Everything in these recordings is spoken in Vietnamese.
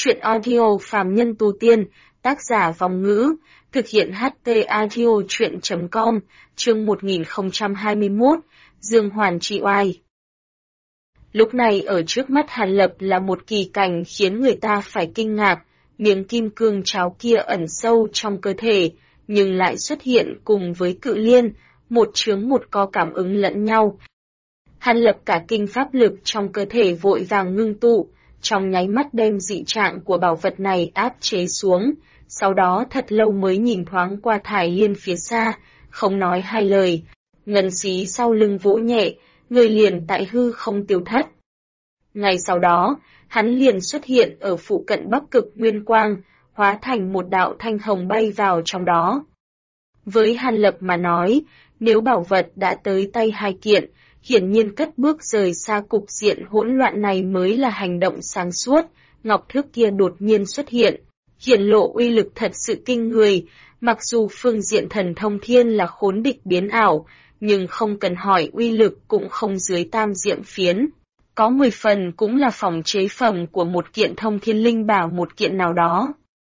Truyện audio phàm nhân tu tiên, tác giả Vong Ngữ, thực hiện HT audio truyện.com, chương 1021, Dương Hoàn Trị Oai. Lúc này ở trước mắt Hàn Lập là một kỳ cảnh khiến người ta phải kinh ngạc, miếng kim cương cháo kia ẩn sâu trong cơ thể, nhưng lại xuất hiện cùng với cự liên, một chướng một co cảm ứng lẫn nhau. Hàn Lập cả kinh pháp lực trong cơ thể vội vàng ngưng tụ, trong nháy mắt đem dị trạng của bảo vật này áp chế xuống, sau đó thật lâu mới nhìn thoáng qua thải liên phía xa, không nói hai lời, ngân xí sau lưng vỗ nhẹ, người liền tại hư không tiêu thất. Ngay sau đó, hắn liền xuất hiện ở phụ cận Bắc Cực Nguyên Quang, hóa thành một đạo thanh hồng bay vào trong đó. Với Hàn Lập mà nói, nếu bảo vật đã tới tay hai kiện, hiển nhiên cất bước rời xa cục diện hỗn loạn này mới là hành động sáng suốt. Ngọc thước kia đột nhiên xuất hiện, hiển lộ uy lực thật sự kinh người, mặc dù phương diện thần thông thiên là khốn địch biến ảo, nhưng không cần hỏi uy lực cũng không dưới tam diệm phiến. Có 10 phần cũng là phòng chế phẩm của một kiện thông thiên linh bảo một kiện nào đó.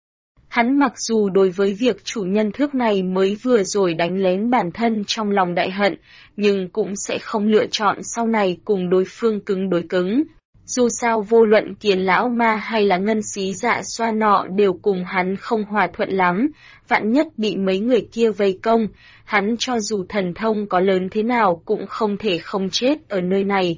Hắn mặc dù đối với việc chủ nhân thước này mới vừa rồi đánh lén bản thân trong lòng đại hận, nhưng cũng sẽ không lựa chọn sau này cùng đối phương cứng đối cứng. Dù sao vô luận Kiền lão ma hay là ngân xí dạ xoa nọ đều cùng hắn không hòa thuận lắm, vạn nhất bị mấy người kia vây công, hắn cho dù thần thông có lớn thế nào cũng không thể không chết ở nơi này.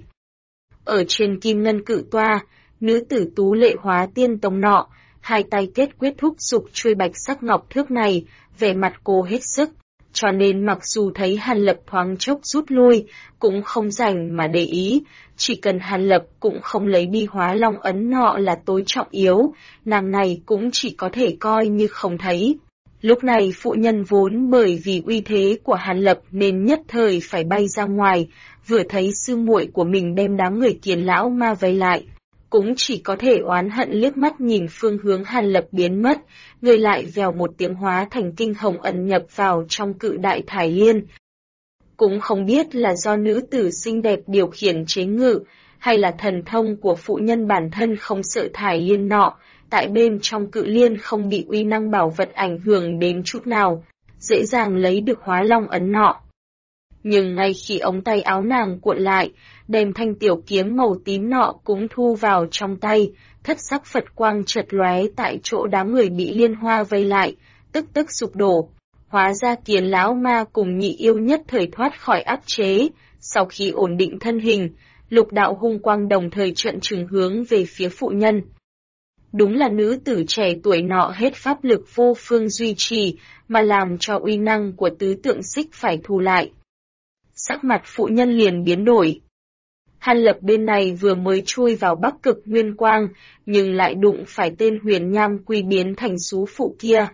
Ở trên kim ngân cự toa, nữ tử tú lệ hóa tiên tông nọ, hai tay kết quyết thúc giục chuôi bạch sắc ngọc thước này, vẻ mặt cô hết sức, cho nên mặc dù thấy Hàn Lập thoáng chốc rút lui, cũng không rảnh mà để ý, chỉ cần Hàn Lập cũng không lấy đi hóa long ấn nọ là tối trọng yếu, nàng này cũng chỉ có thể coi như không thấy. Lúc này phụ nhân vốn bởi vì uy thế của Hàn Lập nên nhất thời phải bay ra ngoài, vừa thấy sư muội của mình đem đám người Kiền lão ma vây lại, cũng chỉ có thể oán hận liếc mắt nhìn phương hướng Hàn Lập biến mất, người lại vèo một tiếng hóa thành kinh hồng ẩn nhập vào trong cự đại thải liên. Cũng không biết là do nữ tử xinh đẹp điều khiển chế ngự, hay là thần thông của phụ nhân bản thân không sợ thải liên nọ, tại bên trong cự liên không bị uy năng bảo vật ảnh hưởng đến chút nào, dễ dàng lấy được hóa long ấn nọ. Nhưng ngay khi ống tay áo nàng cuộn lại, đem thanh tiểu kiếm màu tím nọ cũng thu vào trong tay, thất sắc Phật quang chợt lóe tại chỗ đám người bị liên hoa vây lại, tức tức sụp đổ. Hóa ra Kiền lão ma cùng nhị yêu nhất thời thoát khỏi áp chế, sau khi ổn định thân hình, lục đạo hung quang đồng thời trợn trừng hướng về phía phụ nhân. Đúng là nữ tử trẻ tuổi nọ hết pháp lực vô phương duy trì, mà làm cho uy năng của tứ tượng xích phải thu lại. Sắc mặt phụ nhân liền biến đổi. Hàn Lập bên này vừa mới chui vào Bắc Cực Nguyên Quang, nhưng lại đụng phải tên Huyền Nham Quy biến thành xú phụ kia.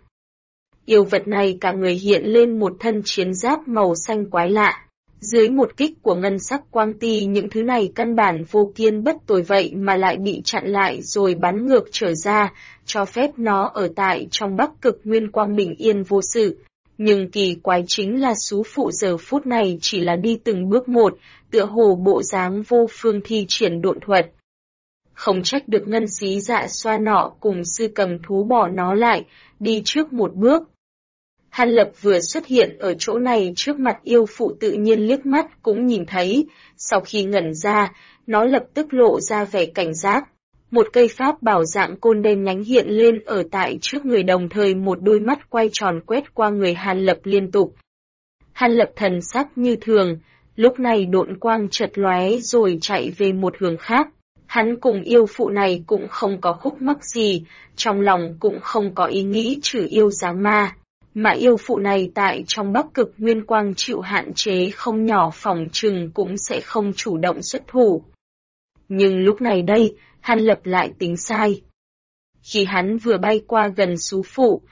Yêu vật này cả người hiện lên một thân chiến giáp màu xanh quái lạ. Dưới một kích của ngân sắc quang ti những thứ này căn bản vô kiên bất tồi vậy mà lại bị chặn lại rồi bắn ngược trở ra, cho phép nó ở tại trong Bắc Cực Nguyên Quang bình yên vô sự. Nhưng kỳ quái chính là xú phụ giờ phút này chỉ là đi từng bước một, tựa hồ bộ dáng vô phương thi triển độn thuật. Không trách được ngân xí dạ xoa nọ cùng sư cầm thú bỏ nó lại, đi trước một bước. Hàn Lập vừa xuất hiện ở chỗ này trước mặt yêu phụ tự nhiên liếc mắt cũng nhìn thấy, sau khi ngẩn ra, nó lập tức lộ ra vẻ cảnh giác. Một cây pháp bảo dạng côn đen nhánh hiện lên ở tại trước người đồng thời một đôi mắt quay tròn quét qua người Hàn Lập liên tục. Hàn Lập thần sắc như thường, lúc này độn quang chợt lóe rồi chạy về một hướng khác. Hắn cùng yêu phụ này cũng không có khúc mắc gì, trong lòng cũng không có ý nghĩ trừ yêu giáng ma. Mà yêu phụ này tại trong Bắc Cực Nguyên Quang chịu hạn chế không nhỏ phòng trừng cũng sẽ không chủ động xuất thủ. Nhưng lúc này đây, Hàn Lập lại tính sai. Khi hắn vừa bay qua gần xú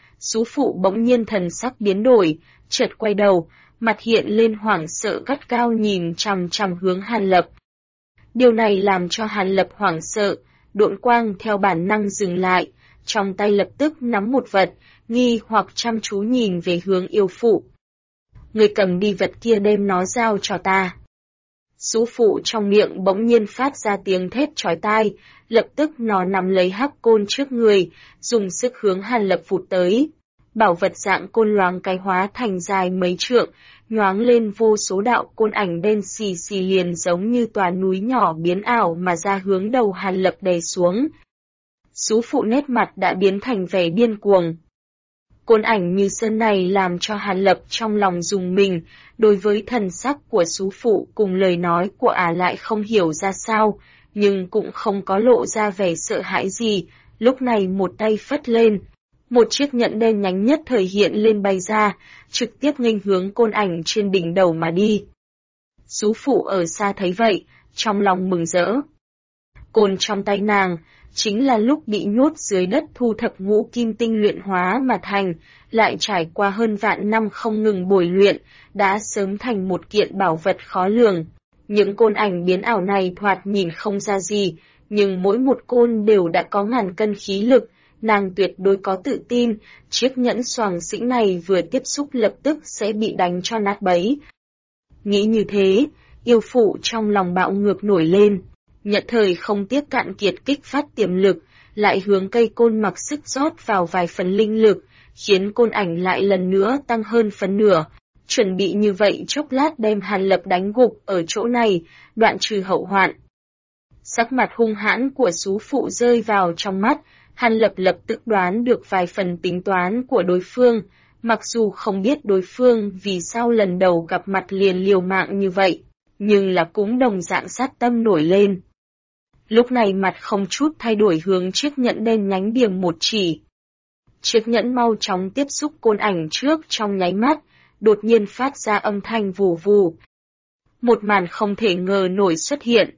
phụ bỗng nhiên thần sắc biến đổi, chợt quay đầu, mặt hiện lên hoảng sợ gắt gao nhìn chằm chằm hướng Hàn Lập. Điều này làm cho Hàn Lập hoảng sợ, độn quang theo bản năng dừng lại, trong tay lập tức nắm một vật, nghi hoặc chăm chú nhìn về hướng yêu phụ. Người cầm đi vật kia đem nó giao cho ta. Sú phụ trong miệng bỗng nhiên phát ra tiếng thét chói tai, lập tức nó nắm lấy hắc côn trước người, dùng sức hướng Hàn Lập vụt tới. Bảo vật dạng côn loáng cái hóa thành dài mấy trượng, nhoáng lên vô số đạo côn ảnh đen xì xì liền giống như tòa núi nhỏ biến ảo mà ra hướng đầu Hàn Lập đè xuống. Sú phụ nét mặt đã biến thành vẻ điên cuồng. Côn ảnh như sơn này làm cho Hàn Lập trong lòng rùng mình, đối với thần sắc của sú phụ cùng lời nói của ả lại không hiểu ra sao, nhưng cũng không có lộ ra vẻ sợ hãi gì, lúc này một tay phất lên. Một chiếc nhẫn đen nhánh nhất thời hiện lên bay ra, trực tiếp nghênh hướng côn ảnh trên đỉnh đầu mà đi. Sú phụ ở xa thấy vậy, trong lòng mừng rỡ. Côn trong tay nàng, chính là lúc bị nhốt dưới đất thu thập ngũ kim tinh luyện hóa mà thành, lại trải qua hơn vạn năm không ngừng bồi luyện, đã sớm thành một kiện bảo vật khó lường. Những côn ảnh biến ảo này thoạt nhìn không ra gì, nhưng mỗi một côn đều đã có ngàn cân khí lực, nàng tuyệt đối có tự tin, chiếc nhẫn xoàng xĩnh này vừa tiếp xúc lập tức sẽ bị đánh cho nát bấy. Nghĩ như thế, yêu phụ trong lòng bạo ngược nổi lên, nhận thời không tiếc cạn kiệt kích phát tiềm lực, lại hướng cây côn mặc sức rót vào vài phần linh lực, khiến côn ảnh lại lần nữa tăng hơn phần nửa. Chuẩn bị như vậy chốc lát đem Hàn Lập đánh gục ở chỗ này, đoạn trừ hậu hoạn. Sắc mặt hung hãn của sú phụ rơi vào trong mắt, Hàn Lập lập tức đoán được vài phần tính toán của đối phương, mặc dù không biết đối phương vì sao lần đầu gặp mặt liền liều mạng như vậy, nhưng là cũng đồng dạng sát tâm nổi lên. Lúc này mặt không chút thay đổi hướng chiếc nhẫn đen nhánh điểm một chỉ. Chiếc nhẫn mau chóng tiếp xúc côn ảnh trước trong nháy mắt, đột nhiên phát ra âm thanh vù vù. Một màn không thể ngờ nổi xuất hiện.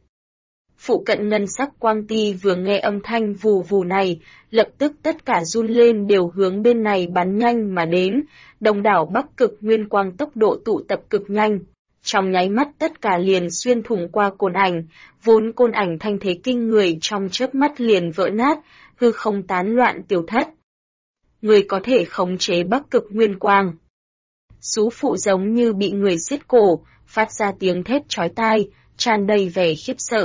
Phụ cận ngân sắc quang ti vừa nghe âm thanh vù vù này, lập tức tất cả run lên đều hướng bên này bắn nhanh mà đến, đông đảo bắc cực nguyên quang tốc độ tụ tập cực nhanh. Trong nháy mắt tất cả liền xuyên thủng qua côn ảnh, vốn côn ảnh thanh thế kinh người trong chớp mắt liền vỡ nát, hư không tán loạn tiêu thất. Người có thể khống chế bắc cực nguyên quang. Sú phụ giống như bị người siết cổ, phát ra tiếng thét chói tai, tràn đầy vẻ khiếp sợ.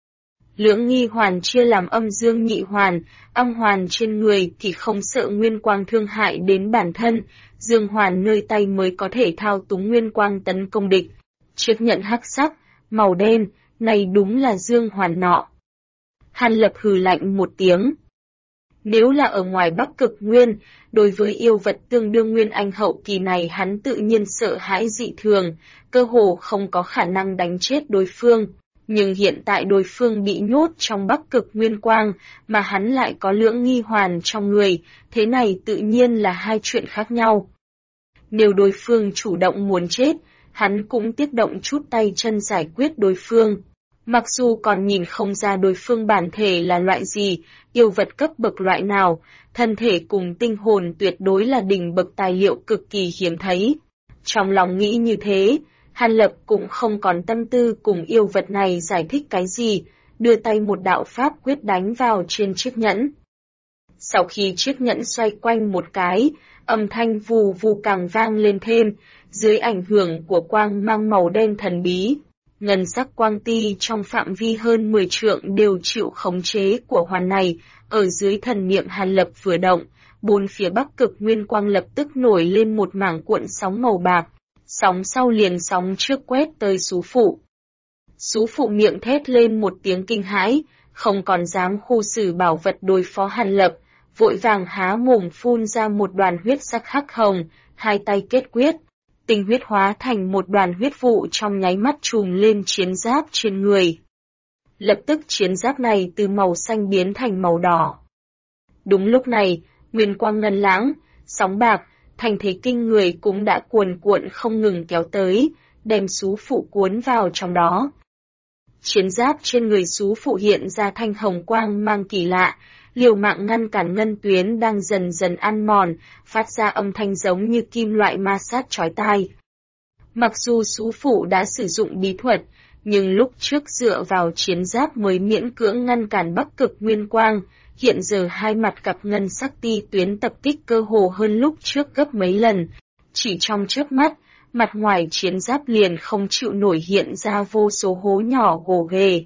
Lưỡng nghi hoàn chia làm âm dương nhị hoàn, âm hoàn trên người thì không sợ nguyên quang thương hại đến bản thân, dương hoàn nơi tay mới có thể thao túng nguyên quang tấn công địch. Chiếc nhẫn hắc sắc, màu đen, này đúng là dương hoàn nọ. Hàn Lập hừ lạnh một tiếng. Nếu là ở ngoài Bắc Cực Nguyên, đối với yêu vật tương đương Nguyên Anh hậu kỳ này hắn tự nhiên sợ hãi dị thường, cơ hồ không có khả năng đánh chết đối phương. Nhưng hiện tại đối phương bị nhốt trong Bắc Cực Nguyên Quang, mà hắn lại có lưỡng nghi hoàn trong người, thế này tự nhiên là hai chuyện khác nhau. Nếu đối phương chủ động muốn chết, hắn cũng tiết động chút tay chân giải quyết đối phương. Mặc dù còn nhìn không ra đối phương bản thể là loại gì, yêu vật cấp bậc loại nào, thân thể cùng tinh hồn tuyệt đối là đỉnh bậc tài liệu cực kỳ hiếm thấy. Trong lòng nghĩ như thế, Hàn Lập cũng không còn tâm tư cùng yêu vật này giải thích cái gì, đưa tay một đạo pháp quyết đánh vào trên chiếc nhẫn. Sau khi chiếc nhẫn xoay quanh một cái, âm thanh vù vù càng vang lên thêm, dưới ảnh hưởng của quang mang màu đen thần bí. Ngân sắc quang ti trong phạm vi hơn 10 trượng đều chịu khống chế của hoàn này, ở dưới thần niệm Hàn Lập vừa động, bốn phía Bắc Cực Nguyên Quang lập tức nổi lên một mảng cuộn sóng màu bạc, sóng sau liền sóng trước quét tới sú phụ. Sú phụ miệng thét lên một tiếng kinh hãi, không còn dám khu xử bảo vật đối phó Hàn Lập, vội vàng há mồm phun ra một đoàn huyết sắc hắc hồng, hai tay kết quyết. Tinh huyết hóa thành một đoàn huyết vụ trong nháy mắt trùm lên chiến giáp trên người. Lập tức chiến giáp này từ màu xanh biến thành màu đỏ. Đúng lúc này, nguyên quang ngân lãng, sóng bạc, thành thế kinh người cũng đã cuồn cuộn không ngừng kéo tới, đem sú phụ cuốn vào trong đó. Chiến giáp trên người sú phụ hiện ra thanh hồng quang mang kỳ lạ, liều mạng ngăn cản ngân tuyến đang dần dần ăn mòn, phát ra âm thanh giống như kim loại ma sát chói tai. Mặc dù sú phụ đã sử dụng bí thuật, nhưng lúc trước dựa vào chiến giáp mới miễn cưỡng ngăn cản Bắc Cực Nguyên Quang, hiện giờ hai mặt cặp ngân sắc ti tuyến tập kích cơ hồ hơn lúc trước gấp mấy lần. Chỉ trong chớp mắt, mặt ngoài chiến giáp liền không chịu nổi hiện ra vô số hố nhỏ gồ ghề.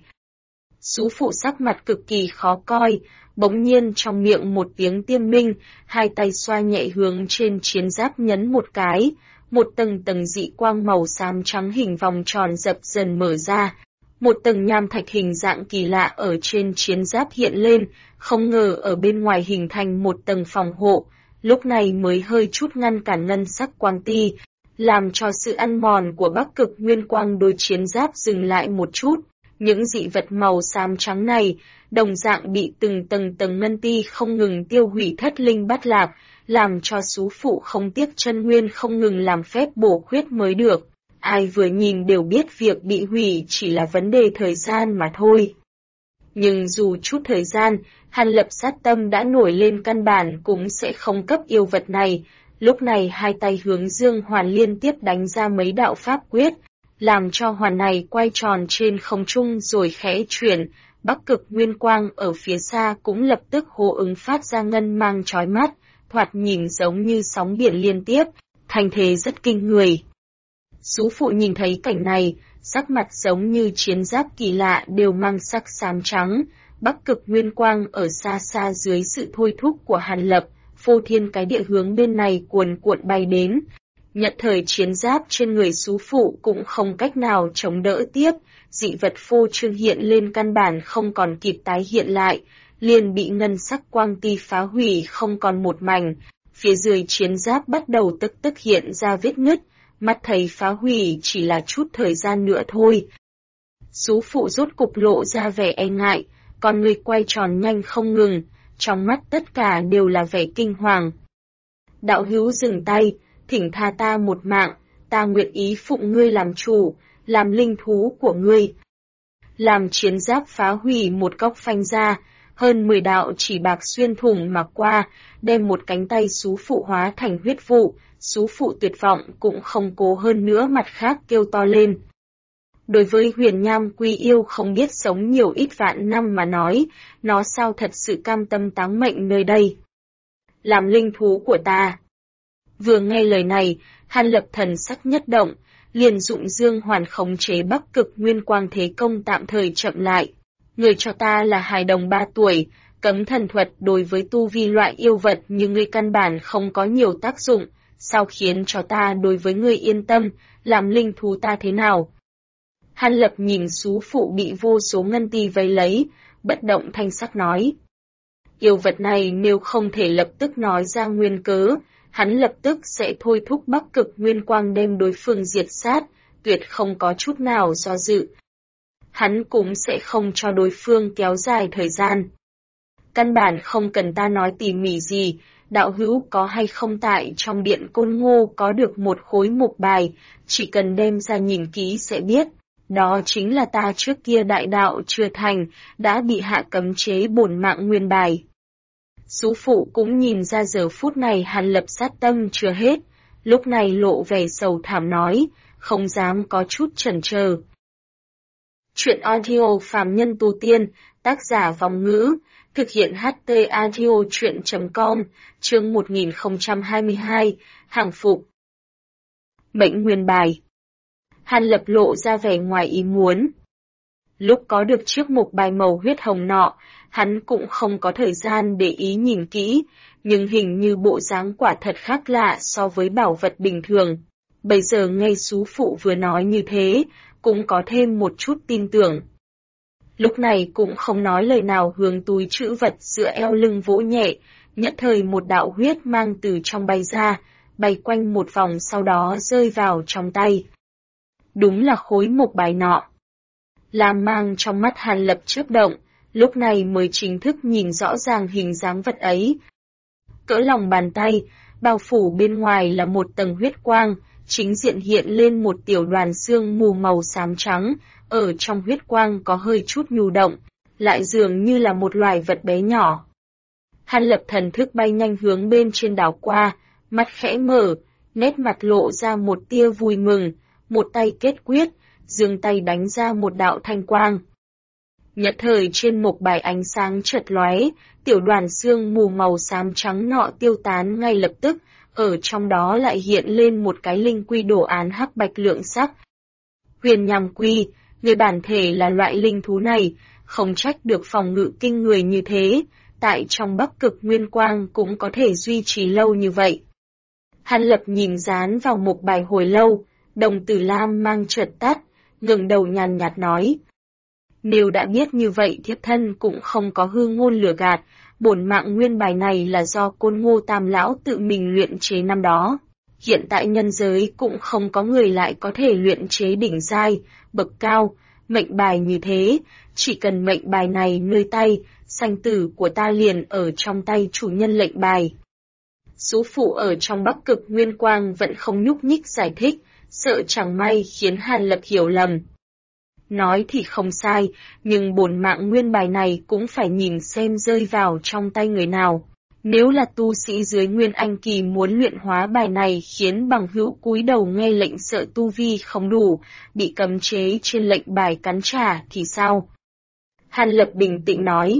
Sú phụ sắc mặt cực kỳ khó coi, bỗng nhiên trong miệng một tiếng tiêm minh, hai tay xoa nhẹ hướng trên chiến giáp nhấn một cái, một tầng tầng dị quang màu xám trắng hình vòng tròn dập dần mở ra. Một tầng nham thạch hình dạng kỳ lạ ở trên chiến giáp hiện lên, không ngờ ở bên ngoài hình thành một tầng phòng hộ, lúc này mới hơi chút ngăn cản ngân sắc quang ti, làm cho sự ăn mòn của Bắc Cực Nguyên Quang đôi chiến giáp dừng lại một chút. Những dị vật màu xám trắng này, đồng dạng bị từng tầng ngân ti không ngừng tiêu hủy thất linh bát lạc, làm cho sú phụ không tiếc chân nguyên không ngừng làm phép bổ khuyết mới được. Ai vừa nhìn đều biết việc bị hủy chỉ là vấn đề thời gian mà thôi. Nhưng dù chút thời gian, Hàn Lập sát tâm đã nổi lên căn bản cũng sẽ không cấp yêu vật này. Lúc này hai tay hướng Dương Hoàn liên tiếp đánh ra mấy đạo pháp quyết, làm cho hoàn này quay tròn trên không trung rồi khẽ chuyển. Bắc Cực Nguyên Quang ở phía xa cũng lập tức hô ứng phát ra ngân mang chói mắt, thoạt nhìn giống như sóng biển liên tiếp, thành thế rất kinh người. Sú phụ nhìn thấy cảnh này, sắc mặt giống như chiến giáp kỳ lạ đều mang sắc xám trắng. Bắc Cực Nguyên Quang ở xa xa dưới sự thôi thúc của Hàn Lập, phô thiên cái địa hướng bên này cuồn cuộn bay đến. Nhận thời chiến giáp trên người sú phụ cũng không cách nào chống đỡ tiếp, dị vật phô trương hiện lên căn bản không còn kịp tái hiện lại, liền bị ngân sắc quang ti phá hủy không còn một mảnh. Phía dưới chiến giáp bắt đầu tức hiện ra vết nứt, mắt thấy phá hủy chỉ là chút thời gian nữa thôi. Sú phụ rốt cục lộ ra vẻ e ngại, con người quay tròn nhanh không ngừng, trong mắt tất cả đều là vẻ kinh hoàng. Đạo hữu dừng tay, thỉnh tha ta một mạng, ta nguyện ý phụng ngươi làm chủ, làm linh thú của ngươi. Làm chiến giáp phá hủy một góc phanh ra, hơn 10 đạo chỉ bạc xuyên thủng mà qua, đem một cánh tay sú phụ hóa thành huyết vụ, sú phụ tuyệt vọng cũng không cố hơn nữa mặt khác kêu to lên. Đối với huyền nham quy yêu không biết sống nhiều ít vạn năm mà nói, nó sao thật sự cam tâm táng mệnh nơi đây. Làm linh thú của ta. Vừa nghe lời này, Hàn Lập thần sắc nhất động, liền dụng Dương Hoàn khống chế Bắc Cực Nguyên Quang thế công tạm thời chậm lại. Người cho ta là hài đồng 3 tuổi, cấm thần thuật đối với tu vi loại yêu vật như ngươi căn bản không có nhiều tác dụng, sao khiến cho ta đối với ngươi yên tâm, làm linh thú ta thế nào? Hàn Lập nhìn sú phụ bị vô số ngân ti vây lấy, bất động thanh sắc nói. Yêu vật này nếu không thể lập tức nói ra nguyên cớ, hắn lập tức sẽ thôi thúc Bắc Cực Nguyên Quang đem đối phương diệt sát, tuyệt không có chút nào do dự. Hắn cũng sẽ không cho đối phương kéo dài thời gian. Căn bản không cần ta nói tỉ mỉ gì, đạo hữu có hay không tại trong điện Côn Ngô có được một khối mục bài, chỉ cần đem ra nhìn kỹ sẽ biết. Đó chính là ta trước kia đại đạo chưa thành, đã bị hạ cấm chế bổn mạng nguyên bài. Sú phụ cũng nhìn ra giờ phút này Hàn Lập sát tâm chưa hết, lúc này lộ vẻ sầu thảm nói, không dám có chút chần chờ. Chuyện audio phàm nhân tu tiên, tác giả Vòng Ngữ, thực hiện HT audio chuyện.com, chương 1022, hàng phục. Mệnh nguyên bài. Hàn Lập lộ ra vẻ ngoài ý muốn. Lúc có được chiếc mục bài màu huyết hồng nọ, hắn cũng không có thời gian để ý nhìn kỹ, nhưng hình như bộ dáng quả thật khác lạ so với bảo vật bình thường. Bây giờ nghe sú phụ vừa nói như thế, cũng có thêm một chút tin tưởng. Lúc này cũng không nói lời nào hướng túi trữ vật giữa eo lưng vỗ nhẹ, nhất thời một đạo huyết mang từ trong bay ra, bay quanh một vòng sau đó rơi vào trong tay. Đúng là khối mục bài nọ. Lam mang trong mắt Hàn Lập chớp động, lúc này mới chính thức nhìn rõ ràng hình dáng vật ấy. Cỡ lòng bàn tay, bao phủ bên ngoài là một tầng huyết quang, chính diện hiện lên một tiểu đoàn xương mù màu xám trắng, ở trong huyết quang có hơi chút nhu động, lại dường như là một loài vật bé nhỏ. Hàn Lập thần thức bay nhanh hướng bên trên đảo qua, mắt khẽ mở, nét mặt lộ ra một tia vui mừng, một tay kết quyết, giương tay đánh ra một đạo thanh quang. Nhất thời trên một bài ánh sáng chợt lóe, tiểu đoàn xương mù màu xám trắng nọ tiêu tán ngay lập tức, ở trong đó lại hiện lên một cái linh quy đồ án hắc bạch lượng sắc. Huyền nham quy, người bản thể là loại linh thú này, không trách được phòng ngự kinh người như thế, tại trong Bắc Cực Nguyên Quang cũng có thể duy trì lâu như vậy. Hàn Lập nhìn dán vào một bài hồi lâu, đồng tử lam mang chợt tắt, ngẩng đầu nhàn nhạt nói. Nếu đã biết như vậy thiếp thân cũng không có hư ngôn lừa gạt, bổn mạng nguyên bài này là do Côn Ngô Tam Lão tự mình luyện chế năm đó. Hiện tại nhân giới cũng không có người lại có thể luyện chế đỉnh giai, bậc cao, mệnh bài như thế, chỉ cần mệnh bài này nơi tay, sanh tử của ta liền ở trong tay chủ nhân lệnh bài. Sú phụ ở trong Bắc Cực Nguyên Quang vẫn không nhúc nhích giải thích, sợ chẳng may khiến Hàn Lập hiểu lầm. Nói thì không sai, nhưng bổn mạng nguyên bài này cũng phải nhìn xem rơi vào trong tay người nào. Nếu là tu sĩ dưới Nguyên Anh Kỳ muốn luyện hóa bài này khiến bằng hữu cúi đầu nghe lệnh sợ tu vi không đủ, bị cấm chế trên lệnh bài cắn trả thì sao? Hàn Lập bình tĩnh nói.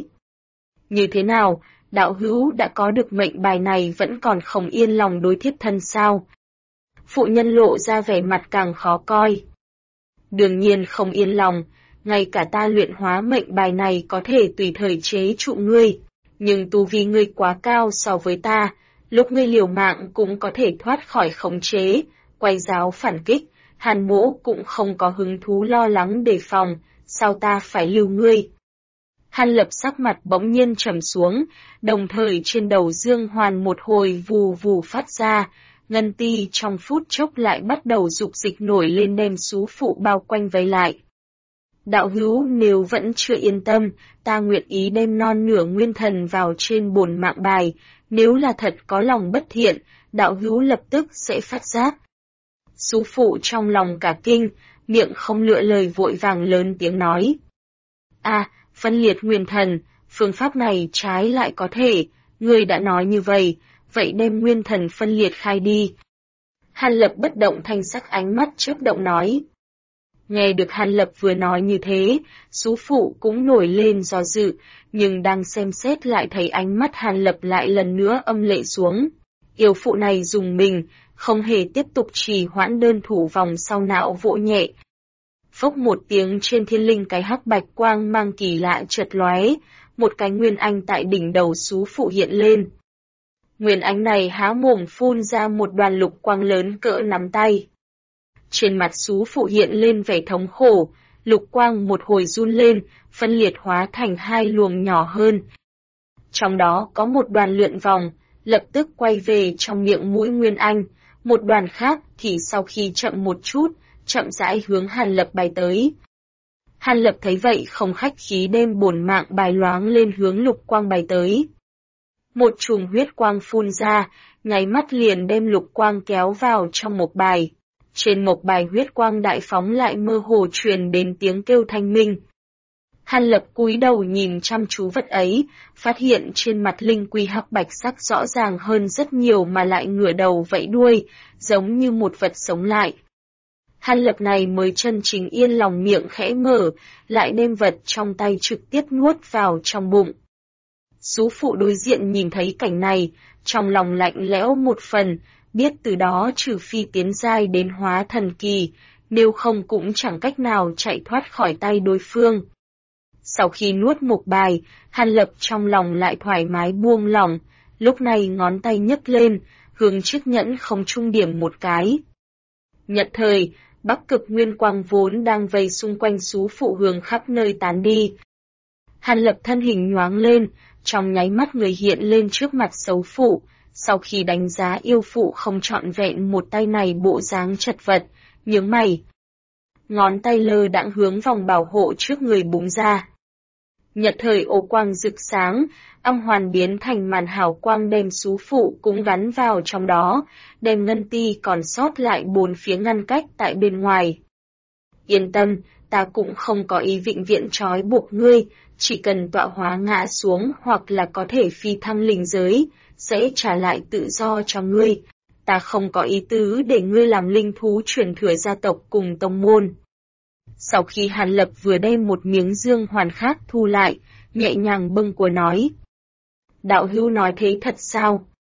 Như thế nào, đạo hữu đã có được mệnh bài này vẫn còn không yên lòng đối thiếp thân sao? Phụ nhân lộ ra vẻ mặt càng khó coi. Đương nhiên không yên lòng, ngay cả ta luyện hóa mệnh bài này có thể tùy thời chế trụ ngươi, nhưng tu vi ngươi quá cao so với ta, lúc ngươi liều mạng cũng có thể thoát khỏi khống chế, quay giáo phản kích, Hàn Mỗ cũng không có hứng thú lo lắng đề phòng, sao ta phải lưu ngươi? Hàn Lập sắc mặt bỗng nhiên trầm xuống, đồng thời trên đầu Dương Hoàn một hồi vù vù phát ra, ngân ti trong phút chốc lại bắt đầu dục dịch nổi lên đem sú phụ bao quanh vây lại. Đạo hữu nếu vẫn chưa yên tâm, ta nguyện ý đem non nửa nguyên thần vào trên bổn mạng bài, nếu là thật có lòng bất thiện, đạo hữu lập tức sẽ phát giác. Sú phụ trong lòng cả kinh, miệng không lựa lời vội vàng lớn tiếng nói. Phân liệt nguyên thần, phương pháp này trái lại có thể, ngươi đã nói như vậy đem nguyên thần phân liệt khai đi. Hàn Lập bất động thanh sắc ánh mắt chớp động nói. Nghe được Hàn Lập vừa nói như thế, sú phụ cũng nổi lên do dự, nhưng đang xem xét lại thấy ánh mắt Hàn Lập lại lần nữa âm lệ xuống. Yêu phụ này dùng mình, không hề tiếp tục trì hoãn đơn thủ vòng sau não vỗ nhẹ. Phốc một tiếng trên thiên linh cái hắc bạch quang mang kỳ lạ chợt lóe, một cái nguyên anh tại đỉnh đầu sú phụ hiện lên. Nguyên ánh này há mồm phun ra một đoàn lục quang lớn cỡ nắm tay. Trên mặt sú phụ hiện lên vẻ thống khổ, lục quang một hồi run lên, phân liệt hóa thành hai luồng nhỏ hơn. Trong đó có một đoàn lượn vòng, lập tức quay về trong miệng mũi Nguyên Anh, một đoàn khác thì sau khi chậm một chút, chậm rãi hướng Hàn Lập bay tới. Hàn Lập thấy vậy không khách khí đem bổn mạng bài loáng lên hướng lục quang bay tới. Một chùm huyết quang phun ra, nháy mắt liền đem lục quang kéo vào trong một bài. Trên một bài huyết quang đại phóng lại mơ hồ truyền đến tiếng kêu thanh minh. Hàn Lập cúi đầu nhìn chăm chú vật ấy, phát hiện trên mặt linh quy hắc bạch sắc rõ ràng hơn rất nhiều mà lại ngửa đầu vẫy đuôi, giống như một vật sống lại. Hàn Lập này mới chân chính yên lòng miệng khẽ mở, lại đem vật trong tay trực tiếp nuốt vào trong bụng. Sú phụ đối diện nhìn thấy cảnh này, trong lòng lạnh lẽo một phần, biết từ đó trừ phi tiến giai đến hóa thần kỳ, nếu không cũng chẳng cách nào chạy thoát khỏi tay đối phương. Sau khi nuốt một bài, Hàn Lập trong lòng lại thoải mái buông lỏng, lúc này ngón tay nhấc lên, hướng chiếc nhẫn không trung điểm một cái. Nhận thời, Bắc Cực Nguyên Quang vốn đang vây xung quanh sú phụ hướng khắp nơi tán đi. Hàn Lập thân hình nhoáng lên, trong nháy mắt người hiện lên trước mặt xấu phụ, sau khi đánh giá yêu phụ không trọn vẹn một tay này bộ dáng chật vật, nhướng mày. Ngón tay lơ đãng hướng vòng bảo hộ trước người búng ra. Nhật thời ô quang rực sáng, âm hoàn biến thành màn hào quang đem sú phụ cũng gắn vào trong đó, đem ngân ti còn sót lại bốn phía ngăn cách tại bên ngoài. Yên tâm, ta cũng không có ý vĩnh viễn trói buộc ngươi, chỉ cần tọa hóa ngã xuống hoặc là có thể phi thăng linh giới, sẽ trả lại tự do cho ngươi. Ta không có ý tứ để ngươi làm linh thú truyền thừa gia tộc cùng tông môn. Sau khi Hàn Lập vừa đem một miếng dương hoàn khác thu lại, nhẹ nhàng bâng quơ nói. Đạo hữu nói thế thật sao?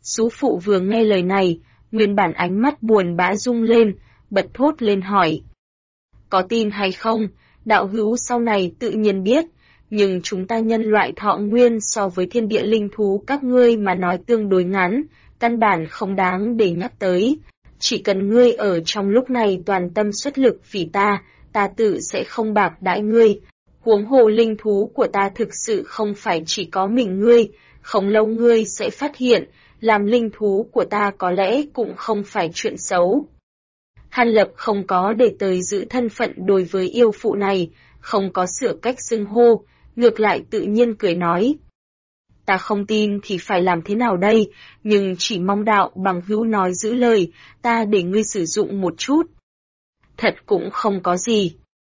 Sú phụ vừa nghe lời này, nguyên bản ánh mắt buồn bã rung lên, bật thốt lên hỏi. Có tin hay không, đạo hữu sau này tự nhiên biết, nhưng chúng ta nhân loại thọ nguyên so với thiên địa linh thú các ngươi mà nói tương đối ngắn, căn bản không đáng để nhắc tới. Chỉ cần ngươi ở trong lúc này toàn tâm xuất lực vì ta tự sẽ không bạc đãi ngươi. Huống hồ linh thú của ta thực sự không phải chỉ có mình ngươi, không lâu ngươi sẽ phát hiện, làm linh thú của ta có lẽ cũng không phải chuyện xấu. Hàn Lập không có để tới giữ thân phận đối với yêu phụ này, không có sửa cách xưng hô, ngược lại tự nhiên cười nói. Ta không tin thì phải làm thế nào đây, nhưng chỉ mong đạo bằng hữu nói giữ lời, ta để ngươi sử dụng một chút. Thật cũng không có gì.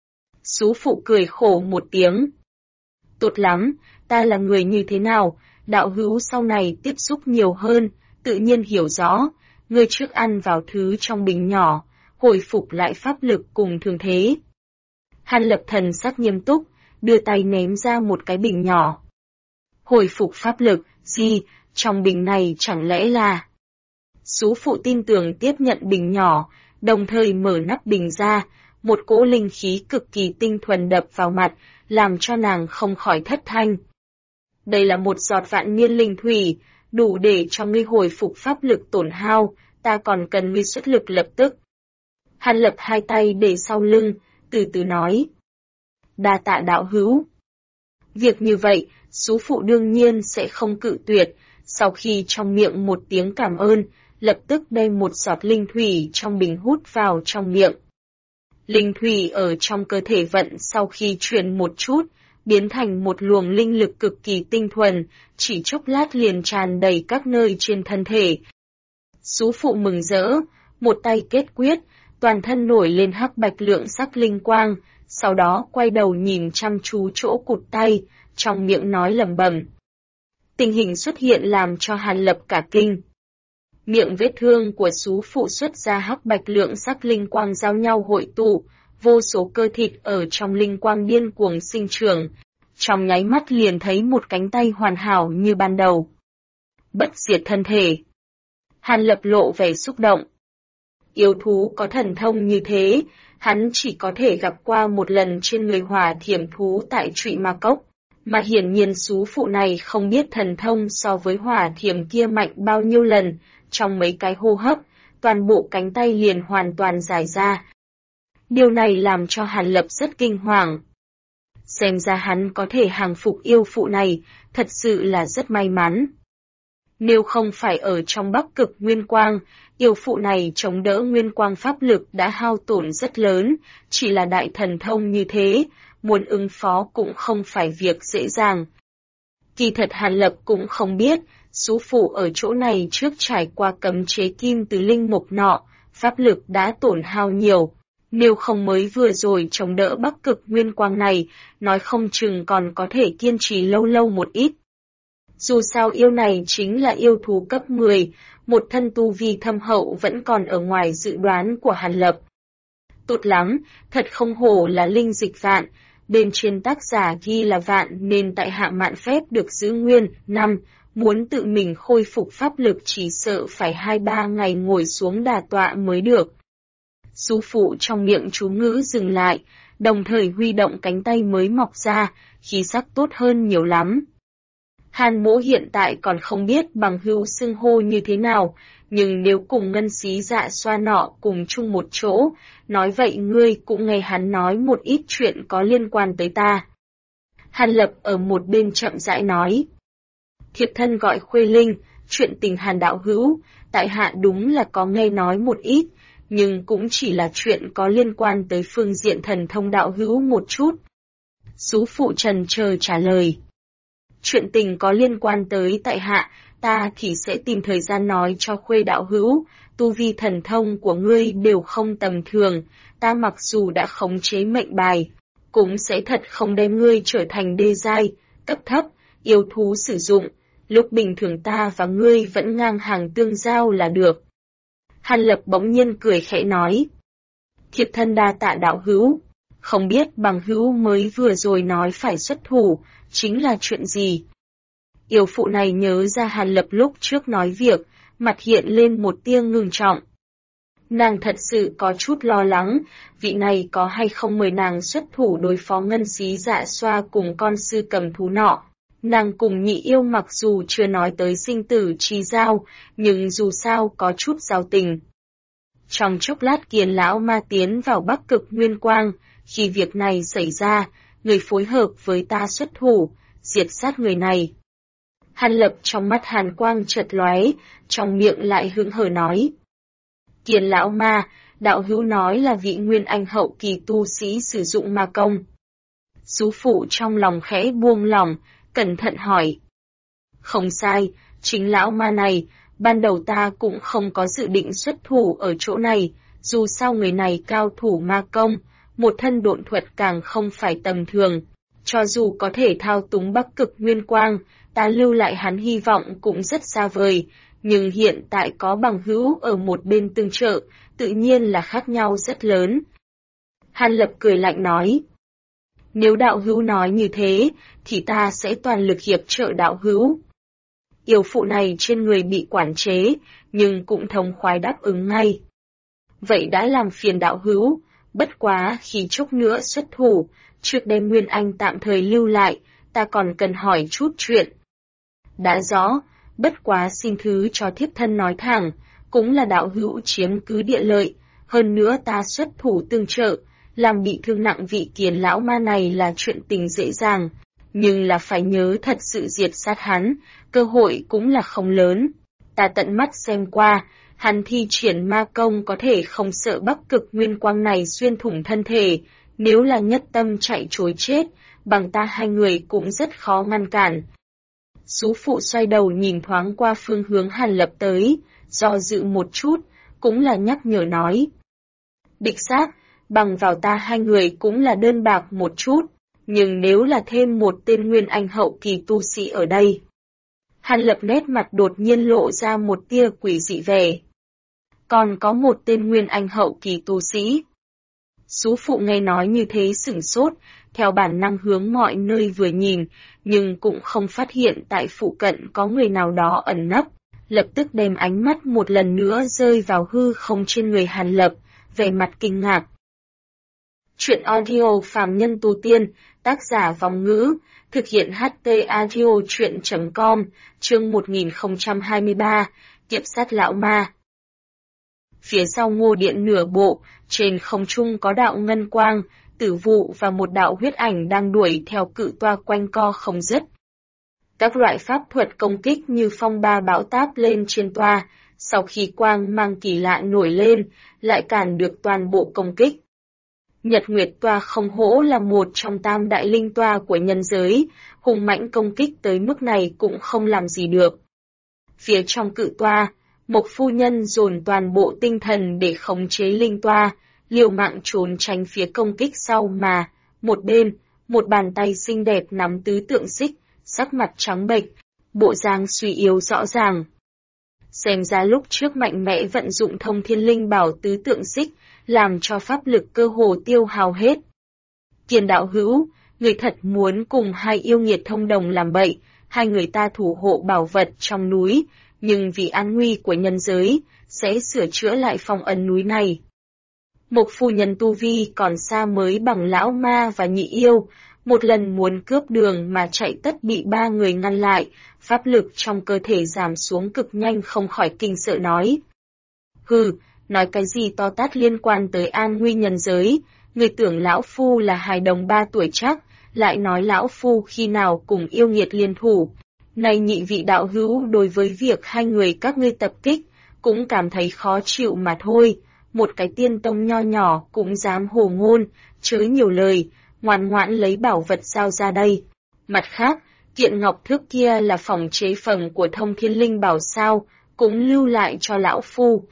Sú phụ cười khổ một tiếng. Tốt lắm, ta là người như thế nào, đạo hữu sau này tiếp xúc nhiều hơn, tự nhiên hiểu rõ, ngươi trước ăn vào thứ trong bình nhỏ, hồi phục lại pháp lực cùng thường thế. Hàn Lập thần sắc nghiêm túc, đưa tay ném ra một cái bình nhỏ. Hồi phục pháp lực, gì, trong bình này chẳng lẽ là... Sú phụ tin tưởng tiếp nhận bình nhỏ, đồng thời mở nắp bình ra, một cỗ linh khí cực kỳ tinh thuần đập vào mặt, làm cho nàng không khỏi thất thanh. Đây là một giọt vạn niên linh thủy, đủ để cho ngươi hồi phục pháp lực tổn hao, ta còn cần ngươi xuất lực lập tức. Hàn Lập hai tay để sau lưng, từ từ nói. Đa tạ đạo hữu. Việc như vậy, sú phụ đương nhiên sẽ không cự tuyệt, sau khi trong miệng một tiếng cảm ơn, lập tức đem một giọt linh thủy trong bình hút vào trong miệng. Linh thủy ở trong cơ thể vận sau khi chuyển một chút, biến thành một luồng linh lực cực kỳ tinh thuần, chỉ chốc lát liền tràn đầy các nơi trên thân thể. Sú phụ mừng rỡ, một tay kết quyết, toàn thân nổi lên hắc bạch lượng sắc linh quang, sau đó quay đầu nhìn chăm chú chỗ cụt tay, trong miệng nói lẩm bẩm. Tình hình xuất hiện làm cho Hàn Lập cả kinh. Miệng vết thương của sú phụ xuất ra hắc bạch lượng sắc linh quang giao nhau hội tụ, vô số cơ thịt ở trong linh quang điên cuồng sinh trưởng, trong nháy mắt liền thấy một cánh tay hoàn hảo như ban đầu. Bất diệt thân thể. Hàn Lập lộ vẻ xúc động. Yêu thú có thần thông như thế, hắn chỉ có thể gặp qua một lần trên người hỏa thiểm thú tại Trụy Ma Cốc, mà hiển nhiên sú phụ này không biết thần thông so với hỏa thiểm kia mạnh bao nhiêu lần, trong mấy cái hô hấp, toàn bộ cánh tay liền hoàn toàn dài ra. Điều này làm cho Hàn Lập rất kinh hoàng. Xem ra hắn có thể hàng phục yêu phụ này, thật sự là rất may mắn. Nếu không phải ở trong Bắc Cực Nguyên Quang, yêu phụ này chống đỡ Nguyên Quang pháp lực đã hao tổn rất lớn, chỉ là đại thần thông như thế, muốn ứng phó cũng không phải việc dễ dàng. Kỳ thật Hàn Lập cũng không biết, sú phụ ở chỗ này trước trải qua cấm chế kim từ linh mục nọ, pháp lực đã tổn hao nhiều. Nếu không mới vừa rồi chống đỡ Bắc Cực Nguyên Quang này, nói không chừng còn có thể kiên trì lâu lâu một ít. Dù sao yêu này chính là yêu thú cấp 10, một thân tu vi thâm hậu vẫn còn ở ngoài dự đoán của Hàn Lập. Tốt lắm, thật không hổ là linh dịch vạn, bên trên tác giả ghi là vạn nên tại hạ mạn phép được giữ nguyên, 5, muốn tự mình khôi phục pháp lực chỉ sợ phải 2-3 ngày ngồi xuống đà tọa mới được. Sú phụ trong miệng chú ngữ dừng lại, đồng thời huy động cánh tay mới mọc ra, khí sắc tốt hơn nhiều lắm. Hàn Mỗ hiện tại còn không biết bằng hữu xưng hô như thế nào, nhưng nếu cùng ngân xí dạ xoa nọ cùng chung một chỗ, nói vậy ngươi cũng nghe hắn nói một ít chuyện có liên quan tới ta. Hàn Lập ở một bên chậm rãi nói. Thiệp thân gọi Khuê Linh, chuyện tình Hàn đạo hữu, tại hạ đúng là có nghe nói một ít, nhưng cũng chỉ là chuyện có liên quan tới phương diện thần thông đạo hữu một chút. Sú phụ trần chờ trả lời. Chuyện tình có liên quan tới tại hạ, ta thì sẽ tìm thời gian nói cho Khuê đạo hữu, tu vi thần thông của ngươi đều không tầm thường, ta mặc dù đã khống chế mệnh bài, cũng sẽ thật không đem ngươi trở thành đê giai, cấp thấp, yêu thú sử dụng, lúc bình thường ta và ngươi vẫn ngang hàng tương giao là được. Hàn Lập bỗng nhiên cười khẽ nói. Thiệp thân đa tạ đạo hữu, không biết bằng hữu mới vừa rồi nói phải xuất thủ, chính là chuyện gì? Yêu phụ này nhớ ra Hàn Lập lúc trước nói việc, mặt hiện lên một tia ngưng trọng. Nàng thật sự có chút lo lắng, vị này có hay không mời nàng xuất thủ đối phó Ngân Xí Dạ Xoa cùng con sư cầm thú nọ. Nàng cùng nhị yêu mặc dù chưa nói tới sinh tử chi giao, nhưng dù sao có chút giao tình. Trong chốc lát Kiền lão ma tiến vào Bắc Cực Nguyên Quang, khi việc này xảy ra, người phối hợp với ta xuất thủ, diệt sát người này. Hàn Lập trong mắt hàn quang chợt lóe, trong miệng lại hững hờ nói. Kiền lão ma, đạo hữu nói là vị nguyên anh hậu kỳ tu sĩ sử dụng ma công. Sú phụ trong lòng khẽ buông lòng, cẩn thận hỏi. Không sai, chính lão ma này, ban đầu ta cũng không có dự định xuất thủ ở chỗ này, dù sao người này cao thủ ma công, một thân độn thuật càng không phải tầm thường. Cho dù có thể thao túng Bắc Cực Nguyên Quang, ta lưu lại hắn hy vọng cũng rất xa vời, nhưng hiện tại có bằng hữu ở một bên tương trợ, tự nhiên là khác nhau rất lớn. Hàn Lập cười lạnh nói. Nếu đạo hữu nói như thế, thì ta sẽ toàn lực hiệp trợ đạo hữu. Yêu phụ này trên người bị quản chế, nhưng cũng thống khoái đáp ứng ngay. Vậy đã làm phiền đạo hữu, bất quá khi chốc nữa xuất thủ, trước đem Nguyên Anh tạm thời lưu lại, ta còn cần hỏi chút chuyện. Đã rõ, bất quá xin thứ cho thiếp thân nói thẳng, cũng là đạo hữu chiếm cứ địa lợi, hơn nữa ta xuất thủ tương trợ, làm bị thương nặng vị Kiền lão ma này là chuyện tình dễ dàng, nhưng là phải nhớ thật sự diệt sát hắn, cơ hội cũng là không lớn. Ta tận mắt xem qua, hắn thi triển ma công có thể không sợ Bắc Cực Nguyên Quang này xuyên thủng thân thể, nếu là nhất tâm chạy trối chết, bằng ta hai người cũng rất khó ngăn cản. Sú phụ xoay đầu nhìn thoáng qua phương hướng Hàn Lập tới, do dự một chút, cũng là nhắc nhở nói. Đích xác, bằng vào ta hai người cũng là đơn bạc một chút, nhưng nếu là thêm một tên nguyên anh hậu kỳ tu sĩ ở đây. Hàn Lập nét mặt đột nhiên lộ ra một tia quỷ dị vẻ. Còn có một tên nguyên anh hậu kỳ tu sĩ. Sú phụ nghe nói như thế sửng sốt, theo bản năng hướng mọi nơi vừa nhìn, nhưng cũng không phát hiện tại phụ cận có người nào đó ẩn nấp, lập tức đem ánh mắt một lần nữa rơi vào hư không trên người Hàn Lập, vẻ mặt kinh ngạc. Chuyện audio phàm nhân tu tiên, tác giả Vong Ngữ, thực hiện HT audio chuyện.com, chương 1023, Kiệp sát lão ma. Phía sau ngô điện nửa bộ, trên không trung có đạo ngân quang, tử vụ và một đạo huyết ảnh đang đuổi theo cự toa quanh co không dứt. Các loại pháp thuật công kích như phong ba bão táp lên trên toa, sau khi quang mang kỳ lạ nổi lên, lại cản được toàn bộ công kích. Nhật Nguyệt toa không hổ là một trong tam đại linh toa của nhân giới, hùng mãnh công kích tới mức này cũng không làm gì được. Phía trong cự toa, Mộc phu nhân dồn toàn bộ tinh thần để khống chế linh toa, liều mạng trốn tránh phía công kích sau mà, một bên, một bàn tay xinh đẹp nắm tứ tượng xích, sắc mặt trắng bệch, bộ dáng suy yếu rõ ràng. Xem ra lúc trước mạnh mẽ vận dụng thông thiên linh bảo tứ tượng xích, làm cho pháp lực cơ hồ tiêu hao hết. Kiền đạo hữu, người thật muốn cùng hai yêu nghiệt thông đồng làm bậy, hai người ta thủ hộ bảo vật trong núi, nhưng vì an nguy của nhân giới, sẽ sửa chữa lại phong ấn núi này. Mộc phu nhân tu vi còn xa mới bằng lão ma và nhị yêu, một lần muốn cướp đường mà chạy tất bị ba người ngăn lại, pháp lực trong cơ thể giảm xuống cực nhanh không khỏi kinh sợ nói. Hừ, nói cái gì to tát liên quan tới an nguy nhân giới, người tưởng lão phu là hài đồng 3 tuổi chắc, lại nói lão phu khi nào cùng yêu nghiệt liên thủ. Này nhị vị đạo hữu đối với việc hai người các ngươi tập kích, cũng cảm thấy khó chịu mà thôi, một cái tiên tông nho nhỏ cũng dám hồ ngôn, chớ nhiều lời, ngoan ngoãn lấy bảo vật giao ra đây. Mặt khác, kiện ngọc thước kia là phòng chế phẩm của thông thiên linh bảo sao, cũng lưu lại cho lão phu.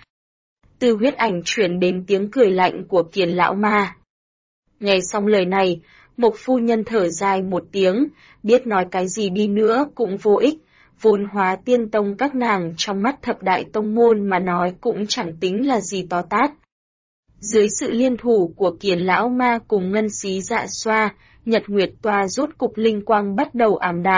Từ huyết ảnh chuyển đến tiếng cười lạnh của Kiền lão ma. Nghe xong lời này, Mộc phu nhân thở dài một tiếng, biết nói cái gì đi nữa cũng vô ích, vốn hóa tiên tông các nàng trong mắt thập đại tông môn mà nói cũng chẳng tính là gì to tát. Dưới sự liên thủ của Kiền lão ma cùng Ngân Xí Dạ Xoa, Nhật Nguyệt toa rốt cục linh quang bắt đầu ảm đạm,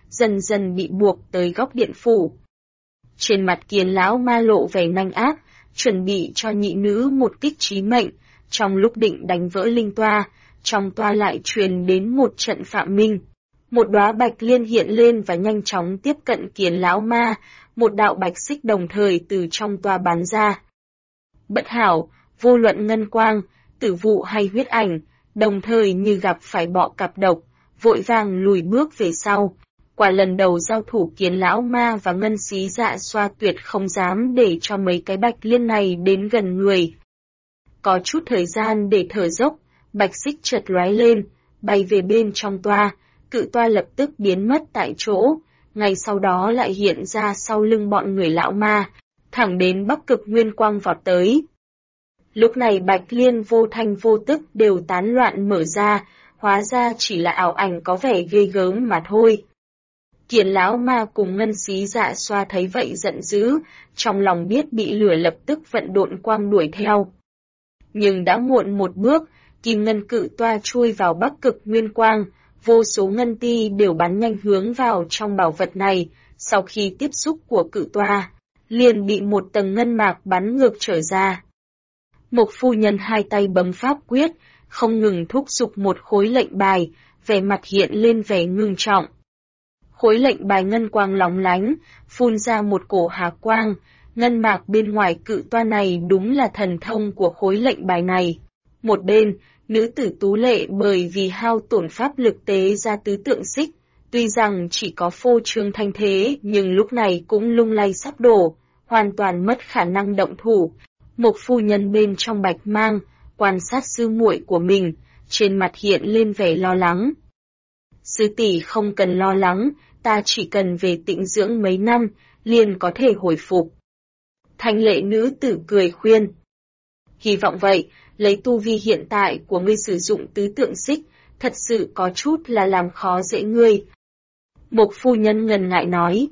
dần dần bị buộc tới góc điện phủ. Trên mặt Kiến lão ma lộ vẻ nanh ác, chuẩn bị cho nhị nữ một kích chí mệnh. Trong lúc định đánh vỡ linh toa, trong toa lại truyền đến một trận phạm minh. Một đóa bạch liên hiện lên và nhanh chóng tiếp cận Kiến lão ma, một đạo bạch xích đồng thời từ trong toa bắn ra. Bất hảo, vô luận Ngân Quang, Tử Vụ hay Huyết Ảnh, đồng thời như gặp phải bọ cạp độc, vội vàng lùi bước về sau. Quả lần đầu giao thủ Kiến lão ma và Ngân Xí Dạ Xoa tuyệt không dám để cho mấy cái bạch liên này đến gần người. Có chút thời gian để thở dốc, bạch xích chợt lóe lên, bay về bên trong toa, cự toa lập tức biến mất tại chỗ, ngay sau đó lại hiện ra sau lưng bọn người lão ma, thẳng đến Bắc Cực Nguyên Quang vọt tới. Lúc này bạch liên vô thanh vô tức đều tán loạn mở ra, hóa ra chỉ là ảo ảnh có vẻ ghê gớm mà thôi. Kiến lão ma cùng Ngân Xí Dạ Xoa thấy vậy giận dữ, trong lòng biết bị lửa lập tức vận độn quang đuổi theo. Nhưng đã muộn một bước, kim ngân cự toa chui vào Bắc Cực Nguyên Quang, vô số ngân ti đều bắn nhanh hướng vào trong bảo vật này, sau khi tiếp xúc của cự toa, liền bị một tầng ngân mạc bắn ngược trở ra. Mộc phu nhân hai tay bấm pháp quyết, không ngừng thúc giục một khối lệnh bài, vẻ mặt hiện lên vẻ ngưng trọng. Khối lệnh bài ngân quang lóng lánh, phun ra một cổ hà quang, ngân mạc bên ngoài cự toa này đúng là thần thông của khối lệnh bài này. Một bên, nữ tử tú lệ bởi vì hao tổn pháp lực tế ra tứ tượng xích, tuy rằng chỉ có phô trương thanh thế nhưng lúc này cũng lung lay sắp đổ, hoàn toàn mất khả năng động thủ. Mộc phu nhân bên trong bạch mang, quan sát sư muội của mình, trên mặt hiện lên vẻ lo lắng. Sư tỷ không cần lo lắng, ta chỉ cần về tĩnh dưỡng mấy năm, liền có thể hồi phục. Thanh lệ nữ tử cười khuyên. Hy vọng vậy, lấy tu vi hiện tại của ngươi sử dụng tứ tượng xích, thật sự có chút là làm khó dễ ngươi. Mộc phu nhân ngần ngại nói.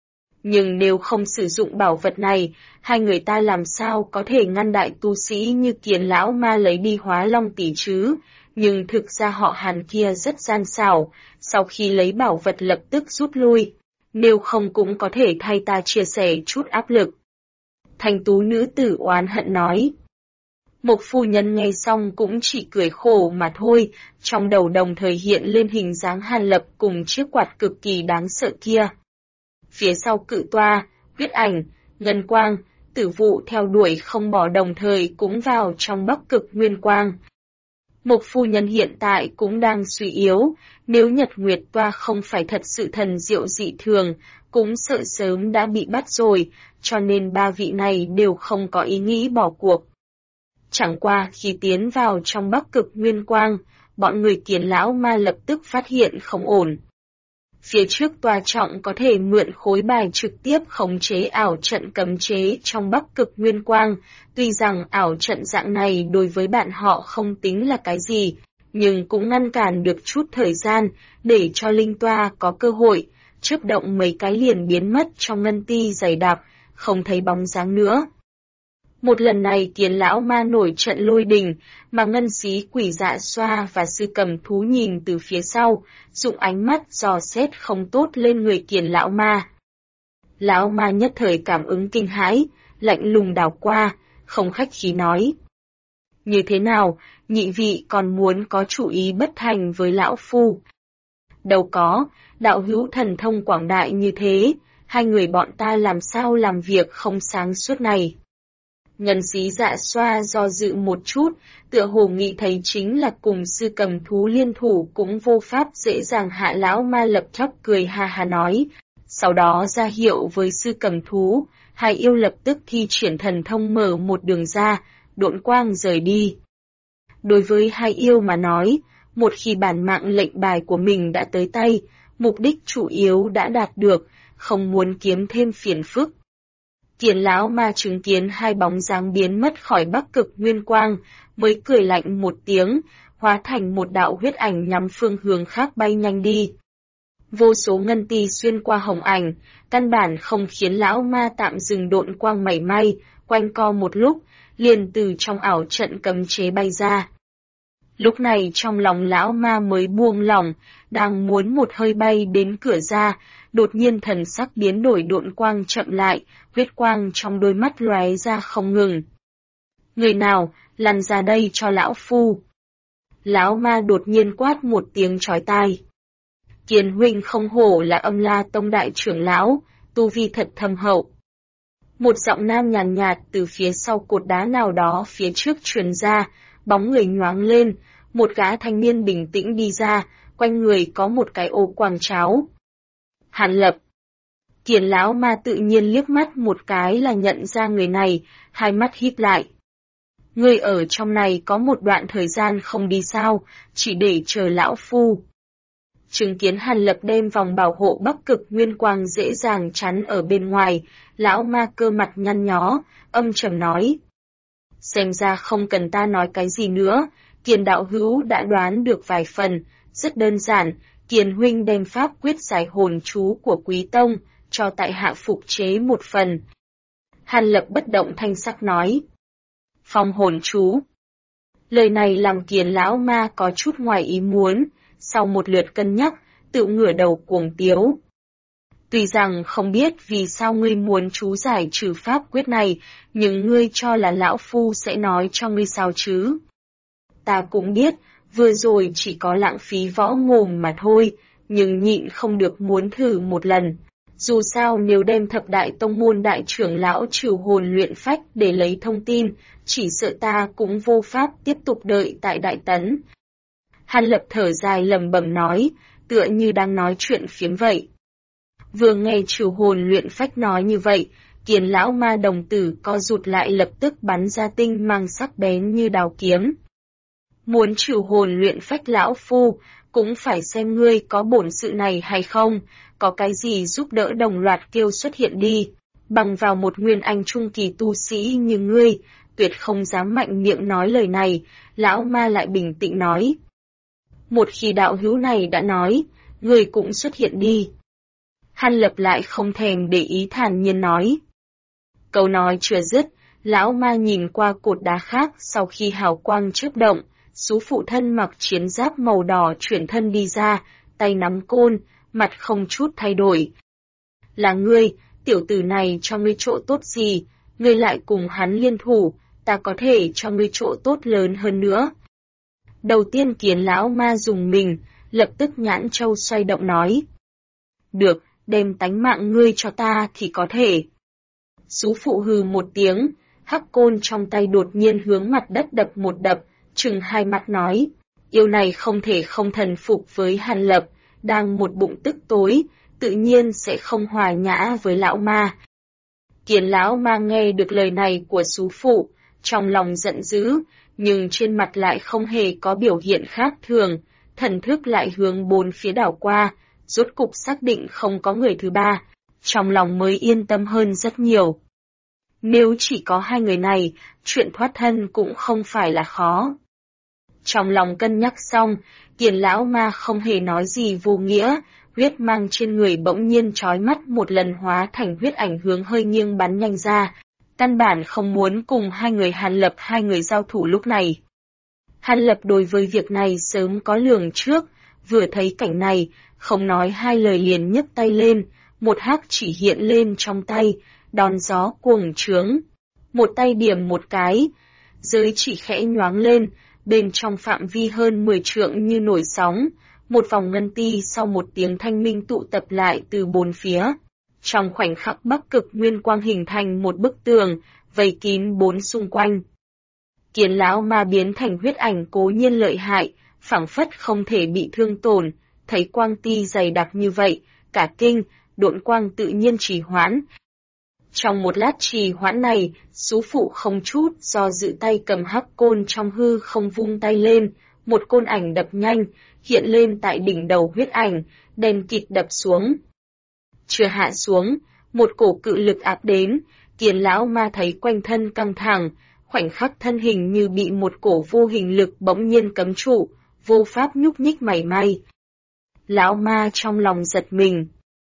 Nhưng nếu không sử dụng bảo vật này, hai người ta làm sao có thể ngăn đại tu sĩ như Kiến lão ma lấy đi Hóa Long tỷ chứ? Nhưng thực ra họ Hàn kia rất gian xảo, sau khi lấy bảo vật lập tức rút lui, nếu không cũng có thể thay ta chia sẻ chút áp lực. Thanh tú nữ tử oán hận nói. Mộc phu nhân nghe xong cũng chỉ cười khổ mà thôi, trong đầu đồng thời hiện lên hình dáng Hàn Lập cùng chiếc quạt cực kỳ đáng sợ kia. Phía sau cự toa, Huyết Ảnh, Ngân Quang, Tử Vụ theo đuổi không bỏ đồng thời cũng vào trong Bắc Cực Nguyên Quang. Mộc phu nhân hiện tại cũng đang suy yếu, nếu Nhật Nguyệt toa không phải thật sự thần diệu dị thường, cũng sợ sớm đã bị bắt rồi, cho nên ba vị này đều không có ý nghĩ bỏ cuộc. Chẳng qua khi tiến vào trong Bắc Cực Nguyên Quang, bọn người Kiến lão ma lập tức phát hiện không ổn. Phía trước tòa trọng có thể mượn khối bài trực tiếp khống chế ảo trận cấm chế trong Bắc Cực Nguyên Quang, tuy rằng ảo trận dạng này đối với bạn họ không tính là cái gì, nhưng cũng ngăn cản được chút thời gian để cho linh toa có cơ hội, chớp động mấy cái liền biến mất trong ngân ti dày đặc, không thấy bóng dáng nữa. Một lần này Kiến lão ma nổi trận lôi đình, mà Ngân Xí Quỷ Dạ Xoa và Sư Cầm Thú nhìn từ phía sau, dụng ánh mắt dò xét không tốt lên người Kiến lão ma. Lão ma nhất thời cảm ứng kinh hãi, lạnh lùng đảo qua, không khách khí nói. Như thế nào, nhị vị còn muốn có chủ ý bất thành với lão phu? Đâu có, đạo hữu thần thông quảng đại như thế, hai người bọn ta làm sao làm việc không sáng suốt này. Ngân Xí Dạ Xoa do dự một chút, tựa hồ nghĩ thấy chính là cùng Sư Cầm Thú liên thủ cũng vô pháp dễ dàng hạ lão ma, lập tức cười ha ha nói. Sau đó ra hiệu với Sư Cầm Thú, hai yêu lập tức thi triển thần thông mở một đường ra, độn quang rời đi. Đối với hai yêu mà nói, một khi bản mạng lệnh bài của mình đã tới tay, mục đích chủ yếu đã đạt được, không muốn kiếm thêm phiền phức. Kiến lão ma chứng kiến hai bóng dáng biến mất khỏi Bắc Cực Nguyên Quang, mới cười lạnh một tiếng, hóa thành một đạo huyết ảnh nhắm phương hướng khác bay nhanh đi. Vô số ngân ti xuyên qua hồng ảnh, căn bản không khiến lão ma tạm dừng độn quang mảy may, quanh co một lúc, liền từ trong ảo trận cấm chế bay ra. Lúc này trong lòng lão ma mới buông lỏng, đang muốn một hơi bay đến cửa ra, đột nhiên thần sắc biến đổi, độn quang chậm lại, huyết quang trong đôi mắt lóe ra không ngừng. Người nào, lăn ra đây cho lão phu. Lão ma đột nhiên quát một tiếng chói tai. Kiền huynh không hổ là Âm La Tông đại trưởng lão, tu vi thật thâm hậu. Một giọng nam nhàn nhạt từ phía sau cột đá nào đó phía trước truyền ra, bóng người nhoáng lên, một gã thanh niên bình tĩnh đi ra, quanh người có một cái ô quàng cháo. Hàn Lập. Kiền lão ma tự nhiên liếc mắt một cái là nhận ra người này, hai mắt híp lại. Ngươi ở trong này có một đoạn thời gian không đi sao, chỉ để chờ lão phu. Chứng kiến Hàn Lập đem vòng bảo hộ Bắc Cực Nguyên Quang dễ dàng chắn ở bên ngoài, lão ma cơ mặt nhăn nhó, âm trầm nói. Xem ra không cần ta nói cái gì nữa, Kiền đạo hữu đã đoán được vài phần, rất đơn giản, Kiền huynh đem pháp quyết giải hồn chú của Quý Tông, cho tại hạ phục chế một phần. Hàn Lập bất động thanh sắc nói. Phong hồn chú. Lời này làm Kiền lão ma có chút ngoài ý muốn, sau một lượt cân nhắc, tự ngửa đầu cuồng tiếu. Tuy rằng không biết vì sao ngươi muốn chú giải trừ pháp quyết này, nhưng ngươi cho là lão phu sẽ nói cho ngươi sao chứ? Ta cũng biết, vừa rồi chỉ có lãng phí võ mồm mà thôi, nhưng nhịn không được muốn thử một lần. Dù sao nếu đem thập đại tông môn đại trưởng lão trừ hồn luyện phách để lấy thông tin, chỉ sợ ta cũng vô pháp tiếp tục đợi tại Đại Tấn. Hàn Lập thở dài lẩm bẩm nói, tựa như đang nói chuyện phiếm vậy. Vừa nghe trừ hồn luyện phách nói như vậy, Kiền lão ma đồng tử co rụt lại, lập tức bắn ra tinh mang sắc bén như đào kiếm. Muốn trừ hồn luyện phách lão phu, cũng phải xem ngươi có bổn sự này hay không, có cái gì giúp đỡ đồng loạt kêu xuất hiện đi, bằng vào một nguyên anh trung kỳ tu sĩ như ngươi, tuyệt không dám mạnh miệng nói lời này, lão ma lại bình tĩnh nói. Một khi đạo hữu này đã nói, ngươi cũng xuất hiện đi. Hàn Lập lại không thèm để ý, thản nhiên nói. Câu nói chưa dứt, lão ma nhìn qua cột đá khác, sau khi hào quang chớp động, sú phụ thân mặc chiến giáp màu đỏ chuyển thân đi ra, tay nắm côn, mặt không chút thay đổi. Là ngươi, tiểu tử này cho ngươi chỗ tốt gì, ngươi lại cùng hắn liên thủ, ta có thể cho ngươi chỗ tốt lớn hơn nữa. Đầu tiên Kiền lão ma dùng mình, lập tức nhãn châu xoay động nói. Được, đem tánh mạng ngươi cho ta thì có thể. Sú phụ hừ một tiếng, hắc côn trong tay đột nhiên hướng mặt đất đập một đập, trừng hai mắt nói, yêu này không thể không thần phục với Hàn Lập, đang một bụng tức tối, tự nhiên sẽ không hòa nhã với lão ma. Kiền lão ma nghe được lời này của sú phụ, trong lòng giận dữ, nhưng trên mặt lại không hề có biểu hiện khác thường, thần thức lại hướng bốn phía đảo qua, rốt cục xác định không có người thứ ba, trong lòng mới yên tâm hơn rất nhiều. Nếu chỉ có hai người này, chuyện thoát thân cũng không phải là khó. Trong lòng cân nhắc xong, Kiền lão ma không hề nói gì vô nghĩa, huyết mang trên người bỗng nhiên chói mắt một lần hóa thành huyết ảnh hướng hơi nghiêng bắn nhanh ra, căn bản không muốn cùng hai người Hàn Lập hai người giao thủ lúc này. Hàn Lập đối với việc này sớm có lường trước, vừa thấy cảnh này, không nói hai lời liền nhấc tay lên, một hắc chỉ hiện lên trong tay, đón gió cuồng trướng. Một tay điểm một cái, giới chỉ khẽ nhoáng lên, bên trong phạm vi hơn 10 trượng như nổi sóng, một vòng ngân ti sau một tiếng thanh minh tụ tập lại từ bốn phía. Trong khoảnh khắc Bắc Cực Nguyên Quang hình thành một bức tường, vây kín bốn xung quanh. Kiền lão ma biến thành huyết ảnh cố nhiên lợi hại, phảng phất không thể bị thương tổn, thấy quang ti dày đặc như vậy, cả kinh, độn quang tự nhiên trì hoãn. Trong một lát trì hoãn này, sú phụ không chút do dự tay cầm hắc côn trong hư không vung tay lên, một côn ảnh đập nhanh, hiện lên tại đỉnh đầu huyết ảnh, đèn kịt đập xuống. Chưa hạ xuống, một cổ cự lực áp đến, Kiền lão ma thấy quanh thân căng thẳng, khoảnh khắc thân hình như bị một cổ vô hình lực bỗng nhiên cấm trụ, vô pháp nhúc nhích mảy may. Lão ma trong lòng giật mình.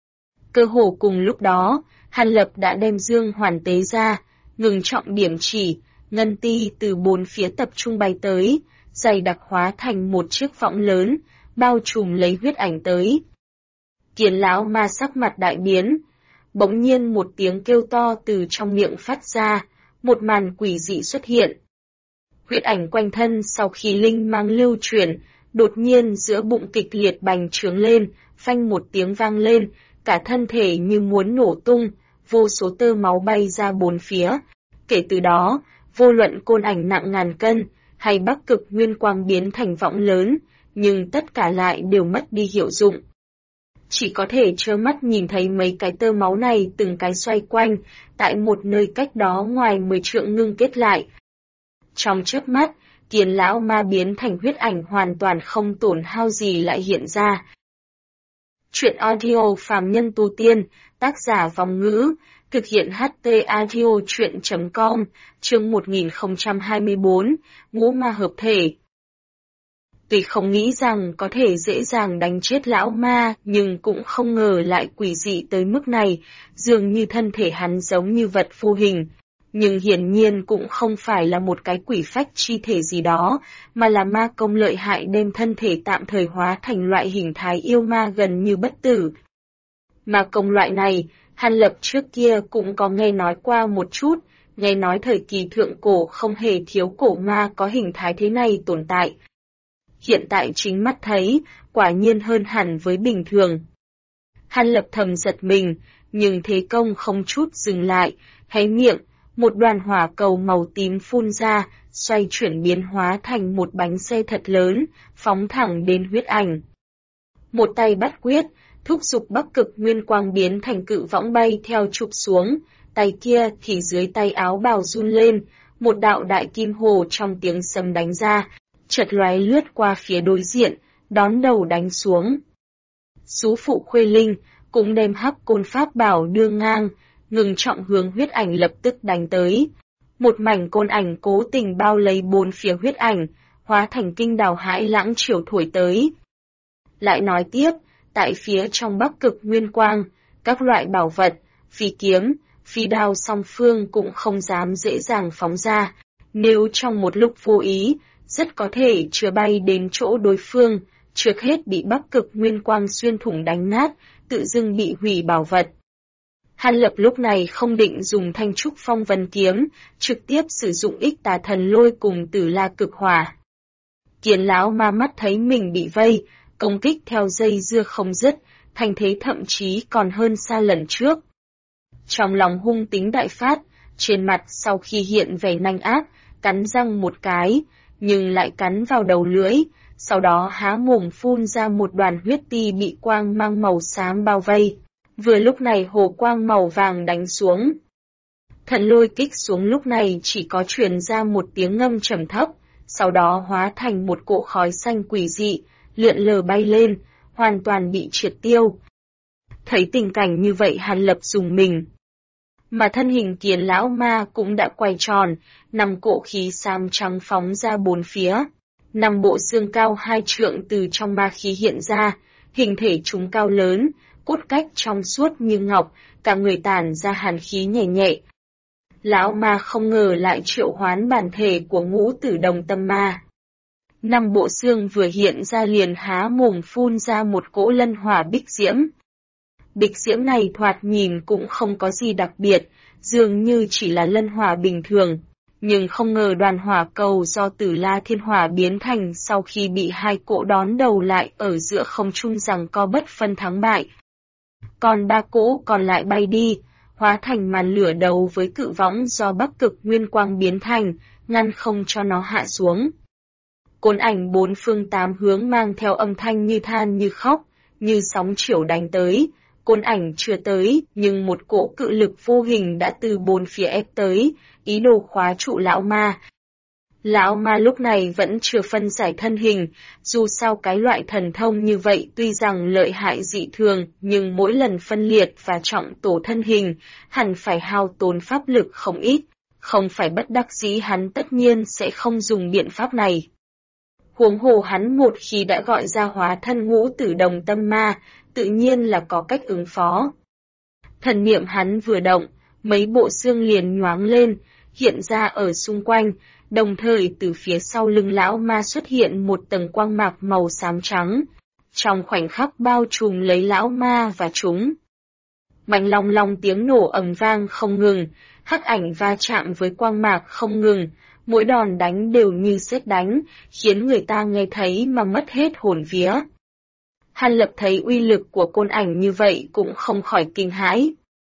Cơ hồ cùng lúc đó, Hàn Lập đã đem dương hoàn tế ra, ngừng trọng điểm chỉ, ngân ti từ bốn phía tập trung bay tới, dày đặc hóa thành một chiếc võng lớn, bao trùm lấy huyết ảnh tới. Kiền lão ma sắc mặt đại biến, bỗng nhiên một tiếng kêu to từ trong miệng phát ra, một màn quỷ dị xuất hiện. Huyết ảnh quanh thân sau khi linh mang lưu chuyển, đột nhiên giữa bụng kịch liệt bành trướng lên, phanh một tiếng vang lên, cả thân thể như muốn nổ tung, vô số tơ máu bay ra bốn phía. Kể từ đó, vô luận côn ảnh nặng ngàn cân, hay Bắc Cực Nguyên Quang biến thành võng lớn, nhưng tất cả lại đều mất đi hiệu dụng. Chỉ có thể trơ mắt nhìn thấy mấy cái tơ máu này từng cái xoay quanh, tại một nơi cách đó ngoài 10 trượng ngưng kết lại. Trong chớp mắt, Kiền lão ma biến thành huyết ảnh hoàn toàn không tổn hao gì lại hiện ra. Truyện audio phàm nhân tu tiên, tác giả Vong Ngữ, thực hiện HT audio truyện.com, chương 1024, ngũ ma hợp thể. Tuy không nghĩ rằng có thể dễ dàng đánh chết lão ma, nhưng cũng không ngờ lại quỷ dị tới mức này, dường như thân thể hắn giống như vật vô hình. Nhưng hiển nhiên cũng không phải là một cái quỷ phách chi thể gì đó, mà là ma công lợi hại đem thân thể tạm thời hóa thành loại hình thái yêu ma gần như bất tử. Ma công loại này, Hàn Lập trước kia cũng có nghe nói qua một chút, nghe nói thời kỳ thượng cổ không hề thiếu cổ ma có hình thái thế này tồn tại. Hiện tại chính mắt thấy, quả nhiên hơn hẳn với bình thường. Hàn Lập thầm giật mình, nhưng thế công không chút dừng lại, hé miệng, một đoàn hỏa cầu màu tím phun ra, xoay chuyển biến hóa thành một bánh xe thật lớn, phóng thẳng đến huyết ảnh. Một tay bắt quyết, thúc giục Bắc Cực Nguyên Quang biến thành cự võng bay theo chụp xuống, tay kia thì dưới tay áo bào run lên, một đạo đại kim hồ trong tiếng sấm đánh ra, chợt lóe lướt qua phía đối diện, đón đầu đánh xuống. Sú phụ Khuê Linh cũng đem hắc côn pháp bảo đưa ngang, ngừng trọng hướng huyết ảnh lập tức đánh tới. Một mảnh côn ảnh cố tình bao lấy bốn phía huyết ảnh, hóa thành kinh đào hãi lãng chiều thổi tới. Lại nói tiếp, tại phía trong Bắc Cực Nguyên Quang, các loại bảo vật, phi kiếm, phi đao song phương cũng không dám dễ dàng phóng ra, nếu trong một lúc vô ý, rất có thể chưa bay đến chỗ đối phương, trước hết bị Bắc Cực Nguyên Quang xuyên thủng đánh nát, tự dưng bị hủy bảo vật. Hàn Lập lúc này không định dùng Thanh Trúc Phong Vân kiếm, trực tiếp sử dụng Ích Tà Thần Lôi cùng Tử La Cực Hỏa. Kiền lão ma mắt thấy mình bị vây, công kích theo dây dưa không dứt, thành thế thậm chí còn hơn xa lần trước. Trong lòng hung tính đại phát, trên mặt sau khi hiện vẻ nanh ác, cắn răng một cái, nhưng lại cắn vào đầu lưỡi, sau đó há mồm phun ra một đoàn huyết ti bị quang mang màu xám bao vây. Vừa lúc này hồ quang màu vàng đánh xuống. Thần lôi kích xuống lúc này chỉ có truyền ra một tiếng ngâm trầm thấp, sau đó hóa thành một cỗ khói xanh quỷ dị, lượn lờ bay lên, hoàn toàn bị triệt tiêu. Thấy tình cảnh như vậy Hàn Lập dùng mình. Mà thân hình Kiền lão ma cũng đã quay tròn, 5 cỗ khí xám trắng phóng ra bốn phía. 5 bộ xương cao 2 trượng từ trong ma khí hiện ra, hình thể chúng cao lớn, cốt cách trong suốt như ngọc, cả người tản ra hàn khí nhẹ nhẹ. Lão ma không ngờ lại triệu hoán bản thể của Ngũ Tử Đồng Tâm Ma. 5 bộ xương vừa hiện ra liền há mồm phun ra một cỗ lân hỏa bích diễm. Bích diễm này thoạt nhìn cũng không có gì đặc biệt, dường như chỉ là lân hỏa bình thường. Nhưng không ngờ đoàn hỏa cầu do Tử La Thiên Hỏa biến thành sau khi bị 2 cỗ đón đầu lại ở giữa không trung rằng co bất phân thắng bại. Còn 3 cỗ còn lại bay đi, hóa thành màn lửa đầu với cự võng do Bắc Cực Nguyên Quang biến thành, ngăn không cho nó hạ xuống. Côn ảnh 4 phương 8 hướng mang theo âm thanh như than như khóc, như sóng chiều đánh tới. Côn ảnh chưa tới, nhưng một cỗ cự lực vô hình đã từ 4 phía ép tới, ý đồ khóa trụ lão ma. Lão ma lúc này vẫn chưa phân giải thân hình, dù sao cái loại thần thông như vậy tuy rằng lợi hại dị thường, nhưng mỗi lần phân liệt và trọng tổ thân hình, hẳn phải hao tốn pháp lực không ít, không phải bất đắc dĩ hắn tất nhiên sẽ không dùng biện pháp này. Huống hồ hắn một khi đã gọi ra hóa thân Ngũ Tử Đồng Tâm Ma, tự nhiên là có cách ứng phó. Thần niệm hắn vừa động, mấy bộ xương liền nhoáng lên, hiện ra ở xung quanh, đồng thời từ phía sau lưng lão ma xuất hiện một tầng quang mạc màu xám trắng, trong khoảnh khắc bao trùm lấy lão ma và chúng. Mạnh long long tiếng nổ ầm vang không ngừng, hắc ảnh va chạm với quang mạc không ngừng, mỗi đòn đánh đều như sét đánh, khiến người ta nghe thấy mà mất hết hồn vía. Hàn Lập thấy uy lực của côn ảnh như vậy cũng không khỏi kinh hãi.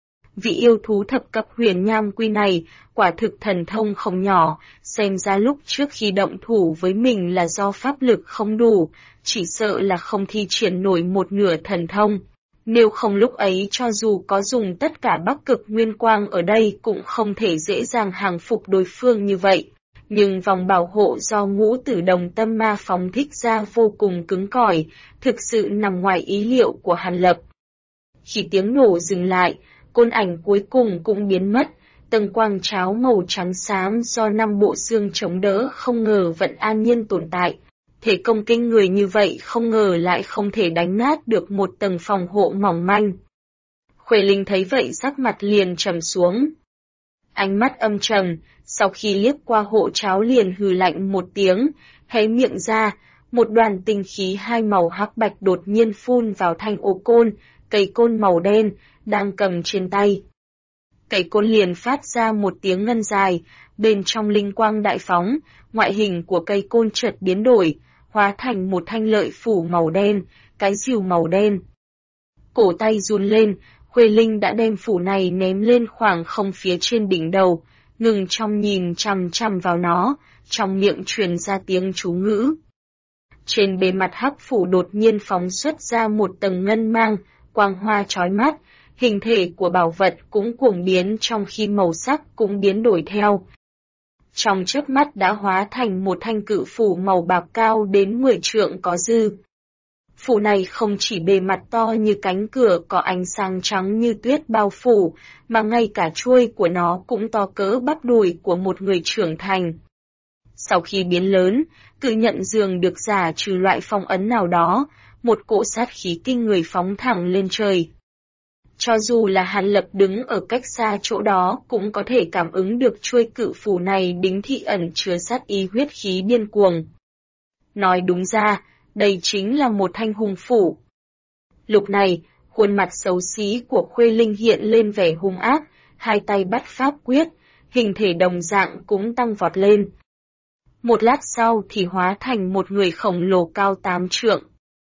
Vị yêu thú thập cấp huyền nham quy này, quả thực thần thông không nhỏ, xem ra lúc trước khi động thủ với mình là do pháp lực không đủ, chỉ sợ là không thi triển nổi một nửa thần thông. Nếu không lúc ấy cho dù có dùng tất cả Bắc Cực Nguyên Quang ở đây cũng không thể dễ dàng hàng phục đối phương như vậy. Nhưng vòng bảo hộ do Ngũ Tử Đồng Tâm Ma phóng thích ra vô cùng cứng cỏi, thực sự nằm ngoài ý liệu của Hàn Lập. Khi tiếng nổ dừng lại, côn ảnh cuối cùng cũng biến mất, tầng quang cháo màu trắng xám do 5 bộ xương chống đỡ không ngờ vẫn an nhiên tồn tại. Thể công kinh người như vậy không ngờ lại không thể đánh nát được một tầng phòng hộ mỏng manh. Khuê Linh thấy vậy sắc mặt liền trầm xuống. Ánh mắt âm trầm, sau khi liếc qua hộ cháo liền hừ lạnh một tiếng, hé miệng ra, một đoàn tinh khí hai màu hắc bạch đột nhiên phun vào thanh ô côn, cây côn màu đen, đang cầm trên tay. Cây côn liền phát ra một tiếng ngân dài, bên trong linh quang đại phóng, ngoại hình của cây côn chợt biến đổi, hóa thành một thanh lợi phủ màu đen, cái rìu màu đen. Cổ tay run lên, Khuê Linh đã đem phủ này ném lên khoảng không phía trên đỉnh đầu, ngừng trong nhìn chằm chằm vào nó, trong miệng truyền ra tiếng chú ngữ. Trên bề mặt hắc phủ đột nhiên phóng xuất ra một tầng ngân mang, quang hoa chói mắt, hình thể của bảo vật cũng cuồng biến trong khi màu sắc cũng biến đổi theo. Trong chớp mắt đã hóa thành một thanh cự phủ màu bạc cao đến 10 trượng có dư. Phủ này không chỉ bề mặt to như cánh cửa có ánh sáng trắng như tuyết bao phủ, mà ngay cả chuôi của nó cũng to cỡ bắp đùi của một người trưởng thành. Sau khi biến lớn, cự nhận dường được giả trừ loại phong ấn nào đó, một cỗ sát khí kinh người phóng thẳng lên trời. Cho dù là Hàn Lập đứng ở cách xa chỗ đó cũng có thể cảm ứng được chuôi cự phủ này đính thị ẩn chứa sát ý huyết khí điên cuồng. Nói đúng ra, đây chính là một thanh hung phủ. Lúc này, khuôn mặt xấu xí của Khuê Linh hiện lên vẻ hung ác, hai tay bắt pháp quyết, hình thể đồng dạng cũng tăng vọt lên. Một lát sau thì hóa thành một người khổng lồ cao 8 trượng.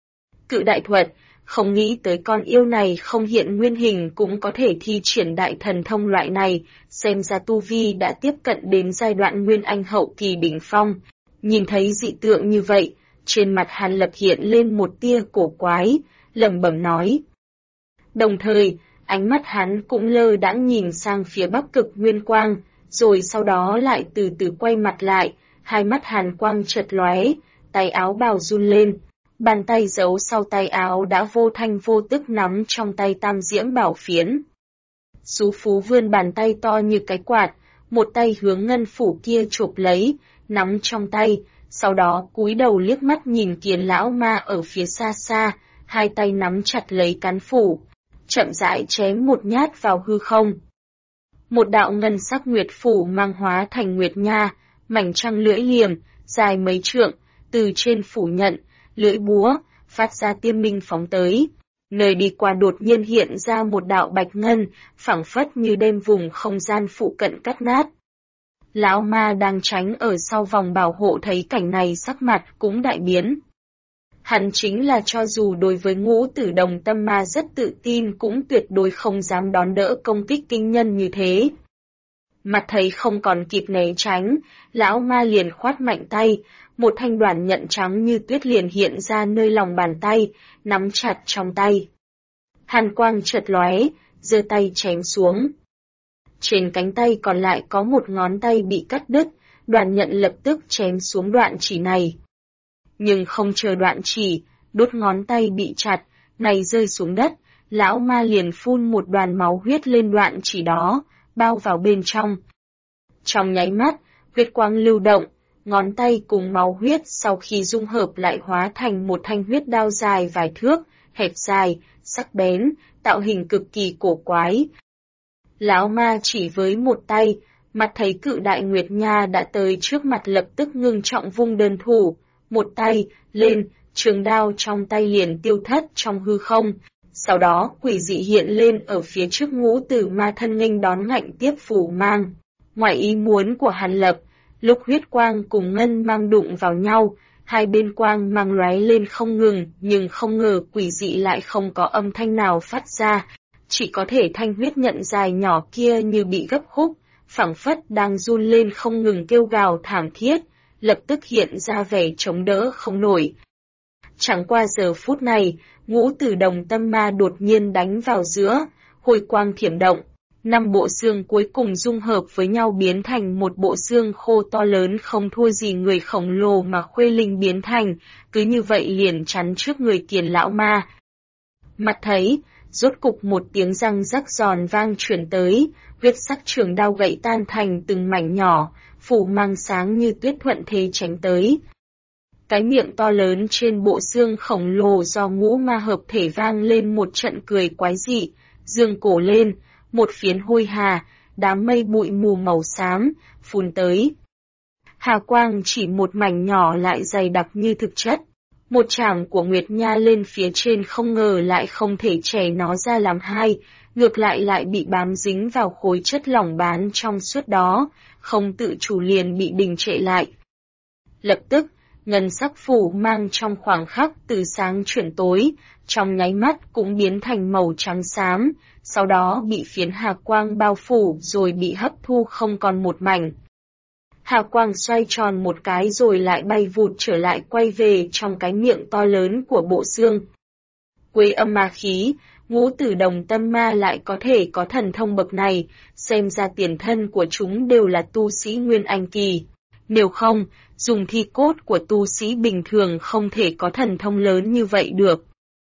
Cự đại thuật, không nghĩ tới con yêu này không hiện nguyên hình cũng có thể thi triển đại thần thông loại này, xem ra tu vi đã tiếp cận đến giai đoạn nguyên anh hậu kỳ đỉnh phong. Nhìn thấy dị tượng như vậy, trên mặt Hàn Lập hiện lên một tia cổ quái, lẩm bẩm nói. Đồng thời, ánh mắt hắn cũng lơ đãng nhìn sang phía Bắc Cực Nguyên Quang, rồi sau đó lại từ từ quay mặt lại, hai mắt hàn quang chợt lóe, tay áo bào run lên. Bàn tay giấu sau tay áo đã vô thanh vô tức nắm trong tay tam diễm bảo phiến. Sú Phú vươn bàn tay to như cái quạt, một tay hướng ngân phủ kia chộp lấy, nắm trong tay, sau đó cúi đầu liếc mắt nhìn Kiền lão ma ở phía xa xa, hai tay nắm chặt lấy cán phủ, chậm rãi chém một nhát vào hư không. Một đạo ngân sắc nguyệt phủ mang hóa thành nguyệt nha, mảnh trăng lưỡi liềm, dài mấy trượng, từ trên phủ nhận, lưỡi búa, phát ra tiêm minh phóng tới. Nơi đi qua đột nhiên hiện ra một đạo bạch ngân, phảng phất như đem vùng không gian phụ cận cắt nát. Lão ma đang tránh ở sau vòng bảo hộ thấy cảnh này sắc mặt cũng đại biến. Hắn chính là cho dù đối với Ngũ Tử Đồng Tâm Ma rất tự tin cũng tuyệt đối không dám đón đỡ công kích kinh nhân như thế. Mặt thấy không còn kịp né tránh, lão ma liền khoát mạnh tay, một thanh đoàn nhận trắng như tuyết liền hiện ra nơi lòng bàn tay, nắm chặt trong tay. Hàn quang chợt lóe, giơ tay chém xuống. Trên cánh tay còn lại có một ngón tay bị cắt đứt, đoàn nhận lập tức chém xuống đoạn chỉ này. Nhưng không chờ đoạn chỉ, đốt ngón tay bị chặt, này rơi xuống đất, lão ma liền phun một đoàn máu huyết lên đoạn chỉ đó, bao vào bên trong. Trong nháy mắt, huyết quang lưu động, ngón tay cùng máu huyết sau khi dung hợp lại hóa thành một thanh huyết đao dài vài thước, hẹp dài, sắc bén, tạo hình cực kỳ cổ quái. Lão ma chỉ với một tay, Mặt thấy cự đại Nguyệt Nha đã tới trước mặt lập tức ngưng trọng vung đơn thủ, một tay, lên, trường đao trong tay liền tiêu thất trong hư không. Sau đó quỷ dị hiện lên ở phía trước Ngũ Tử Ma thân nghênh đón ngạnh tiếp phủ mang. Ngoài ý muốn của Hàn Lập, lúc huyết quang cùng ngân mang đụng vào nhau, hai bên quang mang lóe lên không ngừng, nhưng không ngờ quỷ dị lại không có âm thanh nào phát ra, chỉ có thể thanh huyết nhận dài nhỏ kia như bị gấp khúc, phảng phất đang run lên không ngừng kêu gào thảm thiết, lập tức hiện ra vẻ chống đỡ không nổi. Chẳng qua giờ phút này, Ngũ Tử Đồng Tâm Ma đột nhiên đánh vào giữa, hồi quang thiểm động. 5 bộ xương cuối cùng dung hợp với nhau biến thành một bộ xương khô to lớn không thua gì người khổng lồ mà Khuê Linh biến thành, cứ như vậy liền chắn trước người Tiền lão ma. Mặt thấy, rốt cục một tiếng răng rắc giòn vang chuyển tới, huyết sắc trường đao gãy tan thành từng mảnh nhỏ, phủ mang sáng như tuyết thuận thế tránh tới. Cái miệng to lớn trên bộ xương khổng lồ do ngũ ma hợp thể vang lên một trận cười quái dị, dương cổ lên, một phiến hôi hà, đám mây bụi mù màu xám, phun tới. Hà quang chỉ một mảnh nhỏ lại dày đặc như thực chất. Một chảng của Nguyệt Nha lên phía trên không ngờ lại không thể chẻ nó ra làm hai, ngược lại bị bám dính vào khối chất lỏng bán trong suốt đó, không tự chủ liền bị đình trệ lại. Lập tức, ngân sắc phủ mang trong khoảng khắc từ sáng chuyển tối, trong nháy mắt cũng biến thành màu trắng xám, sau đó bị phiến hà quang bao phủ rồi bị hấp thu không còn một mảnh. Hà quang xoay tròn một cái rồi lại bay vụt trở lại quay về trong cái miệng to lớn của bộ xương. Quế âm ma khí, Ngũ Tử Đồng Tâm Ma lại có thể có thần thông bậc này, xem ra tiền thân của chúng đều là tu sĩ Nguyên Anh kỳ. Nếu không, dùng thi cốt của tu sĩ bình thường không thể có thần thông lớn như vậy được.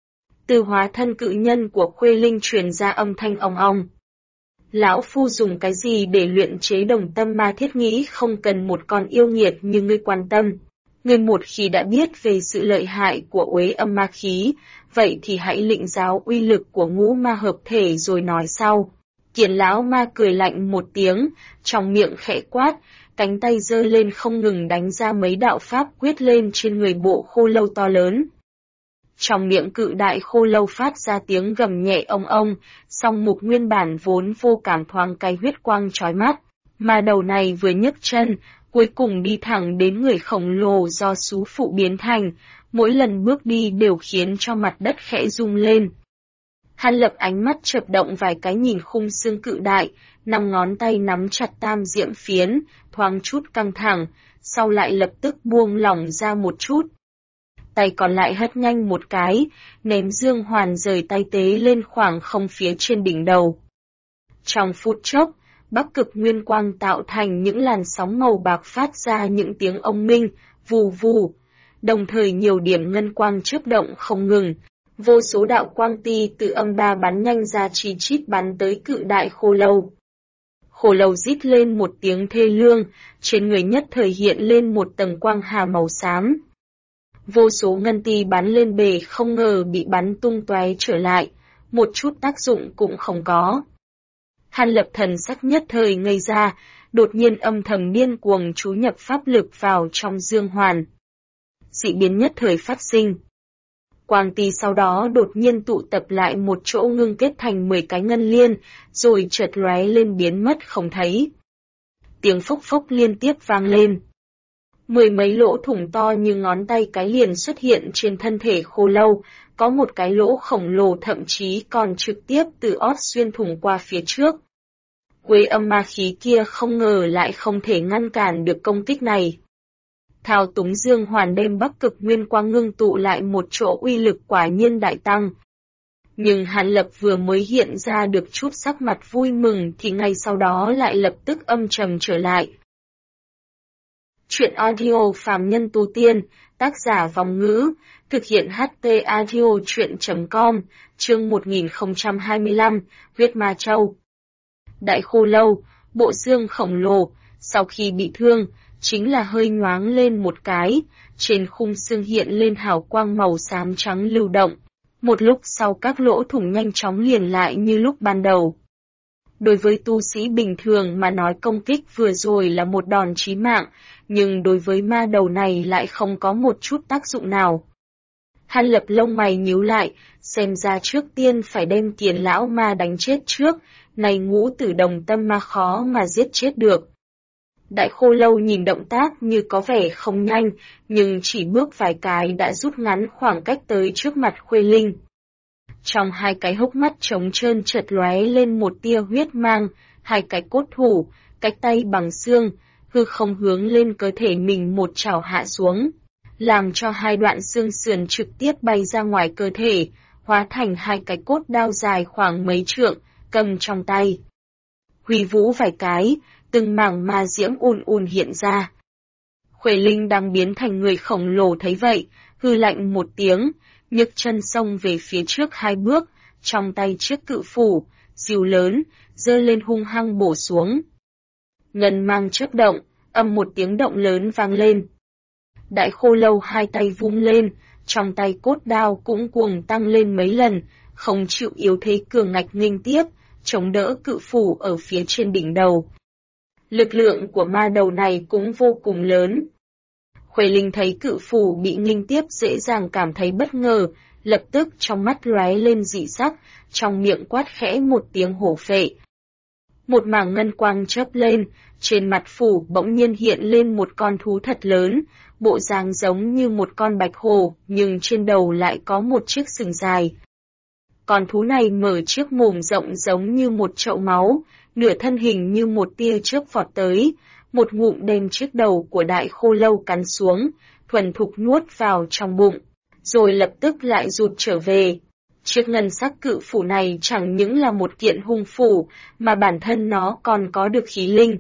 Từ hóa thân cự nhân của Khuê Linh truyền ra âm thanh ong ong. Lão phu dùng cái gì để luyện chế Đồng Tâm Ma thiết nghĩ không cần một con yêu nghiệt như ngươi quan tâm. Ngươi một khi đã biết về sự lợi hại của uế âm ma khí, vậy thì hãy lĩnh giáo uy lực của ngũ ma hợp thể rồi nói sau. Kiền lão ma cười lạnh một tiếng, trong miệng khẽ quát, cánh tay giơ lên không ngừng đánh ra mấy đạo pháp quyết lên trên người bộ khô lâu to lớn. Trong miệng cự đại khô lâu phát ra tiếng gầm nhẹ ông ông, song mục nguyên bản vốn vô cảm thoáng cái huyết quang chói mắt, mà đầu này vừa nhấc chân, cuối cùng đi thẳng đến người khổng lồ do xú phụ biến thành, mỗi lần bước đi đều khiến cho mặt đất khẽ rung lên. Hàn Lập ánh mắt chợp động vài cái nhìn khung xương cự đại, 5 ngón tay nắm chặt tam diễm phiến, thoáng chút căng thẳng, sau lại lập tức buông lỏng ra một chút. Tay còn lại hất nhanh một cái, ném dương hoàn rời tay tế lên khoảng không phía trên đỉnh đầu. Trong phút chốc, Bắc Cực Nguyên Quang tạo thành những làn sóng màu bạc phát ra những tiếng ông minh, vù vù, đồng thời nhiều điểm ngân quang chớp động không ngừng. Vô số đạo quang ti từ âm ba bắn nhanh ra chi chít bắn tới cự đại khô lâu. Khô lâu rít lên một tiếng thê lương, trên người nhất thời hiện lên một tầng quang hà màu xám. Vô số ngân ti bắn lên bề không ngờ bị bắn tung tóe trở lại, một chút tác dụng cũng không có. Hàn Lập thần sắc nhất thời ngây ra, đột nhiên âm thầm điên cuồng chú nhập pháp lực vào trong dương hoàn. Dị biến nhất thời phát sinh. Quang ti sau đó đột nhiên tụ tập lại một chỗ ngưng kết thành 10 cái ngân liên, rồi chợt lóe lên biến mất không thấy. Tiếng phốc phốc liên tiếp vang lên. 10 mấy lỗ thủng to như ngón tay cái liền xuất hiện trên thân thể khô lâu, có một cái lỗ khổng lồ thậm chí còn trực tiếp từ ót xuyên thủng qua phía trước. Quế âm ma khí kia không ngờ lại không thể ngăn cản được công kích này. Thao túng dương hoàn đem Bắc Cực Nguyên Quang ngưng tụ lại một chỗ uy lực quả nhiên đại tăng. Nhưng Hàn Lập vừa mới hiện ra được chút sắc mặt vui mừng thì ngay sau đó lại lập tức âm trầm trở lại. Chuyện audio phàm nhân tu tiên, tác giả Vòng Ngữ, thực hiện HT audio chuyện.com, chương 1025, huyết ma châu. Đại khô lâu, bộ xương khổng lồ, sau khi bị thương, chính là hơi nhoáng lên một cái, trên khung xương hiện lên hào quang màu xám trắng lưu động. Một lúc sau các lỗ thủng nhanh chóng liền lại như lúc ban đầu. Đối với tu sĩ bình thường mà nói công kích vừa rồi là một đòn chí mạng, nhưng đối với ma đầu này lại không có một chút tác dụng nào. Hàn Lập lông mày nhíu lại, xem ra trước tiên phải đem Tiền lão ma đánh chết trước, này Ngũ Tử Đồng Tâm ma khó mà giết chết được. Đại Khô Lâu nhìn động tác như có vẻ không nhanh, nhưng chỉ bước vài cái đã rút ngắn khoảng cách tới trước mặt Khuê Linh. Trong hai cái hốc mắt trống trơn chợt lóe lên một tia huyết mang, hai cái cốt thủ, cái tay bằng xương, hư không hướng lên cơ thể mình một chảo hạ xuống, làm cho hai đoạn xương sườn trực tiếp bay ra ngoài cơ thể, hóa thành hai cái cốt đao dài khoảng mấy trượng, cầm trong tay. Huy vũ vài cái, từng mảng ma diễm ùn hiện ra. Khuê Linh đang biến thành người khổng lồ thấy vậy, hư lạnh một tiếng, nhấc chân xông về phía trước hai bước, trong tay chiếc cự phủ, diều lớn, giơ lên hung hăng bổ xuống. Ngân mang chớp động, âm một tiếng động lớn vang lên. Đại Khô Lâu hai tay vung lên, trong tay cốt đao cũng cuồng tăng lên mấy lần, không chịu yếu thế cường ngạch nghênh tiếp, chống đỡ cự phủ ở phía trên đỉnh đầu. Lực lượng của ma đầu này cũng vô cùng lớn. Khuê Linh thấy cự phủ bị nghênh tiếp dễ dàng cảm thấy bất ngờ, lập tức trong mắt lóe lên dị sắc, trong miệng quát khẽ một tiếng hổ phệ. Một mảng ngân quang chớp lên, trên mặt phủ bỗng nhiên hiện lên một con thú thật lớn, bộ dáng giống như một con bạch hổ, nhưng trên đầu lại có một chiếc sừng dài. Con thú này mở chiếc mồm rộng giống như một chậu máu, nửa thân hình như một tia chớp vọt tới, một ngụm đem chiếc đầu của Đại Khô Lâu cắn xuống, thuần thục nuốt vào trong bụng, rồi lập tức lại rụt trở về. Chiếc ngân sắc cự phủ này chẳng những là một kiện hung phủ, mà bản thân nó còn có được khí linh.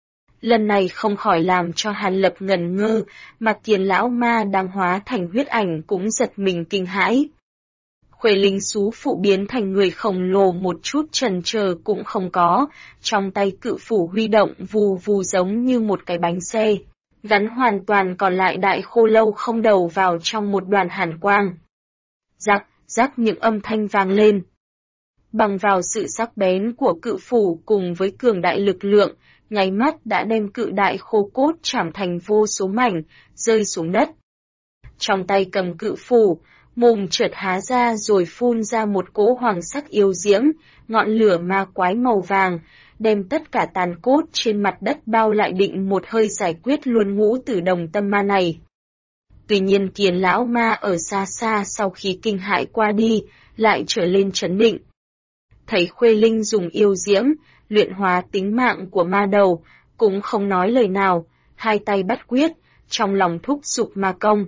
Lần này không khỏi làm cho Hàn Lập ngẩn ngơ, mà Tiền lão ma đang hóa thành huyết ảnh cũng giật mình kinh hãi. Khuê Linh xú phụ biến thành người khổng lồ một chút chần chờ cũng không có, trong tay cự phủ huy động vù vù giống như một cái bánh xe, gắn hoàn toàn còn lại Đại Khô Lâu không đầu vào trong một đoàn hàn quang. Rắc, rắc những âm thanh vang lên. Bằng vào sự sắc bén của cự phủ cùng với cường đại lực lượng, nháy mắt đã đem cự đại khô cốt chảm thành vô số mảnh, rơi xuống đất. Trong tay cầm cự phủ, mồm chợt há ra rồi phun ra một cỗ hoàng sắc yêu diễm, ngọn lửa ma quái màu vàng, đem tất cả tàn cốt trên mặt đất bao lại định một hơi giải quyết luôn Ngũ Tử Đồng Tâm ma này. Tuy nhiên Tiền lão ma ở xa xa sau khi kinh hãi qua đi, lại trở lên trấn định. Thấy Khuê Linh dùng yêu diễm, luyện hóa tính mạng của ma đầu, cũng không nói lời nào, hai tay bắt quyết, trong lòng thúc giục ma công.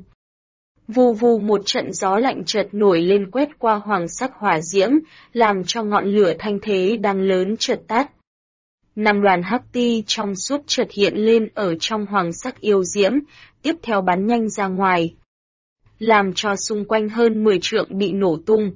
Vù vù một trận gió lạnh chợt nổi lên quét qua hoàng sắc hỏa diễm, làm cho ngọn lửa thanh thế đang lớn chợt tắt. 5 đoàn hắc ti trong suốt chợt hiện lên ở trong hoàng sắc yêu diễm, tiếp theo bắn nhanh ra ngoài, làm cho xung quanh hơn 10 trượng bị nổ tung.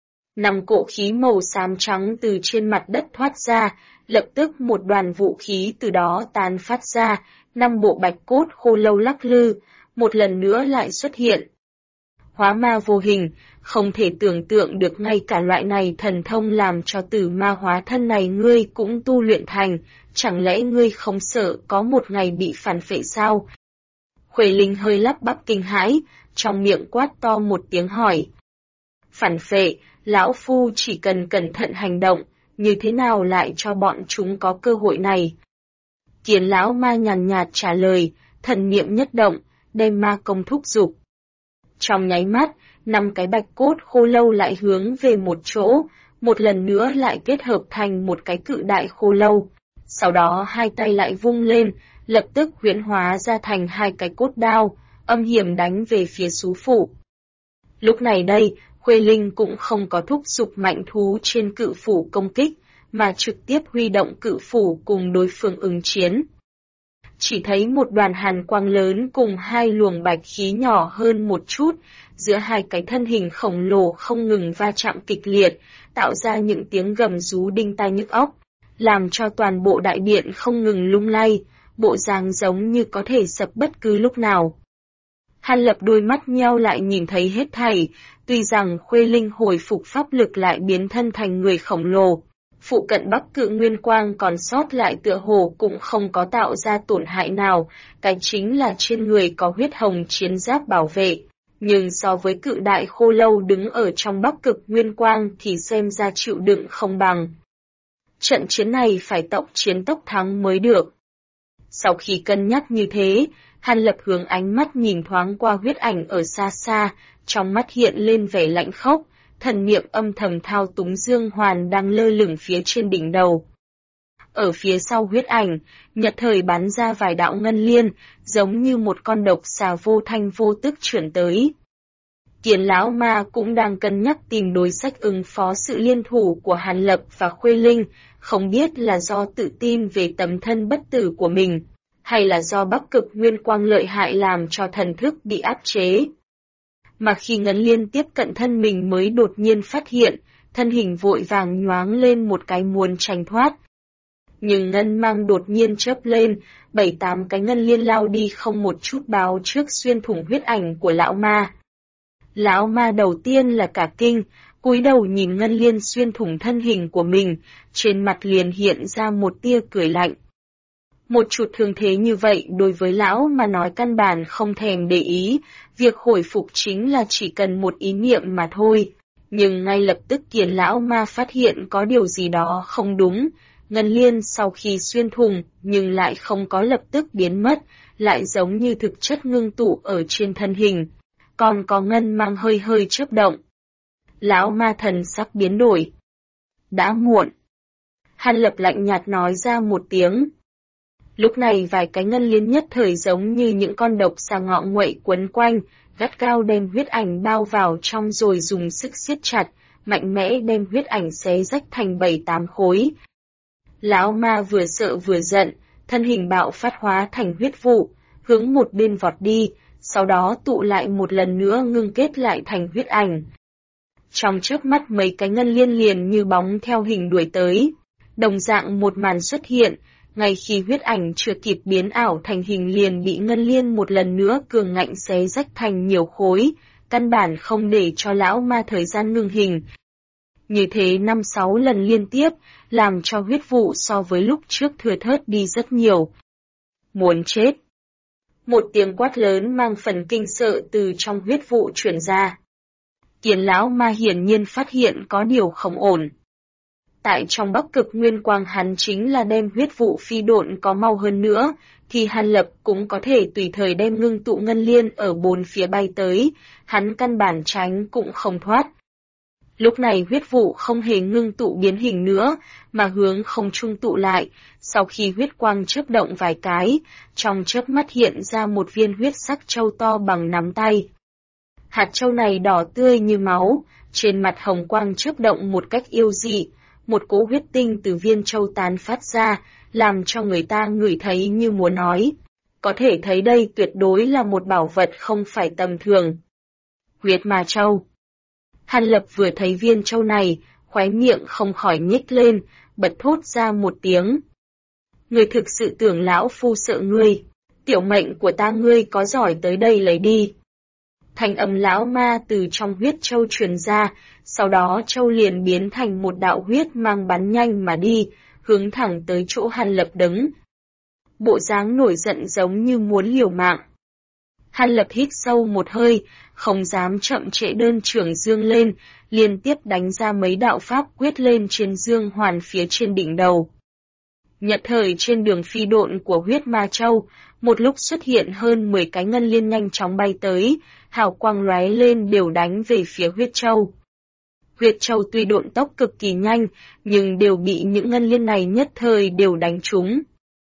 5 cỗ khí màu xám trắng từ trên mặt đất thoát ra, lập tức một đoàn vũ khí từ đó tán phát ra, 5 bộ bạch cốt khô lâu lắc lư, một lần nữa lại xuất hiện. Hóa ma vô hình, không thể tưởng tượng được ngay cả loại này thần thông làm cho tử ma hóa thân này ngươi cũng tu luyện thành, chẳng lẽ ngươi không sợ có một ngày bị phản phệ sao? Khuê Linh hơi lắp bắp kinh hãi, trong miệng quát to một tiếng hỏi. Phản phệ, lão phu chỉ cần cẩn thận hành động, như thế nào lại cho bọn chúng có cơ hội này? Tiền lão ma nhàn nhạt trả lời, thần niệm nhất động, đem ma công thúc giục. Trong nháy mắt, 5 cái bạch cốt khô lâu lại hướng về một chỗ, một lần nữa lại kết hợp thành một cái cự đại khô lâu. Sau đó hai tay lại vung lên, lập tức huyễn hóa ra thành 2 cái cốt đao, âm hiểm đánh về phía xú phụ. Lúc này đây, Khuê Linh cũng không có thúc giục mạnh thú trên cự phủ công kích, mà trực tiếp huy động cự phủ cùng đối phương ứng chiến. Chỉ thấy một đoàn hàn quang lớn cùng 2 luồng bạch khí nhỏ hơn một chút, giữa 2 cái thân hình khổng lồ không ngừng va chạm kịch liệt, tạo ra những tiếng gầm rú đinh tai nhức óc, làm cho toàn bộ đại điện không ngừng lung lay, bộ dáng giống như có thể sập bất cứ lúc nào. Hàn Lập đôi mắt nheo lại nhìn thấy hết thảy, tuy rằng Khuê Linh hồi phục pháp lực lại biến thân thành người khổng lồ, phụ cận Bắc Cự Nguyên Quang còn sót lại tựa hồ cũng không có tạo ra tổn hại nào, cái chính là trên người có huyết hồng chiến giáp bảo vệ. Nhưng so với cự đại khô lâu đứng ở trong Bắc Cực Nguyên Quang thì xem ra chịu đựng không bằng. Trận chiến này phải tốc chiến tốc thắng mới được. Sau khi cân nhắc như thế, Hàn Lập hướng ánh mắt nhìn thoáng qua huyết ảnh ở xa xa, trong mắt hiện lên vẻ lạnh khốc, thần niệm âm thầm thao túng dương hoàn đang lơ lửng phía trên đỉnh đầu. Ở phía sau huyết ảnh, nhật thời bắn ra vài đạo ngân liên, giống như một con độc xà vô thanh vô tức chuyển tới. Kiền lão ma cũng đang cân nhắc tìm đối sách ứng phó sự liên thủ của Hàn Lập và Khuê Linh, không biết là do tự tin về tấm thân bất tử của mình, hay là do Bắc Cực Nguyên Quang lợi hại làm cho thần thức bị áp chế. Mà khi ngân liên tiếp cận thân mình mới đột nhiên phát hiện, thân hình vội vàng nhoáng lên một cái muốn tránh thoát. Nhưng ngân mang đột nhiên chớp lên, 7-8 cái ngân liên lao đi không một chút báo trước xuyên thủng huyết ảnh của lão ma. Lão ma đầu tiên là cả kinh, cúi đầu nhìn ngân liên xuyên thủng thân hình của mình, trên mặt liền hiện ra một tia cười lạnh. Một chút thương thế như vậy đối với lão mà nói căn bản không thèm để ý, việc hồi phục chính là chỉ cần một ý niệm mà thôi. Nhưng ngay lập tức Kiền lão ma phát hiện có điều gì đó không đúng, ngân liên sau khi xuyên thủng nhưng lại không có lập tức biến mất, lại giống như thực chất ngưng tụ ở trên thân hình, còn có ngân mang hơi hơi chớp động. Lão ma thần sắc biến đổi. Đã muộn. Hàn Lập lạnh nhạt nói ra một tiếng. Lúc này vài cái ngân liên nhất thời giống như những con độc xà ngọ nguậy quấn quanh, gắt gao đem huyết ảnh bao vào trong rồi dùng sức siết chặt, mạnh mẽ đem huyết ảnh xé rách thành 7-8 khối. Lão ma vừa sợ vừa giận, thân hình bạo phát hóa thành huyết vụ, hướng một bên vọt đi, sau đó tụ lại một lần nữa ngưng kết lại thành huyết ảnh. Trong chớp mắt mấy cái ngân liên liền như bóng theo hình đuổi tới. Đồng dạng một màn xuất hiện, ngay khi huyết ảnh chưa kịp biến ảo thành hình liền bị ngân liên một lần nữa cường ngạnh xé rách thành nhiều khối, căn bản không để cho lão ma thời gian ngưng hình. Như thế 5-6 lần liên tiếp, làm cho huyết vụ so với lúc trước thưa thớt đi rất nhiều. Muốn chết! Một tiếng quát lớn mang phần kinh sợ từ trong huyết vụ truyền ra. Kiền lão ma hiển nhiên phát hiện có điều không ổn. Tại trong Bắc Cực Nguyên Quang hắn chính là đem huyết vụ phi độn có mau hơn nữa, thì Hàn Lập cũng có thể tùy thời đem ngưng tụ ngân liên ở bốn phía bay tới, hắn căn bản tránh cũng không thoát. Lúc này huyết vụ không hề ngưng tụ biến hình nữa, mà hướng không trung tụ lại, sau khi huyết quang chớp động vài cái, trong chớp mắt hiện ra một viên huyết sắc châu to bằng nắm tay. Hạt châu này đỏ tươi như máu, trên mặt hồng quang chớp động một cách yêu dị, một cỗ huyết tinh từ viên châu tán phát ra, làm cho người ta ngửi thấy như muốn nói. Có thể thấy đây tuyệt đối là một bảo vật không phải tầm thường. Huyết ma châu. Hàn Lập vừa thấy viên châu này, khóe miệng không khỏi nhếch lên, bật thốt ra một tiếng. Ngươi thực sự tưởng lão phu sợ ngươi, tiểu mệnh của ta ngươi có giỏi tới đây lấy đi. Thanh âm lão ma từ trong huyết châu truyền ra, sau đó châu liền biến thành một đạo huyết mang bắn nhanh mà đi, hướng thẳng tới chỗ Hàn Lập đứng. Bộ dáng nổi giận giống như muốn liều mạng. Hàn Lập hít sâu một hơi, không dám chậm trễ đơn trưởng dương lên, liên tiếp đánh ra mấy đạo pháp quyết lên trên dương hoàn phía trên đỉnh đầu. Nhật thời trên đường phi độn của huyết ma châu, một lúc xuất hiện hơn 10 cái ngân liên nhanh chóng bay tới, hào quang lóe lên đều đánh về phía huyết châu. Huyết châu tuy độn tốc cực kỳ nhanh, nhưng đều bị những ngân liên này nhất thời đều đánh trúng.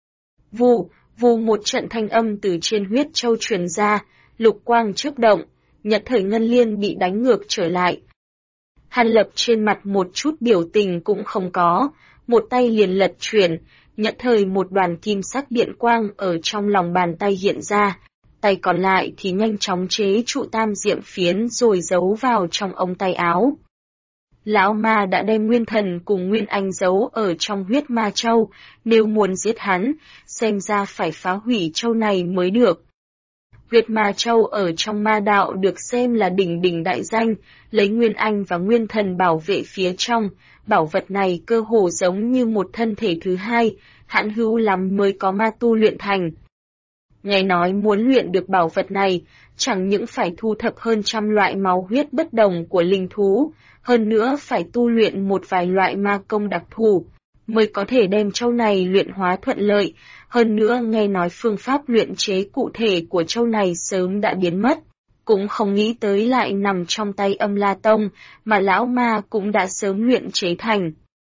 Vù, vù một trận thanh âm từ trên huyết châu truyền ra, lục quang chớp động, nhật thời ngân liên bị đánh ngược trở lại. Hàn Lập trên mặt một chút biểu tình cũng không có, một tay liền lật chuyển, nhật thời một đoàn kim sắc điện quang ở trong lòng bàn tay hiện ra, tay còn lại thì nhanh chóng chế trụ tam diệm phiến rồi giấu vào trong ống tay áo. Lão ma đã đem nguyên thần cùng nguyên anh giấu ở trong huyết ma châu, nếu muốn giết hắn, xem ra phải phá hủy châu này mới được. Huyết Ma Châu ở trong ma đạo được xem là đỉnh đỉnh đại danh, lấy Nguyên Anh và Nguyên Thần bảo vệ phía trong, bảo vật này cơ hồ giống như một thân thể thứ hai, hãn hữu lắm mới có ma tu luyện thành. Nghe nói muốn luyện được bảo vật này, chẳng những phải thu thập hơn 100 loại máu huyết bất đồng của linh thú, hơn nữa phải tu luyện một vài loại ma công đặc thù, mới có thể đem châu này luyện hóa thuận lợi, hơn nữa nghe nói phương pháp luyện chế cụ thể của châu này sớm đã biến mất, cũng không nghĩ tới lại nằm trong tay Âm La Tông, mà lão ma cũng đã sớm luyện chế thành.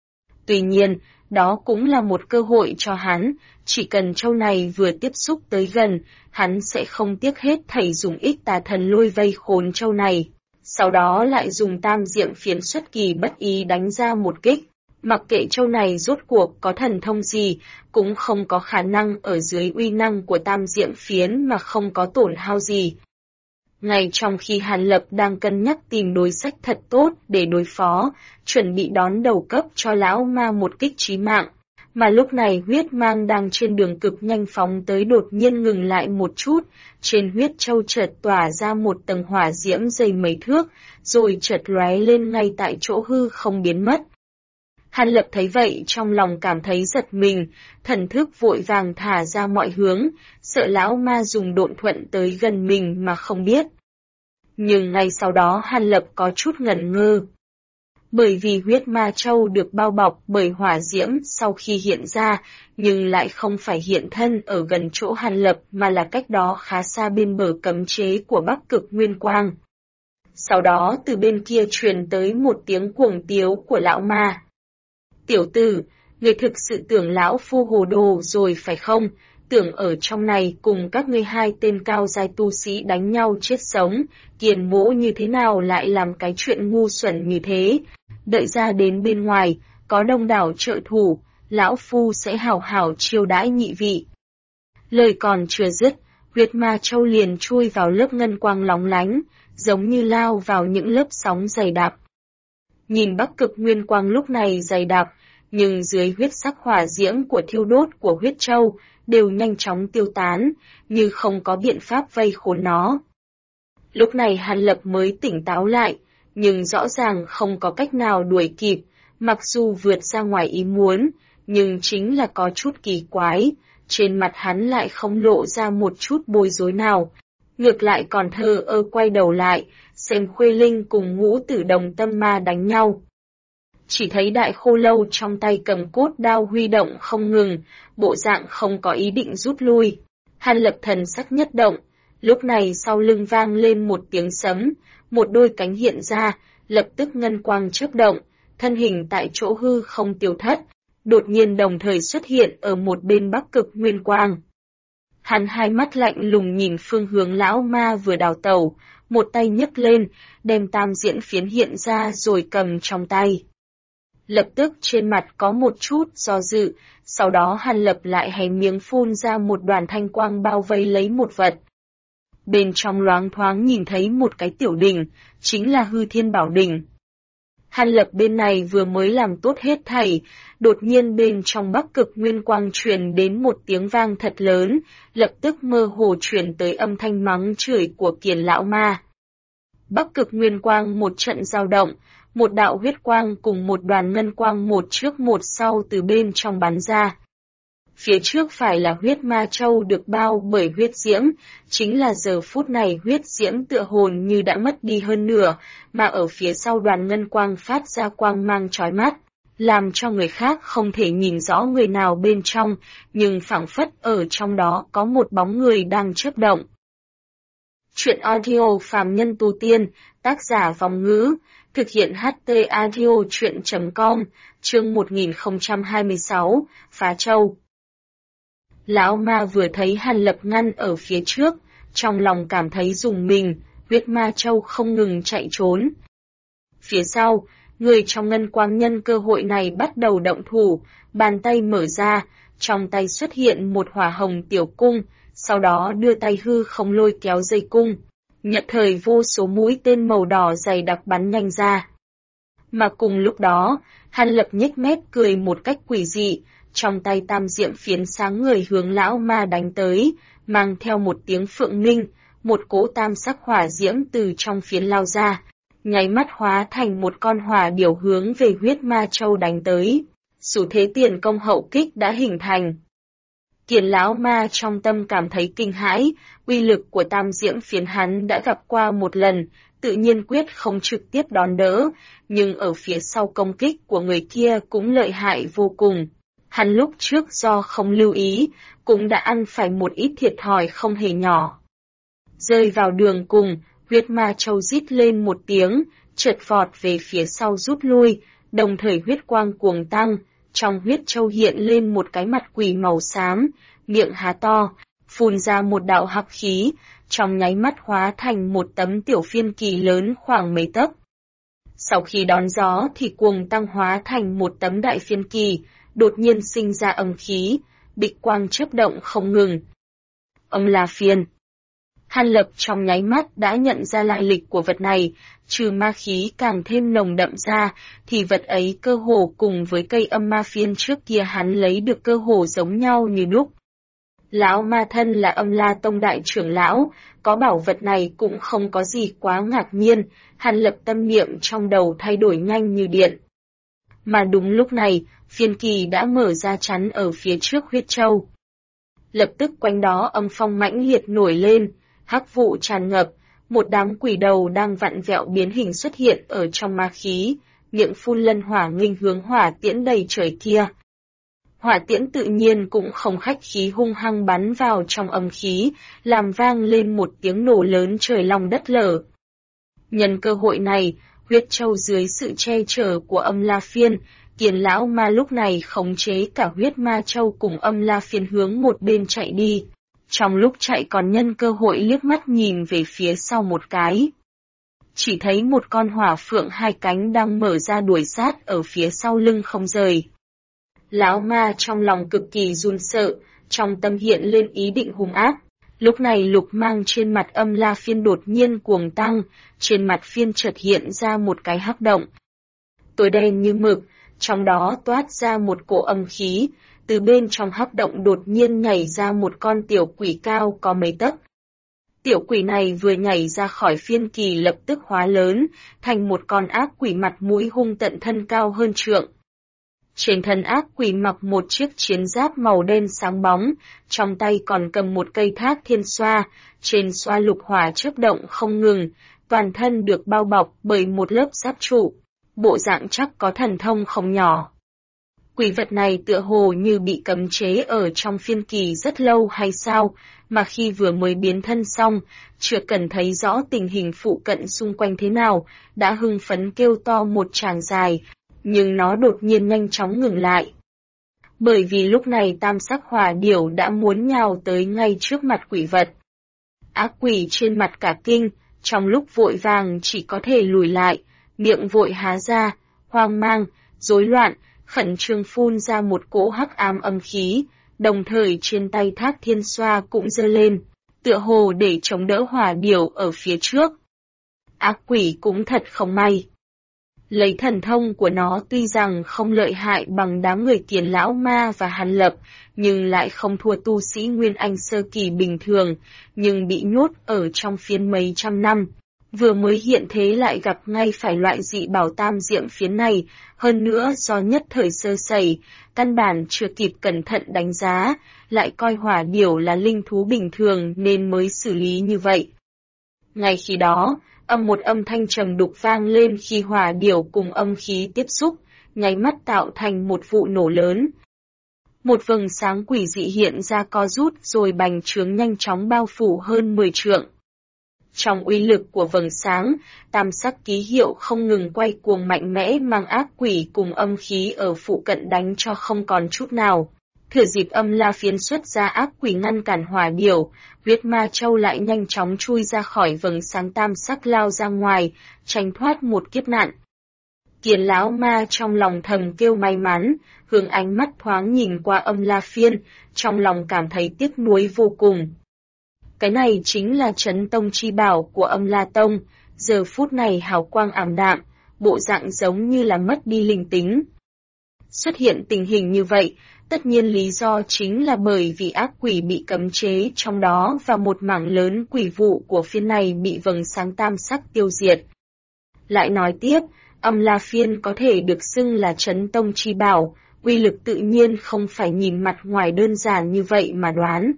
Tuy nhiên, đó cũng là một cơ hội cho hắn, chỉ cần châu này vừa tiếp xúc tới gần, hắn sẽ không tiếc hết thảy dùng ích tà thần lôi vây khốn châu này, sau đó lại dùng tam diệm phiến xuất kỳ bất ý đánh ra một kích. Mặc kệ châu này rốt cuộc có thần thông gì, cũng không có khả năng ở dưới uy năng của tam diệm phiến mà không có tổn hao gì. Ngay trong khi Hàn Lập đang cân nhắc tìm đối sách thật tốt để đối phó, chuẩn bị đón đầu cấp cho lão ma một kích chí mạng, mà lúc này huyết mang đang trên đường cực nhanh phóng tới đột nhiên ngừng lại một chút, trên huyết châu chợt tỏa ra một tầng hỏa diễm dày mấy thước, rồi chợt lóe lên ngay tại chỗ hư không biến mất. Hàn Lập thấy vậy trong lòng cảm thấy giật mình, thần thức vội vàng thả ra mọi hướng, sợ lão ma dùng độn thuận tới gần mình mà không biết. Nhưng ngay sau đó Hàn Lập có chút ngẩn ngơ. Bởi vì huyết ma châu được bao bọc bởi hỏa diễm sau khi hiện ra, nhưng lại không phải hiện thân ở gần chỗ Hàn Lập mà là cách đó khá xa bên bờ cấm chế của Bắc Cực Nguyên Quang. Sau đó từ bên kia truyền tới một tiếng cuồng tiếu của lão ma. Tiểu tử, người thực sự tưởng lão phu hồ đồ rồi phải không? Tưởng ở trong này cùng các ngươi hai tên cao giai tu sĩ đánh nhau chết sống, Kiền Mỗ như thế nào lại làm cái chuyện ngu xuẩn như thế? Đợi ra đến bên ngoài, có đông đảo trợ thủ, lão phu sẽ hảo hảo chiêu đãi nhị vị. Lời còn chưa dứt, huyết ma châu liền chui vào lớp ngân quang lóng lánh, giống như lao vào những lớp sóng dày đặc. Nhìn Bắc Cực Nguyên Quang lúc này dày đặc, nhưng dưới huyết sắc hỏa diễm của thiêu đốt của huyết châu, đều nhanh chóng tiêu tán, như không có biện pháp vây khốn nó. Lúc này Hàn Lập mới tỉnh táo lại, nhưng rõ ràng không có cách nào đuổi kịp, mặc dù vượt ra ngoài ý muốn, nhưng chính là có chút kỳ quái, trên mặt hắn lại không lộ ra một chút bối rối nào, ngược lại còn thờ ơ quay đầu lại, xem Khuê Linh cùng Ngũ Tử Đồng Tâm Ma đánh nhau. Chỉ thấy Đại Khô Lâu trong tay cầm cốt đao huy động không ngừng, bộ dạng không có ý định rút lui. Hàn Lập thần sắc nhất động, lúc này sau lưng vang lên một tiếng sấm, một đôi cánh hiện ra, lập tức ngân quang chớp động, thân hình tại chỗ hư không tiêu thất, đột nhiên đồng thời xuất hiện ở một bên Bắc Cực Nguyên Quang. Hắn hai mắt lạnh lùng nhìn phương hướng lão ma vừa đào tẩu, một tay nhấc lên, đem tam diễn phiến hiện ra rồi cầm trong tay. Lập tức trên mặt có một chút do dự, sau đó Hàn Lập lại hé miếng phun ra một đoàn thanh quang bao vây lấy một vật. Bên trong loáng thoáng nhìn thấy một cái tiểu đỉnh, chính là Hư Thiên Bảo Đỉnh. Hàn Lập bên này vừa mới làm tốt hết thảy, đột nhiên bên trong Bắc Cực Nguyên Quang truyền đến một tiếng vang thật lớn, lập tức mơ hồ truyền tới âm thanh mắng chửi của Kiền lão ma. Bắc Cực Nguyên Quang một trận dao động, một đạo huyết quang cùng một đoàn ngân quang một trước một sau từ bên trong bắn ra. Phía trước phải là huyết ma châu được bao bởi huyết diễm, chính là giờ phút này huyết diễm tựa hồn như đã mất đi hơn nửa, mà ở phía sau đoàn ngân quang phát ra quang mang chói mắt, làm cho người khác không thể nhìn rõ người nào bên trong, nhưng phảng phất ở trong đó có một bóng người đang chớp động. Chuyện audio phàm nhân tu tiên, tác giả Vòng Ngữ, thực hiện HT audio chuyện.com, chương 1026, Phá Châu. Lão ma vừa thấy Hàn Lập ngăn ở phía trước, trong lòng cảm thấy rùng mình, huyết ma châu không ngừng chạy trốn. Phía sau, người trong ngân quang nhân cơ hội này bắt đầu động thủ, bàn tay mở ra, trong tay xuất hiện một hỏa hồng tiểu cung, sau đó đưa tay hư không lôi kéo dây cung. Nhận thời vô số mũi tên màu đỏ dày đặc bắn nhanh ra. Mà cùng lúc đó, Hàn Lập nhếch mép cười một cách quỷ dị, trong tay tam diệm phiến sáng người hướng lão ma đánh tới, mang theo một tiếng phượng minh, một cỗ tam sắc hỏa diễm từ trong phiến lao ra, nháy mắt hóa thành một con hỏa điểu hướng về huyết ma châu đánh tới. Xu thế tiền công hậu kích đã hình thành. Kiền lão ma trong tâm cảm thấy kinh hãi, uy lực của tam diễm phiến hắn đã gặp qua một lần, tự nhiên quyết không trực tiếp đón đỡ, nhưng ở phía sau công kích của người kia cũng lợi hại vô cùng. Hắn lúc trước do không lưu ý, cũng đã ăn phải một ít thiệt thòi không hề nhỏ. Rơi vào đường cùng, huyết ma châu rít lên một tiếng, chợt vọt về phía sau rút lui, đồng thời huyết quang cuồng tăng, trong huyết châu hiện lên một cái mặt quỷ màu xám, miệng há to, phun ra một đạo hắc khí, trong nháy mắt hóa thành một tấm tiểu phiên kỳ lớn khoảng mấy tấc. Sau khi đón gió thì cuồng tăng hóa thành một tấm đại phiên kỳ, đột nhiên sinh ra âm khí, bịch quang chớp động không ngừng. Âm La Phiên. Hàn Lập trong nháy mắt đã nhận ra lại lịch của vật này, trừ ma khí càng thêm nồng đậm ra, thì vật ấy cơ hồ cùng với cây âm ma phiên trước kia hắn lấy được cơ hồ giống nhau như đúc. Lão ma thân là Âm La Tông đại trưởng lão, có bảo vật này cũng không có gì quá ngạc nhiên, Hàn Lập tâm niệm trong đầu thay đổi nhanh như điện. Mà đúng lúc này, phiên kỳ đã mở ra chắn ở phía trước huyết châu. Lập tức quanh đó âm phong mãnh liệt nổi lên, hắc vụ tràn ngập, một đám quỷ đầu đang vặn vẹo biến hình xuất hiện ở trong ma khí, miệng phun lân hỏa nghênh hướng hỏa tiễn đầy trời kia. Hỏa tiễn tự nhiên cũng không khách khí hung hăng bắn vào trong âm khí, làm vang lên một tiếng nổ lớn trời long đất lở. Nhân cơ hội này, huyết châu dưới sự che chở của Âm La Phiên, Kiền lão ma lúc này khống chế cả huyết ma châu cùng Âm La Phiên hướng một bên chạy đi. Trong lúc chạy còn nhân cơ hội liếc mắt nhìn về phía sau một cái. Chỉ thấy một con hỏa phượng hai cánh đang mở ra đuổi sát ở phía sau lưng không rời. Lão ma trong lòng cực kỳ run sợ, trong tâm hiện lên ý định hung ác. Lúc này lục mang trên mặt Âm La Phiên đột nhiên cuồng tăng, trên mặt phiên chợt hiện ra một cái hắc động. Tối đen như mực, trong đó toát ra một cỗ âm khí, từ bên trong hắc động đột nhiên nhảy ra một con tiểu quỷ cao có mấy tấc. Tiểu quỷ này vừa nhảy ra khỏi phiên kỳ lập tức hóa lớn, thành một con ác quỷ mặt mũi hung tận thân cao hơn trượng. Trên thân ác quỷ mặc một chiếc chiến giáp màu đen sáng bóng, trong tay còn cầm một cây thác thiên xoa, trên xoa lục hỏa chớp động không ngừng, toàn thân được bao bọc bởi một lớp giáp trụ, bộ dạng chắc có thần thông không nhỏ. Quỷ vật này tựa hồ như bị cấm chế ở trong phiên kỳ rất lâu hay sao, mà khi vừa mới biến thân xong, chưa cần thấy rõ tình hình phụ cận xung quanh thế nào, đã hưng phấn kêu to một tràng dài, nhưng nó đột nhiên nhanh chóng ngừng lại. Bởi vì lúc này tam sắc hỏa điểu đã muốn nhào tới ngay trước mặt quỷ vật. Ác quỷ trên mặt cả kinh, trong lúc vội vàng chỉ có thể lùi lại, miệng vội há ra, hoang mang, rối loạn, khẩn trương phun ra một cỗ hắc ám âm khí, đồng thời trên tay thác thiên xoa cũng giơ lên, tựa hồ để chống đỡ hỏa điểu ở phía trước. Ác quỷ cũng thật không may. Lấy thần thông của nó tuy rằng không lợi hại bằng đám người Kiền lão ma và Hàn Lập, nhưng lại không thua tu sĩ Nguyên Anh sơ kỳ bình thường, nhưng bị nhốt ở trong phiến mấy trăm năm. Vừa mới hiện thế lại gặp ngay phải loại dị bảo tam diệm phiến này, hơn nữa do nhất thời sơ sẩy, căn bản chưa kịp cẩn thận đánh giá, lại coi hỏa điểu là linh thú bình thường nên mới xử lý như vậy. Ngay khi đó, một âm thanh trầm đục vang lên khi hỏa điểu cùng âm khí tiếp xúc, nháy mắt tạo thành một vụ nổ lớn. Một vầng sáng quỷ dị hiện ra co rút rồi bành trướng nhanh chóng bao phủ hơn 10 trượng. Trong uy lực của vầng sáng, tam sắc ký hiệu không ngừng quay cuồng mạnh mẽ mang ác quỷ cùng âm khí ở phụ cận đánh cho không còn chút nào. Thừa dịp Âm La Phiến xuất ra ác quỷ ngăn cản hỏa điểu, huyết ma châu lại nhanh chóng chui ra khỏi vầng sáng tam sắc lao ra ngoài, tránh thoát một kiếp nạn. Kiền lão ma trong lòng thầm kêu may mắn, hướng ánh mắt thoáng nhìn qua Âm La Phiên, trong lòng cảm thấy tiếc nuối vô cùng. Cái này chính là trấn tông chi bảo của Âm La Tông, giờ phút này hào quang ảm đạm, bộ dạng giống như là mất đi linh tính. Xuất hiện tình hình như vậy, tất nhiên lý do chính là bởi vì ác quỷ bị cấm chế trong đó và một mảng lớn quỷ vụ của phiên này bị vầng sáng tam sắc tiêu diệt. Lại nói tiếp, Âm La Phiên có thể được xưng là chấn tông chi bảo, uy lực tự nhiên không phải nhìn mặt ngoài đơn giản như vậy mà đoán.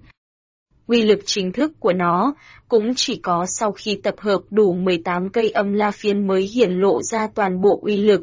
Uy lực chính thức của nó cũng chỉ có sau khi tập hợp đủ 18 cây Âm La Phiên mới hiển lộ ra toàn bộ uy lực.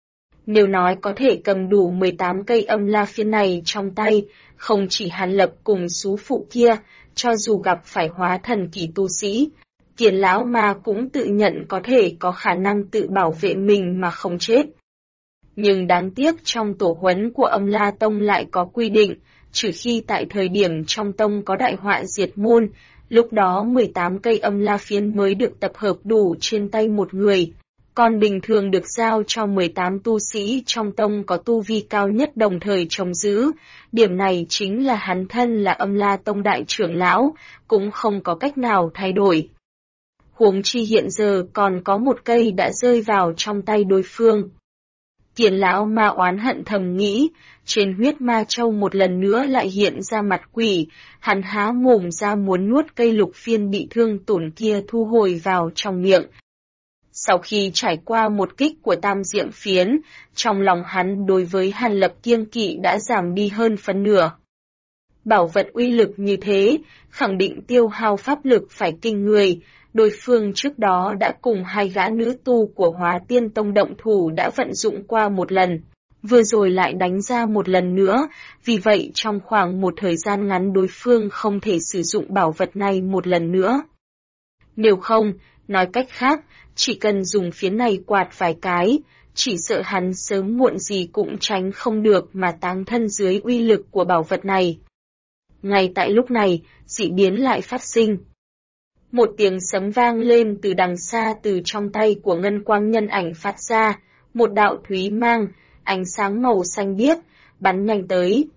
Nếu nói có thể cầm đủ 18 cây Âm La Phiên này trong tay, không chỉ Hàn Lập cùng sú phụ kia, cho dù gặp phải hóa thần kỳ tu sĩ, Kiền lão ma cũng tự nhận có thể có khả năng tự bảo vệ mình mà không chết. Nhưng đáng tiếc trong tổ huấn của Âm La Tông lại có quy định, trừ khi tại thời điểm trong tông có đại họa diệt môn, lúc đó 18 cây Âm La Phiên mới được tập hợp đủ trên tay một người. Còn bình thường được giao cho 18 tu sĩ trong tông có tu vi cao nhất đồng thời trông giữ, điểm này chính là hắn thân là Âm La Tông đại trưởng lão, cũng không có cách nào thay đổi. Huống chi hiện giờ còn có một cây đã rơi vào trong tay đối phương. Kiền lão ma oán hận thầm nghĩ, trên huyết ma châu một lần nữa lại hiện ra mặt quỷ, hắn há mồm ra muốn nuốt cây lục phiên bị thương tổn kia thu hồi vào trong miệng. Sau khi trải qua một kích của tam diệm phiến, trong lòng hắn đối với Hàn Lập kiêng kỵ đã giảm đi hơn phân nửa. Bảo vật uy lực như thế, khẳng định tiêu hao pháp lực phải kinh người, đối phương trước đó đã cùng hai gã nữ tu của Hóa Tiên Tông động thủ đã vận dụng qua một lần, vừa rồi lại đánh ra một lần nữa, vì vậy trong khoảng một thời gian ngắn đối phương không thể sử dụng bảo vật này một lần nữa. Nếu không, nói cách khác, chỉ cần dùng phiến này quạt vài cái, chỉ sợ hắn sớm muộn gì cũng tránh không được mà táng thân dưới uy lực của bảo vật này. Ngay tại lúc này, dị biến lại phát sinh. Một tiếng sấm vang lên từ đằng xa từ trong tay của ngân quang nhân ảnh phát ra, một đạo thúy mang, ánh sáng màu xanh biếc, bắn nhanh tới.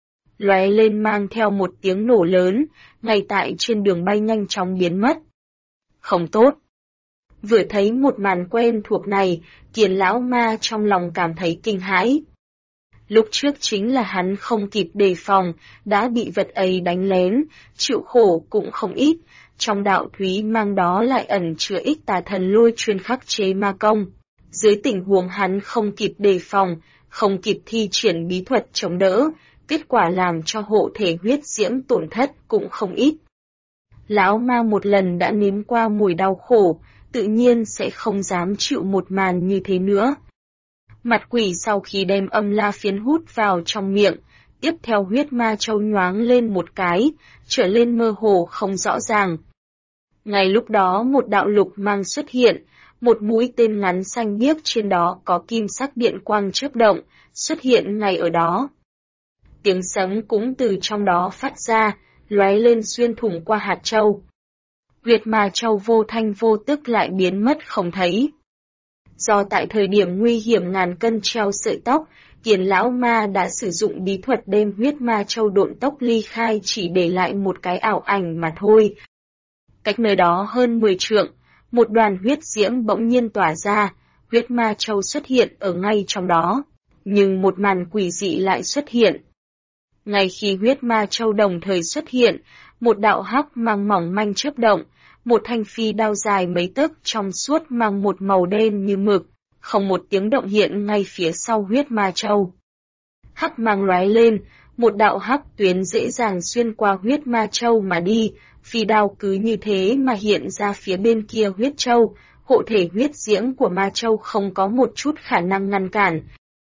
Lóe lên mang theo một tiếng nổ lớn, ngay tại trên đường bay nhanh chóng biến mất. Không tốt. Vừa thấy một màn quen thuộc này, Kiền lão ma trong lòng cảm thấy kinh hãi. Lúc trước chính là hắn không kịp đề phòng, đã bị vật ấy đánh lén, chịu khổ cũng không ít, trong đạo thúy mang đó lại ẩn chứa ít tà thần lôi chuyên khắc chế ma công. Dưới tình huống hắn không kịp đề phòng, không kịp thi triển bí thuật chống đỡ, kết quả làm cho hộ thể huyết diễm tổn thất cũng không ít. Lão ma một lần đã nếm qua mùi đau khổ, tự nhiên sẽ không dám chịu một màn như thế nữa. Mặt quỷ sau khi đem Âm La Phiến hút vào trong miệng, tiếp theo huyết ma châu nhoáng lên một cái, trở lên mơ hồ không rõ ràng. Ngay lúc đó một đạo lục mang xuất hiện, một mũi tên ngắn xanh biếc trên đó có kim sắc điện quang chớp động, xuất hiện ngay ở đó. Tiếng sấm cũng từ trong đó phát ra, lóe lên xuyên thủng qua hạt châu. Huyết ma châu vô thanh vô tức lại biến mất không thấy. Do tại thời điểm nguy hiểm ngàn cân treo sợi tóc, Kiền lão ma đã sử dụng bí thuật đem huyết ma châu độn tốc ly khai chỉ để lại một cái ảo ảnh mà thôi. Cách nơi đó hơn 10 trượng, một đoàn huyết diễm bỗng nhiên tỏa ra, huyết ma châu xuất hiện ở ngay trong đó, nhưng một màn quỷ dị lại xuất hiện. Ngay khi huyết ma châu đồng thời xuất hiện, một đạo hắc mang mỏng manh chớp động, một thanh phi đao dài mấy tấc trong suốt mang một màu đen như mực, không một tiếng động hiện ngay phía sau huyết ma châu. Hắc mang lóe lên, một đạo hắc tuyến dễ dàng xuyên qua huyết ma châu mà đi, phi đao cứ như thế mà hiện ra phía bên kia huyết châu, hộ thể huyết diễm của ma châu không có một chút khả năng ngăn cản.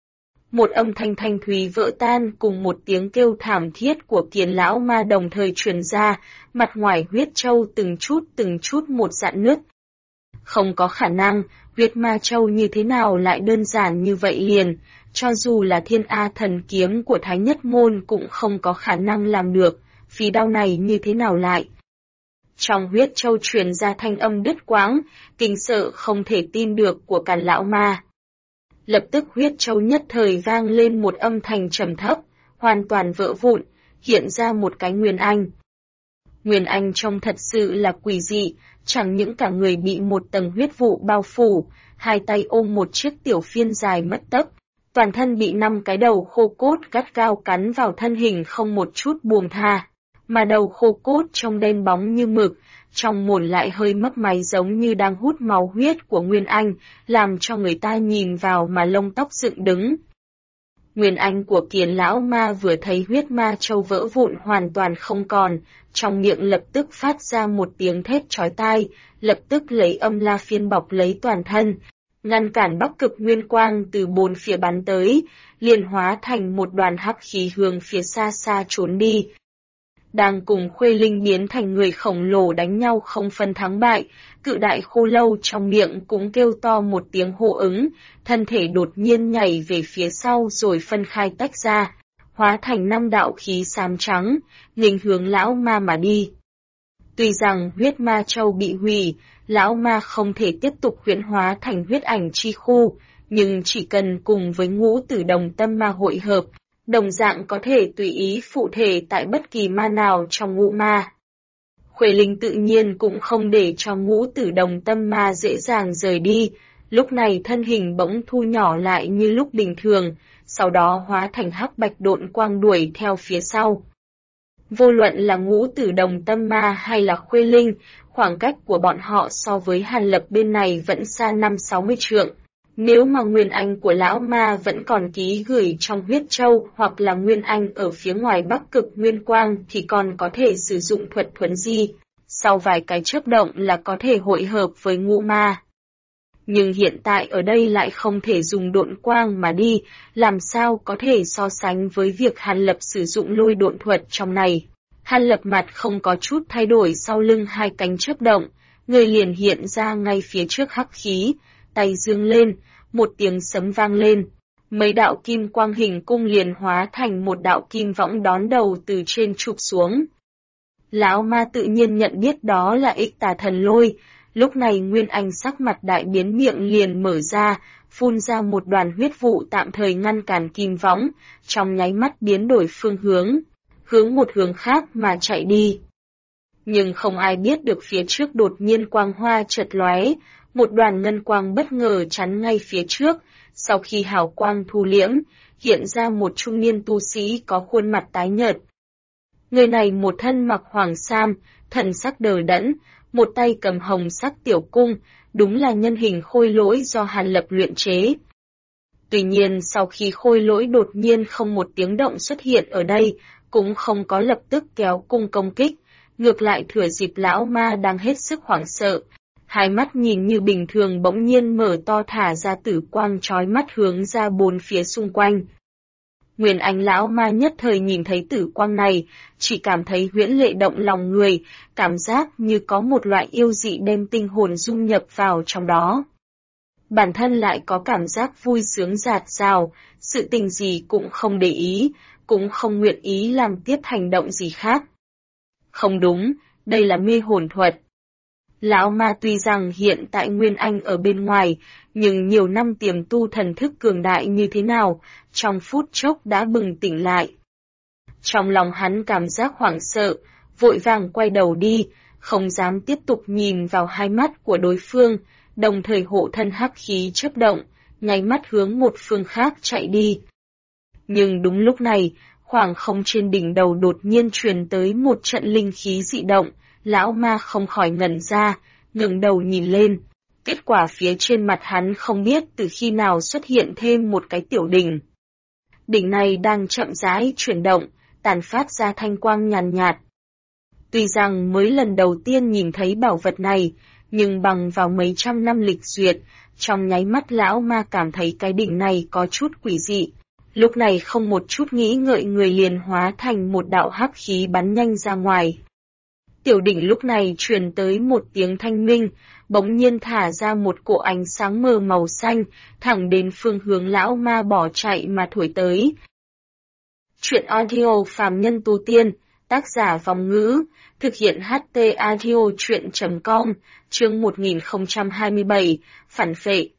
Một âm thanh thanh thúy vỡ tan cùng một tiếng kêu thảm thiết của Kiền lão ma đồng thời truyền ra, mặt ngoài huyết châu từng chút một rạn nứt. Không có khả năng, huyết ma châu như thế nào lại đơn giản như vậy liền, cho dù là Thiên A thần kiếm của Thái Nhất Môn cũng không có khả năng làm được, phi đao này như thế nào lại. Trong huyết châu truyền ra thanh âm đứt quãng, kinh sợ không thể tin được của Càn lão ma. Lập tức huyết châu nhất thời vang lên một âm thanh trầm thấp, hoàn toàn vỡ vụn, hiện ra một cái Nguyên Anh. Nguyên Anh trông thật sự là quỷ dị, chẳng những cả người bị một tầng huyết vụ bao phủ, hai tay ôm một chiếc tiểu phiên dài mất tấc, Toàn thân bị 5 cái đầu khô cốt gắt gao cắn vào thân hình không một chút buông tha, mà đầu khô cốt trông đen bóng như mực, trong mồm lại hơi mấp máy giống như đang hút máu huyết của Nguyên Anh, làm cho người ta nhìn vào mà lông tóc dựng đứng. Nguyên Anh của Kiến lão ma vừa thấy huyết ma châu vỡ vụn hoàn toàn không còn, trong miệng lập tức phát ra một tiếng thét chói tai, lập tức lấy âm la phiên bọc lấy toàn thân, ngăn cản Bắc Cực Nguyên Quang từ bốn phía bắn tới, liền hóa thành một đoàn hắc khí hướng phía xa xa trốn đi. Đang cùng Khuê Linh biến thành người khổng lồ đánh nhau không phân thắng bại, cự đại khô lâu trong miệng cũng kêu to một tiếng hô ứng, thân thể đột nhiên nhảy về phía sau rồi phân khai tách ra, hóa thành 5 đạo khí xám trắng, nghênh hướng lão ma mà đi. Tuy rằng huyết ma châu bị hủy, lão ma không thể tiếp tục huyễn hóa thành huyết ảnh chi khu, nhưng chỉ cần cùng với ngũ tử đồng tâm ma hội hợp, đồng dạng có thể tùy ý phụ thể tại bất kỳ ma nào trong ngũ ma. Khuê Linh tự nhiên cũng không để cho ngũ tử đồng tâm ma dễ dàng rời đi, lúc này thân hình bỗng thu nhỏ lại như lúc bình thường, sau đó hóa thành hắc bạch độn quang đuổi theo phía sau. Vô luận là ngũ tử đồng tâm ma hay là Khuê Linh, khoảng cách của bọn họ so với Hàn Lập bên này vẫn xa 50-60 trượng. Nếu mà Nguyên Anh của lão ma vẫn còn ký gửi trong huyết châu hoặc là Nguyên Anh ở phía ngoài Bắc Cực Nguyên Quang thì còn có thể sử dụng thuật thuấn di, sau vài cái chớp động là có thể hội hợp với ngũ ma. Nhưng hiện tại ở đây lại không thể dùng độn quang mà đi, làm sao có thể so sánh với việc Hàn Lập sử dụng lôi độn thuật trong này. Hàn Lập mặt không có chút thay đổi, sau lưng 2 cánh chớp động, người liền hiện ra ngay phía trước hắc khí, tay dương lên, một tiếng sấm vang lên. Mấy đạo kim quang hình cung liền hóa thành một đạo kim võng đón đầu từ trên chụp xuống. Lão ma tự nhiên nhận biết đó là Ích Tà Thần Lôi, lúc này Nguyên Anh sắc mặt đại biến, miệng liền mở ra, phun ra một đoàn huyết vụ tạm thời ngăn cản kim võng, trong nháy mắt biến đổi phương hướng một hướng khác mà chạy đi. Nhưng không ai biết được phía trước đột nhiên quang hoa chợt lóe, một đoàn ngân quang bất ngờ chắn ngay phía trước, sau khi hào quang thu liễm, hiện ra một trung niên tu sĩ có khuôn mặt tái nhợt. Người này một thân mặc hoàng sam, thần sắc đờ đẫn, một tay cầm hồng sắc tiểu cung, đúng là nhân hình khôi lỗi do Hàn Lập luyện chế. Tuy nhiên sau khi khôi lỗi đột nhiên không một tiếng động xuất hiện ở đây, cũng không có lập tức kéo cung công kích, ngược lại thừa dịp lão ma đang hết sức hoảng sợ, 2 mắt nhìn như bình thường bỗng nhiên mở to, thả ra tử quang chói mắt hướng ra bốn phía xung quanh. Nguyên Anh lão ma nhất thời nhìn thấy tử quang này, chỉ cảm thấy huyễn lệ động lòng người, cảm giác như có một loại yêu dị đem tinh hồn dung nhập vào trong đó. Bản thân lại có cảm giác vui sướng dạt dào, sự tình gì cũng không để ý, cũng không nguyện ý làm tiếp hành động gì khác. Không đúng, đây là mê hồn thuật. Lão ma tuy rằng hiện tại Nguyên Anh ở bên ngoài, nhưng nhiều năm tiềm tu thần thức cường đại như thế nào, trong phút chốc đã bừng tỉnh lại. Trong lòng hắn cảm giác hoảng sợ, vội vàng quay đầu đi, không dám tiếp tục nhìn vào 2 mắt của đối phương, đồng thời hộ thân hắc khí chớp động, nháy mắt hướng một phương khác chạy đi. Nhưng đúng lúc này, khoảng không trên đỉnh đầu đột nhiên truyền tới một trận linh khí dị động, lão ma không khỏi ngẩn ra, ngẩng đầu nhìn lên. Kết quả phía trên mặt hắn không biết từ khi nào xuất hiện thêm một cái tiểu đỉnh. Đỉnh này đang chậm rãi chuyển động, tàn phát ra thanh quang nhàn nhạt. Tuy rằng mới lần đầu tiên nhìn thấy bảo vật này, nhưng bằng vào mấy trăm năm lịch duyệt, trong nháy mắt lão ma cảm thấy cái đỉnh này có chút quỷ dị. Lúc này không một chút nghĩ ngợi, người liền hóa thành một đạo hắc khí bắn nhanh ra ngoài. Tiểu đỉnh lúc này truyền tới một tiếng thanh minh, bỗng nhiên thả ra một cỗ ánh sáng mờ màu xanh, thẳng đến phương hướng lão ma bỏ chạy mà thổi tới. Truyện audio phàm nhân tu tiên, tác giả Vong Ngữ, thực hiện HT audio truyện.com, chương 1027, phản phệ.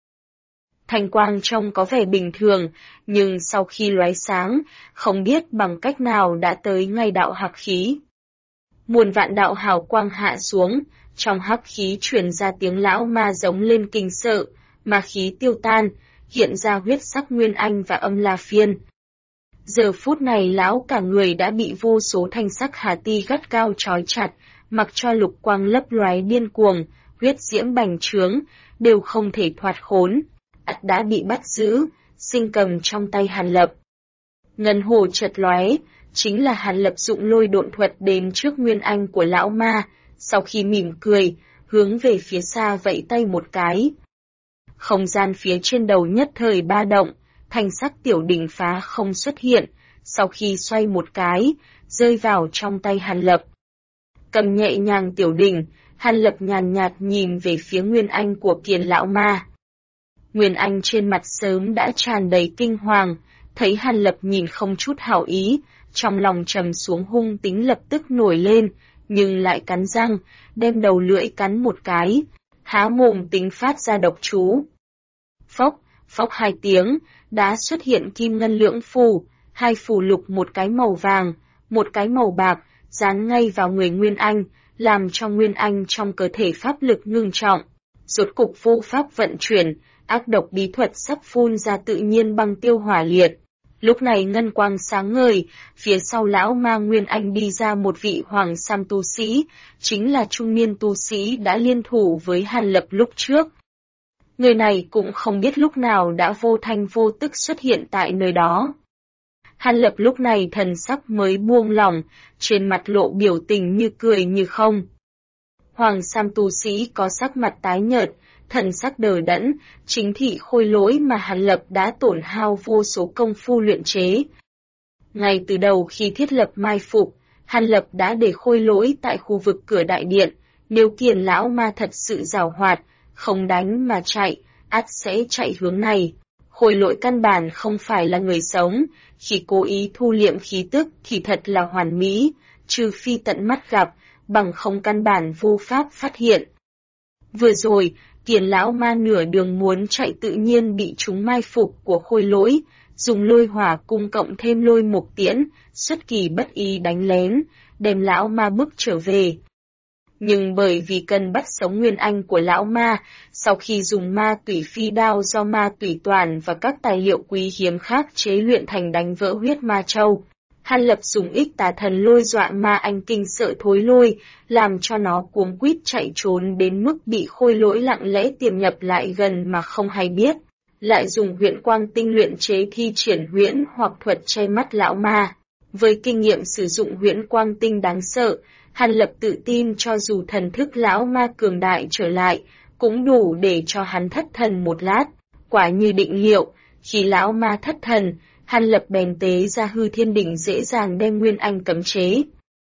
Thanh quang trông có vẻ bình thường, nhưng sau khi lóe sáng, không biết bằng cách nào đã tới ngay đạo hắc khí. Muôn vạn đạo hào quang hạ xuống, trong hắc khí truyền ra tiếng lão ma giống lên kinh sợ, ma khí tiêu tan, hiện ra huyết sắc Nguyên Anh và Âm La Phiên. Giờ phút này lão cả người đã bị vô số thanh sắc hà ti gắt gao trói chặt, mặc cho lục quang lấp lóe điên cuồng, huyết diễm bành trướng, đều không thể thoát khốn. Đã bị bắt giữ, sinh cầm trong tay Hàn Lập. Ngân hồ chợt lóe, chính là Hàn Lập dụng lôi độn thuật đến trước Nguyên Anh của lão ma, sau khi mỉm cười, hướng về phía xa vẫy tay một cái. Không gian phía trên đầu nhất thời ba động, thanh sắc tiểu đỉnh phá không xuất hiện, sau khi xoay một cái, rơi vào trong tay Hàn Lập. Cầm nhẹ nhàng tiểu đỉnh, Hàn Lập nhàn nhạt nhìn về phía Nguyên Anh của Kiền lão ma. Nguyên Anh trên mặt sớm đã tràn đầy kinh hoàng, thấy Hàn Lập nhìn không chút hảo ý, trong lòng trầm xuống hung tính lập tức nổi lên, nhưng lại cắn răng, đem đầu lưỡi cắn một cái, há mồm tính phát ra độc chú. Phốc, phốc hai tiếng, đã xuất hiện kim ngân lưỡng phù, hai phù lục một cái màu vàng, một cái màu bạc, dán ngay vào người Nguyên Anh, làm cho Nguyên Anh trong cơ thể pháp lực ngưng trọng. Rốt cục vô pháp vận chuyển, ác độc bí thuật sắp phun ra tự nhiên băng tiêu hỏa liệt. Lúc này ngân quang sáng ngời, phía sau lão ma Nguyên Anh đi ra một vị hoàng sam tu sĩ, chính là trung niên tu sĩ đã liên thủ với Hàn Lập lúc trước. Người này cũng không biết lúc nào đã vô thanh vô tức xuất hiện tại nơi đó. Hàn Lập lúc này thần sắc mới buông lỏng, trên mặt lộ biểu tình như cười như không. Hoàng sam tu sĩ có sắc mặt tái nhợt, thần sắc đờ đẫn, chính thị khôi lỗi mà Hàn Lập đã tổn hao vô số công phu luyện chế. Ngay từ đầu khi thiết lập mai phục, Hàn Lập đã để khôi lỗi tại khu vực cửa đại điện, nếu Kiền lão ma thật sự giàu hoạt, không đánh mà chạy, ắt sẽ chạy hướng này. Khôi lỗi căn bản không phải là người sống, khi cố ý thu liệm khí tức thì thật là hoàn mỹ, trừ phi tận mắt gặp, bằng không căn bản vô pháp phát hiện. Vừa rồi, Kiền lão ma nửa đường muốn chạy tự nhiên bị chúng mai phục của khôi lỗi, dùng lôi hỏa cung cộng thêm lôi mục tiễn, xuất kỳ bất ý đánh lén, đem lão ma bức trở về. Nhưng bởi vì cần bắt sống Nguyên Anh của lão ma, sau khi dùng ma tủy phi đao do ma tủy toàn và các tài liệu quý hiếm khác chế luyện thành đánh vỡ huyết ma châu, Hàn Lập dùng ích tà thần lôi dọa ma anh kinh sợ thối lôi, làm cho nó cuống quýt chạy trốn đến mức bị khôi lỗi lặng lẽ tiềm nhập lại gần mà không hay biết. Lại dùng huyễn quang tinh luyện chế thi triển huyễn hoặc thuật che mắt lão ma. Với kinh nghiệm sử dụng huyễn quang tinh đáng sợ, Hàn Lập tự tin cho dù thần thức lão ma cường đại trở lại, cũng đủ để cho hắn thất thần một lát. Quả như định liệu, khi lão ma thất thần, Hàn Lập bèn tế ra hư thiên đỉnh dễ dàng đem Nguyên Anh cấm chế.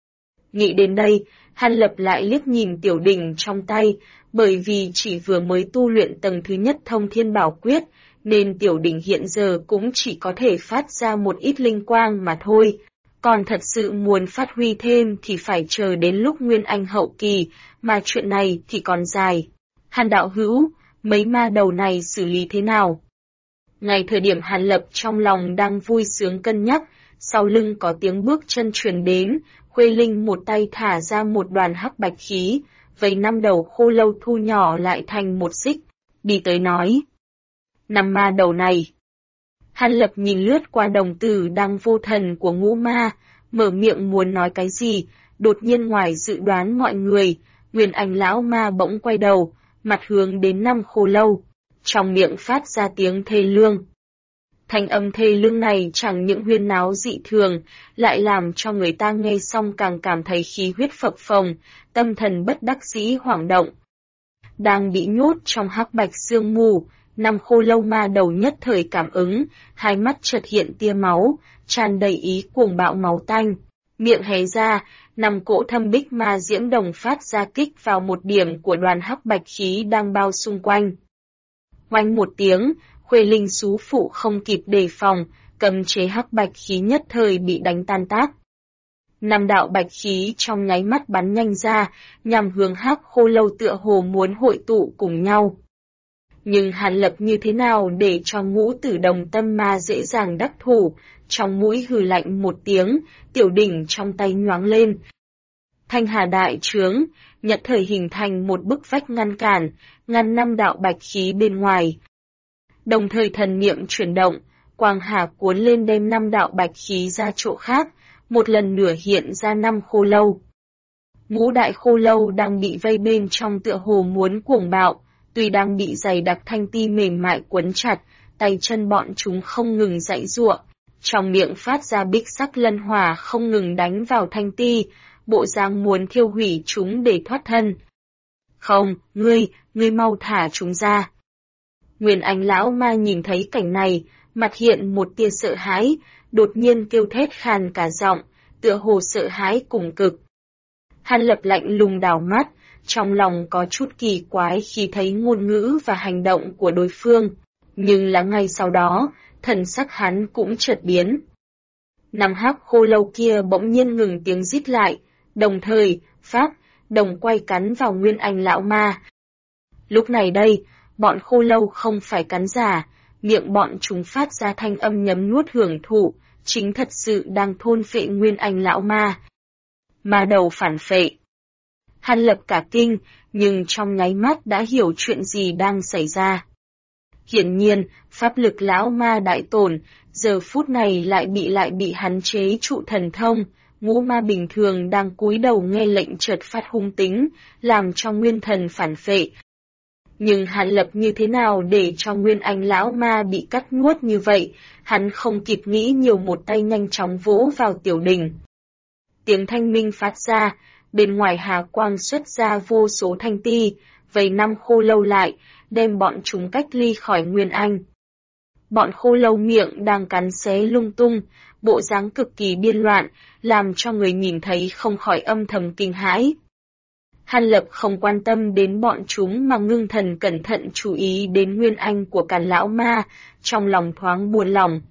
Nghĩ đến đây, Hàn Lập lại liếc nhìn tiểu đỉnh trong tay, bởi vì chỉ vừa mới tu luyện tầng thứ nhất thông thiên bảo quyết, nên tiểu đỉnh hiện giờ cũng chỉ có thể phát ra một ít linh quang mà thôi. Còn thật sự muốn phát huy thêm thì phải chờ đến lúc Nguyên Anh hậu kỳ, mà chuyện này thì còn dài. Hàn đạo hữu, mấy ma đầu này xử lý thế nào? Ngay thời điểm Hàn Lập trong lòng đang vui sướng cân nhắc, sau lưng có tiếng bước chân truyền đến, Khuê Linh một tay thả ra một đoàn hắc bạch khí, vây năm đầu khô lâu thu nhỏ lại thành một xích, đi tới nói. Năm ma đầu này. Hàn Lập nhìn lướt qua đồng tử đang vô thần của ngũ ma, mở miệng muốn nói cái gì, đột nhiên ngoài dự đoán mọi người, Nguyên Anh lão ma bỗng quay đầu, mặt hướng đến năm khô lâu, trong miệng phát ra tiếng thê lương. Thanh âm thê lương này chẳng những huyên náo dị thường, lại làm cho người ta nghe xong càng cảm thấy khí huyết phập phồng, tâm thần bất đắc dĩ hoảng động. Đang bị nhốt trong hắc bạch sương mù, năm khô lâu ma đầu nhất thời cảm ứng, hai mắt chợt hiện tia máu, tràn đầy ý cuồng bạo máu tanh. Miệng hé ra, năm cỗ thâm bích ma diễm đồng phát ra kích vào một điểm của đoàn hắc bạch khí đang bao xung quanh. Oanh một tiếng, Khuê Linh xú phụ không kịp đề phòng, cầm chế hắc bạch khí nhất thời bị đánh tan tác. Năm đạo bạch khí trong nháy mắt bắn nhanh ra, nhằm hướng hắc khô lâu tựa hồ muốn hội tụ cùng nhau. Nhưng Hàn Lập như thế nào để cho ngũ tử đồng tâm ma dễ dàng đắc thủ, trong mũi hừ lạnh một tiếng, tiểu đỉnh trong tay nhoáng lên. Thanh hà đại trướng, nhất thời hình thành một bức vách ngăn cản, ngăn năm đạo bạch khí bên ngoài. Đồng thời thần niệm chuyển động, quang hà cuốn lên đem 5 đạo bạch khí ra chỗ khác, một lần nữa hiện ra 5 khô lâu. Ngũ đại khô lâu đang bị vây bên trong tựa hồ muốn cuồng bạo, tuy đang bị dày đặc thanh ti mềm mại quấn chặt, tay chân bọn chúng không ngừng giãy giụa, trong miệng phát ra bích sắc lân hỏa không ngừng đánh vào thanh ti, bộ dáng muốn thiêu hủy chúng để thoát thân. Không, ngươi mau thả chúng ra. Nguyên Anh lão ma nhìn thấy cảnh này, mặt hiện một tia sợ hãi, đột nhiên kêu thét khàn cả giọng, tựa hồ sợ hãi cùng cực. Hàn Lập lạnh lùng đảo mắt, trong lòng có chút kỳ quái khi thấy ngôn ngữ và hành động của đối phương, nhưng là ngay sau đó, thần sắc hắn cũng chợt biến. 5 hắc khô lâu kia bỗng nhiên ngừng tiếng rít lại, đồng thời, pháp, đồng quay cắn vào Nguyên Anh lão ma. Lúc này đây, bọn khô lâu không phải cắn giả, miệng bọn chúng phát ra thanh âm nhấm nuốt hưởng thụ, chính thật sự đang thôn phệ Nguyên Anh lão ma. Ma đầu phản phệ. Hàn Lập cả kinh, nhưng trong nháy mắt đã hiểu chuyện gì đang xảy ra. Hiển nhiên, pháp lực lão ma đại tổn, giờ phút này lại bị hắn chế trụ thần thông, ngũ ma bình thường đang cúi đầu nghe lệnh chợt phát hung tính, làm cho nguyên thần phản phệ. Nhưng Hàn Lập như thế nào để cho Nguyên Anh lão ma bị cắt nuốt như vậy, hắn không kịp nghĩ nhiều, một tay nhanh chóng vỗ vào tiểu đỉnh. Tiếng thanh minh phát ra, bên ngoài hà quang xuất ra vô số thanh ti, vây 5 khô lâu lại, đem bọn chúng cách ly khỏi Nguyên Anh. Bọn khô lâu miệng đang cắn xé lung tung, bộ dáng cực kỳ điên loạn, làm cho người nhìn thấy không khỏi âm thầm kinh hãi. Hàn Lập không quan tâm đến bọn chúng mà ngưng thần cẩn thận chú ý đến Nguyên Anh của Càn lão ma, trong lòng thoáng buồn lòng.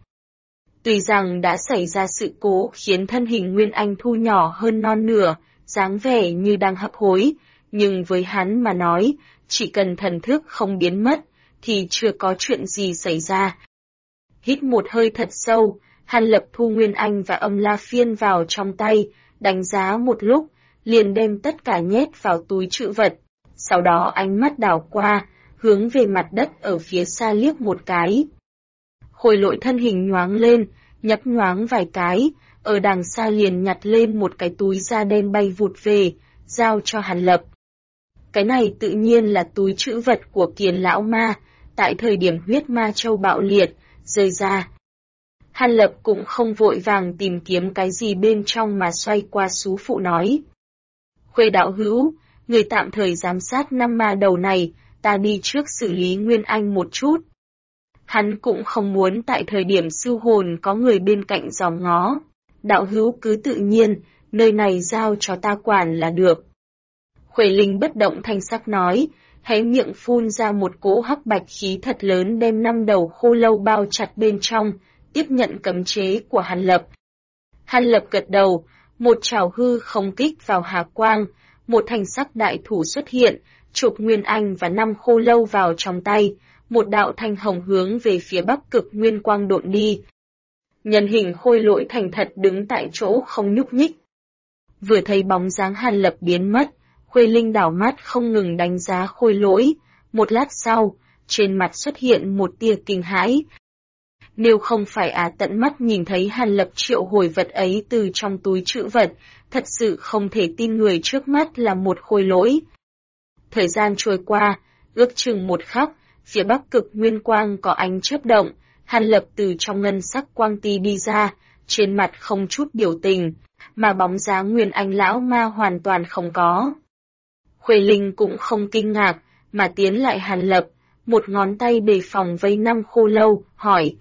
Tuy rằng đã xảy ra sự cố khiến thân hình Nguyên Anh thu nhỏ hơn non nửa, dáng vẻ như đang hấp hối, nhưng với hắn mà nói, chỉ cần thần thức không biến mất, thì chưa có chuyện gì xảy ra. Hít một hơi thật sâu, Hàn Lập thu Nguyên Anh và Âm La Phiên vào trong tay, đánh giá một lúc, liền đem tất cả nhét vào túi trữ vật. Sau đó ánh mắt đảo qua, hướng về mặt đất ở phía xa liếc một cái. Khôi lỗi thân hình nhoáng lên, nhấp nhoáng vài cái, ở đằng xa liền nhặt lên một cái túi da đen bay vụt về, giao cho Hàn Lập. Cái này tự nhiên là túi trữ vật của Kiền lão ma, tại thời điểm huyết ma châu bạo liệt, rơi ra. Hàn Lập cũng không vội vàng tìm kiếm cái gì bên trong mà xoay qua sú phụ nói. Khuê đạo hữu, người tạm thời giám sát 5 ma đầu này, ta đi trước xử lý Nguyên Anh một chút. Hắn cũng không muốn tại thời điểm sư hồn có người bên cạnh dòm ngó. Đạo hữu cứ tự nhiên, nơi này giao cho ta quản là được. Khuê Linh bất động thanh sắc nói, hé miệng phun ra một cỗ hắc bạch khí thật lớn đem 5 đầu khô lâu bao chặt bên trong, tiếp nhận cấm chế của Hàn Lập. Hàn Lập gật đầu, một trảo hư không kích vào hà quang, một thanh sắc đại thủ xuất hiện, chụp Nguyên Anh và 5 khô lâu vào trong tay, một đạo thanh hồng hướng về phía bắc cực nguyên quang độn đi. Nhân hình khôi lỗi thành thật đứng tại chỗ không nhúc nhích. Vừa thấy bóng dáng Hàn Lập biến mất, Khuê Linh đảo mắt không ngừng đánh giá khôi lỗi, một lát sau, trên mặt xuất hiện một tia kinh hãi. Nếu không phải tận mắt nhìn thấy Hàn Lập triệu hồi vật ấy từ trong túi trữ vật, thật sự không thể tin người trước mắt là một khôi lỗi. Thời gian trôi qua, ước chừng một khắc, phía bắc cực nguyên quang có ánh chớp động, Hàn Lập từ trong ngân sắc quang ti đi ra, trên mặt không chút biểu tình, mà bóng dáng Nguyên Anh lão ma hoàn toàn không có. Khuê Linh cũng không kinh ngạc, mà tiến lại Hàn Lập, một ngón tay đề phòng vây 5 khô lâu, hỏi.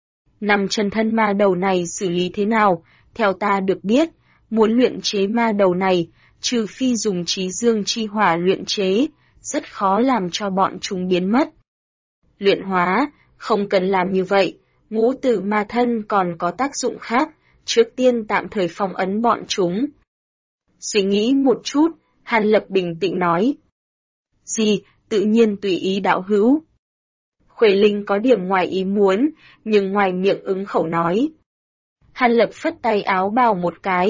5 chân thân ma đầu này xử lý thế nào? Theo ta được biết, muốn luyện chế ma đầu này, trừ phi dùng trí dương chi hỏa luyện chế, rất khó làm cho bọn chúng biến mất. Luyện hóa, không cần làm như vậy, ngũ tử ma thân còn có tác dụng khác, trước tiên tạm thời phong ấn bọn chúng. Suy nghĩ một chút, Hàn Lập bình tĩnh nói. Gì, tự nhiên tùy ý đạo hữu. Khuê Linh có điểm ngoài ý muốn, nhưng ngoài miệng ứng khẩu nói. Hàn Lập phất tay áo bào một cái,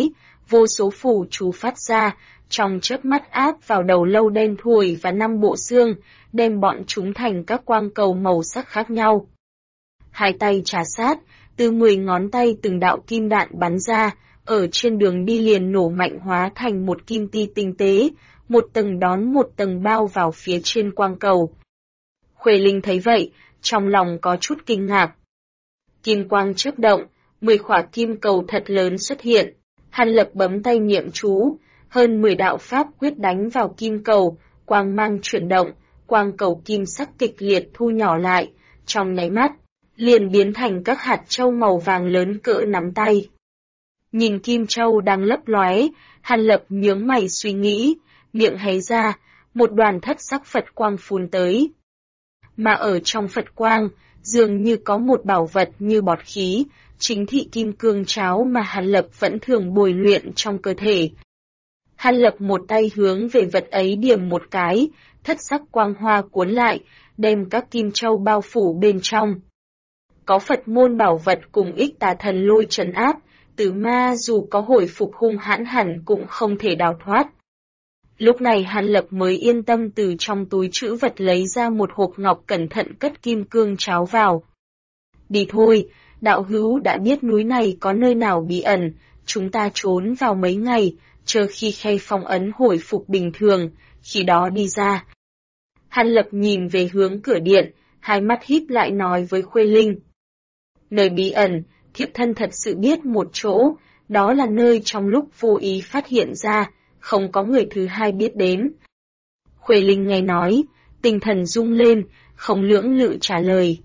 vô số phù chú phát ra, trong chớp mắt áp vào đầu lâu đen thui và 5 bộ xương, đem bọn chúng thành các quang cầu màu sắc khác nhau. Hai tay trà sát, từ 10 ngón tay từng đạo kim đạn bắn ra, ở trên đường đi liền nổ mạnh hóa thành một kim ti tinh tế, một tầng đón một tầng bao vào phía trên quang cầu. Khuê Linh thấy vậy, trong lòng có chút kinh ngạc. Kim quang chớp động, 10 khỏa kim cầu thật lớn xuất hiện, Hàn Lập bấm tay niệm chú, hơn 10 đạo pháp quyết đánh vào kim cầu, quang mang chuyển động, quang cầu kim sắc kịch liệt thu nhỏ lại, trong nháy mắt, liền biến thành các hạt châu màu vàng lớn cỡ nắm tay. Nhìn kim châu đang lấp lóe, Hàn Lập nhướng mày suy nghĩ, miệng hé ra, một đoàn thất sắc Phật quang phun tới. Mà ở trong Phật quang, dường như có một bảo vật như bọt khí, chính thị kim cương cháo mà Hàn Lập vẫn thường bồi luyện trong cơ thể. Hàn Lập một tay hướng về vật ấy điểm một cái, thất sắc quang hoa cuốn lại, đem các kim châu bao phủ bên trong. Có Phật môn bảo vật cùng ích tà thần lôi trấn áp, tử ma dù có hồi phục hung hãn hẳn cũng không thể đào thoát. Lúc này Hàn Lập mới yên tâm từ trong túi trữ vật lấy ra một hộp ngọc cẩn thận cất kim cương cháo vào. Đi thôi, đạo hữu đã biết núi này có nơi nào bí ẩn, chúng ta trốn vào mấy ngày, chờ khi khe phong ấn hồi phục bình thường, khi đó đi ra. Hàn Lập nhìn về hướng cửa điện, hai mắt híp lại nói với Khuê Linh. Nơi bí ẩn, thiếp thân thật sự biết một chỗ, đó là nơi trong lúc vô ý phát hiện ra, không có người thứ hai biết đến. Khuê Linh nghe nói, tinh thần rung lên, không lưỡng lự trả lời.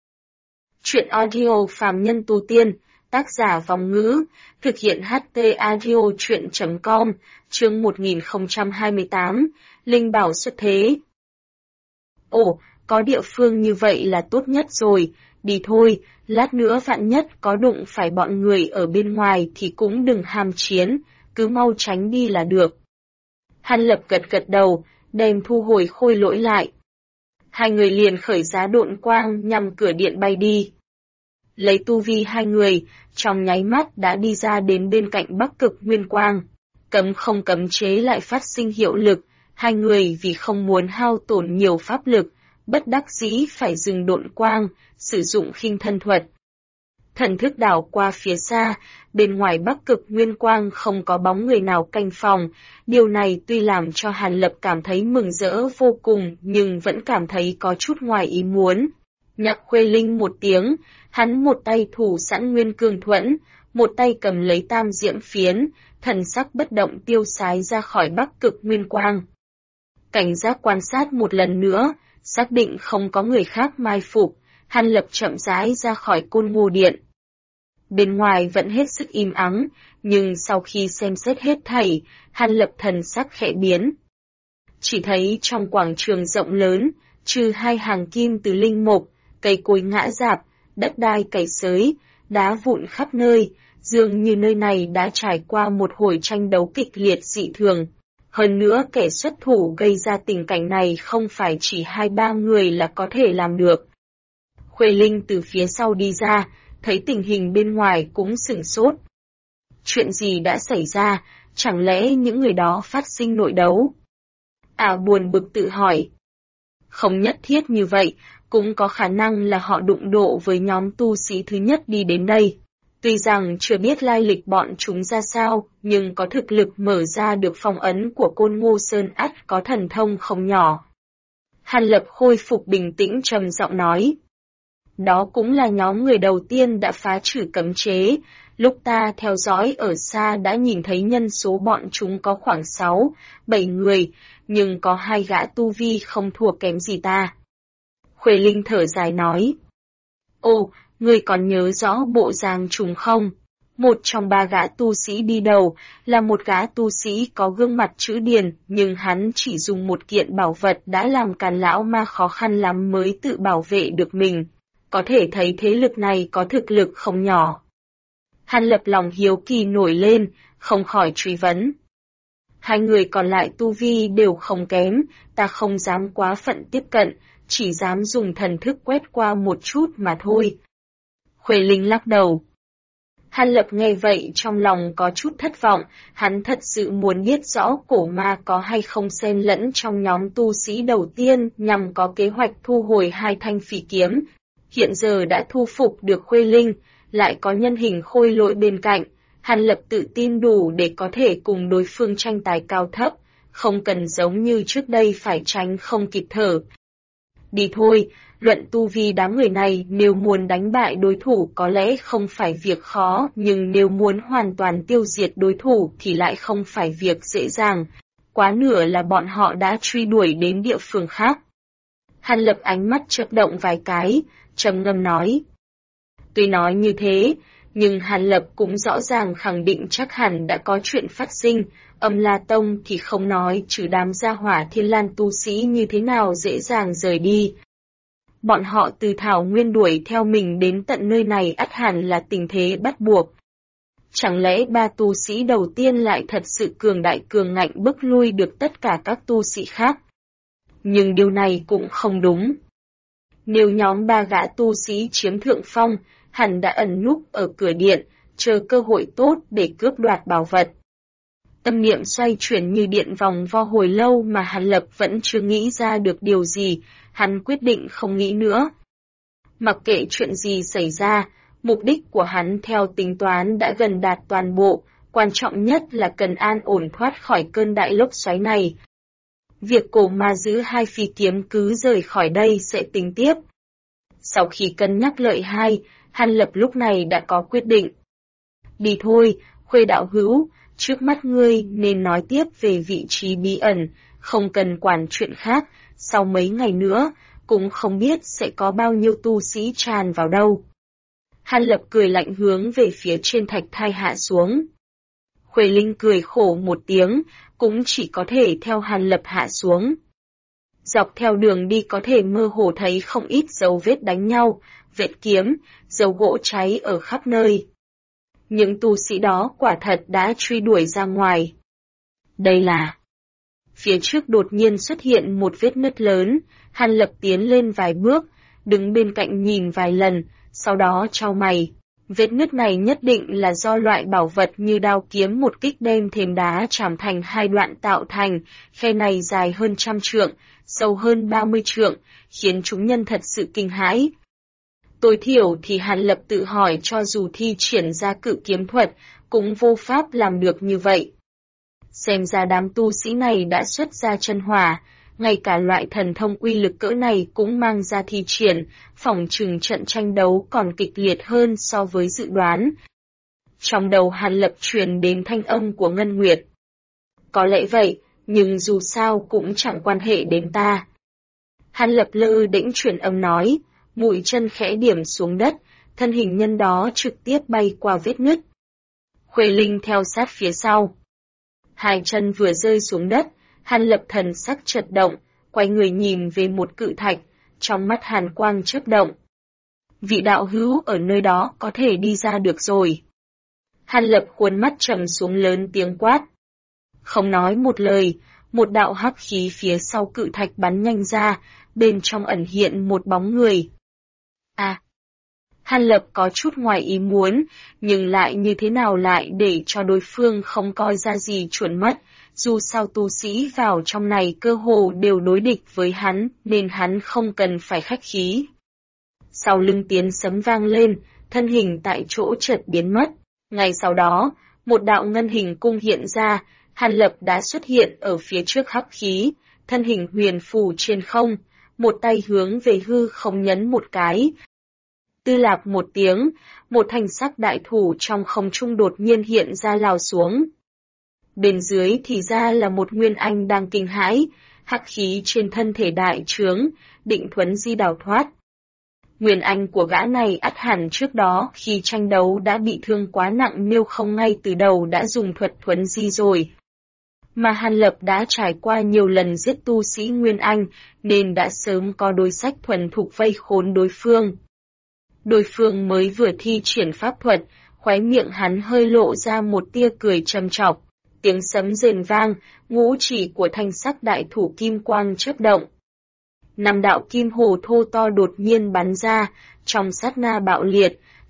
Chuyện audio phàm nhân tu tiên, tác giả Vòng Ngữ, thực hiện HT audio chuyện.com, chương 1028, Linh Bảo xuất thế. Ồ, có địa phương như vậy là tốt nhất rồi, đi thôi, lát nữa vạn nhất có đụng phải bọn người ở bên ngoài thì cũng đừng ham chiến, cứ mau tránh đi là được. Hàn Lập gật gật đầu, đem thu hồi khôi lỗi lại. Hai người liền khởi giá độn quang nhằm cửa điện bay đi. Lấy tu vi hai người, trong nháy mắt đã đi ra đến bên cạnh Bắc Cực Nguyên Quang. Cấm không cấm chế lại phát sinh hiệu lực, hai người vì không muốn hao tổn nhiều pháp lực, bất đắc dĩ phải dừng độn quang, sử dụng khinh thân thuật. Thần thức đảo qua phía xa, bên ngoài Bắc Cực Nguyên Quang không có bóng người nào canh phòng, điều này tuy làm cho Hàn Lập cảm thấy mừng rỡ vô cùng nhưng vẫn cảm thấy có chút ngoài ý muốn. Nhạc Khuê Linh một tiếng, hắn một tay thủ sẵn nguyên cương thuẫn, một tay cầm lấy tam diễm phiến, thần sắc bất động tiêu sái ra khỏi Bắc Cực Nguyên Quang. Cảnh giác quan sát một lần nữa, xác định không có người khác mai phục, Hàn Lập chậm rãi ra khỏi Côn Ngô Điện. Bên ngoài vẫn hết sức im ắng, nhưng sau khi xem xét hết thảy, Hàn Lập thần sắc khẽ biến. Chỉ thấy trong quảng trường rộng lớn, trừ hai hàng kim từ linh mục, cây cối ngã rạp, đất đai cày xới, đá vụn khắp nơi, dường như nơi này đã trải qua một hồi tranh đấu kịch liệt dị thường. Hơn nữa kẻ xuất thủ gây ra tình cảnh này không phải chỉ 2-3 người là có thể làm được. Khuê Linh từ phía sau đi ra, thấy tình hình bên ngoài cũng sửng sốt. Chuyện gì đã xảy ra, chẳng lẽ những người đó phát sinh nội đấu? Buồn bực tự hỏi. Không nhất thiết như vậy, cũng có khả năng là họ đụng độ với nhóm tu sĩ thứ nhất đi đến đây. Tuy rằng chưa biết lai lịch bọn chúng ra sao, nhưng có thực lực mở ra được phong ấn của Côn Ngô Sơn ắt có thần thông không nhỏ. Hàn Lập khôi phục bình tĩnh trầm giọng nói. Đó cũng là nhóm người đầu tiên đã phá trừ cấm chế, lúc ta theo dõi ở xa đã nhìn thấy nhân số bọn chúng có khoảng 6-7 người, nhưng có 2 gã tu vi không thua kém gì ta. Khuê Linh thở dài nói. Ồ, ngươi còn nhớ rõ bộ dáng chúng không? Một trong 3 gã tu sĩ đi đầu, là một gã tu sĩ có gương mặt chữ điền, nhưng hắn chỉ dùng một kiện bảo vật đã làm Càn lão ma khó khăn lắm mới tự bảo vệ được mình. Có thể thấy thế lực này có thực lực không nhỏ. Hàn Lập lòng hiếu kỳ nổi lên, không khỏi truy vấn. 2 người còn lại tu vi đều không kém, ta không dám quá phận tiếp cận, chỉ dám dùng thần thức quét qua một chút mà thôi. Khuê Linh lắc đầu. Hàn Lập nghe vậy trong lòng có chút thất vọng, hắn thật sự muốn biết rõ cổ ma có hay không xen lẫn trong nhóm tu sĩ đầu tiên nhằm có kế hoạch thu hồi 2 thanh phỉ kiếm. Hiện giờ đã thu phục được Khuê Linh, lại có nhân hình Khôi Lỗi bên cạnh, Hàn Lập tự tin đủ để có thể cùng đối phương tranh tài cao thấp, không cần giống như trước đây phải tránh không kịp thở. Đi thôi, luận tu vi đám người này nếu muốn đánh bại đối thủ có lẽ không phải việc khó, nhưng nếu muốn hoàn toàn tiêu diệt đối thủ thì lại không phải việc dễ dàng. Quá nửa là bọn họ đã truy đuổi đến địa phương khác. Hàn Lập ánh mắt chớp động vài cái, trầm ngâm nói. Tuy nói như thế, nhưng Hàn Lập cũng rõ ràng khẳng định chắc hẳn đã có chuyện phát sinh, Âm La Tông thì không nói trừ đám gia hỏa Thiên Lan tu sĩ như thế nào dễ dàng rời đi. Bọn họ từ Thảo Nguyên đuổi theo mình đến tận nơi này ắt hẳn là tình thế bắt buộc. Chẳng lẽ 3 tu sĩ đầu tiên lại thật sự cường đại cường ngạnh bức lui được tất cả các tu sĩ khác? Nhưng điều này cũng không đúng. Nếu nhóm 3 gã tu sĩ chiếm thượng phong, hẳn đã ẩn núp ở cửa điện, chờ cơ hội tốt để cướp đoạt bảo vật. Tâm niệm xoay chuyển như điện vòng vo hồi lâu mà Hàn Lập vẫn chưa nghĩ ra được điều gì, hắn quyết định không nghĩ nữa. Mặc kệ chuyện gì xảy ra, mục đích của hắn theo tính toán đã gần đạt toàn bộ, quan trọng nhất là cần an ổn thoát khỏi cơn đại lốc xoáy này. Việc cổ ma giữ 2 phi kiếm cứ rời khỏi đây sẽ tính tiếp. Sau khi cân nhắc lợi hai, Hàn Lập lúc này đã có quyết định. Đi thôi, Khuê đạo hữu, trước mắt ngươi nên nói tiếp về vị trí bí ẩn, không cần quản chuyện khác, sau mấy ngày nữa, cũng không biết sẽ có bao nhiêu tu sĩ tràn vào đâu. Hàn Lập cười lạnh hướng về phía trên thạch thai hạ xuống. Khuê Linh cười khổ một tiếng, cũng chỉ có thể theo Hàn Lập hạ xuống. Dọc theo đường đi có thể mơ hồ thấy không ít dấu vết đánh nhau, vết kiếm, dấu gỗ cháy ở khắp nơi. Những tu sĩ đó quả thật đã truy đuổi ra ngoài. Đây là... Phía trước đột nhiên xuất hiện một vết nứt lớn, Hàn Lập tiến lên vài bước, đứng bên cạnh nhìn vài lần, sau đó chau mày. Vết nứt này nhất định là do loại bảo vật như đao kiếm một kích đem thềm đá chạm thành 2 đoạn tạo thành, khe này dài hơn 100 trượng, sâu hơn 30 trượng, khiến chúng nhân thật sự kinh hãi. Tối thiểu thì Hàn Lập tự hỏi cho dù thi triển ra cự kiếm thuật, cũng vô pháp làm được như vậy. Xem ra đám tu sĩ này đã xuất ra chân hỏa, ngay cả loại thần thông uy lực cỡ này cũng mang ra thi triển, phỏng chừng trận tranh đấu còn kịch liệt hơn so với dự đoán. Trong đầu Hàn Lập truyền đến thanh âm của Ngân Nguyệt. Có lẽ vậy, nhưng dù sao cũng chẳng quan hệ đến ta. Hàn Lập lơ đễnh truyền âm nói, mũi chân khẽ điểm xuống đất, thân hình nhân đó trực tiếp bay qua vết nứt. Khuê Linh theo sát phía sau. 2 chân vừa rơi xuống đất, Hàn Lập thần sắc chợt động, quay người nhìn về một cự thạch, trong mắt hàn quang chớp động. Vị đạo hữu ở nơi đó có thể đi ra được rồi. Hàn Lập khuôn mắt trầm xuống lớn tiếng quát. Không nói một lời, một đạo hắc khí phía sau cự thạch bắn nhanh ra, bên trong ẩn hiện một bóng người. Hàn Lập có chút ngoài ý muốn, nhưng lại như thế nào lại để cho đối phương không coi ra gì chuẩn mất, dù sao tu sĩ vào trong này cơ hồ đều đối địch với hắn, nên hắn không cần phải khách khí. Sau lưng tiếng sấm vang lên, thân hình tại chỗ chợt biến mất. Ngay sau đó, một đạo ngân hình cung hiện ra, Hàn Lập đã xuất hiện ở phía trước hắc khí, thân hình huyền phù trên không, một tay hướng về hư không nhấn một cái. Tư lạc một tiếng, một thanh sắc đại thủ trong không trung đột nhiên hiện ra lao xuống. Bên dưới thì ra là một nguyên anh đang kinh hãi, hắc khí trên thân thể đại trướng, định thuấn di đào thoát. Nguyên anh của gã này ắt hẳn trước đó khi tranh đấu đã bị thương quá nặng nếu không ngay từ đầu đã dùng thuật thuấn di rồi. Mà Hàn Lập đã trải qua nhiều lần giết tu sĩ Nguyên Anh nên đã sớm có đối sách thuần thục vây khốn đối phương. Đối phương mới vừa thi triển pháp thuật, khóe miệng hắn hơi lộ ra một tia cười châm chọc, tiếng sấm rền vang, ngũ chỉ của thanh sắc đại thủ kim quang chớp động. 5 đạo kim hồ thô to đột nhiên bắn ra, trong sát na bạo liệt,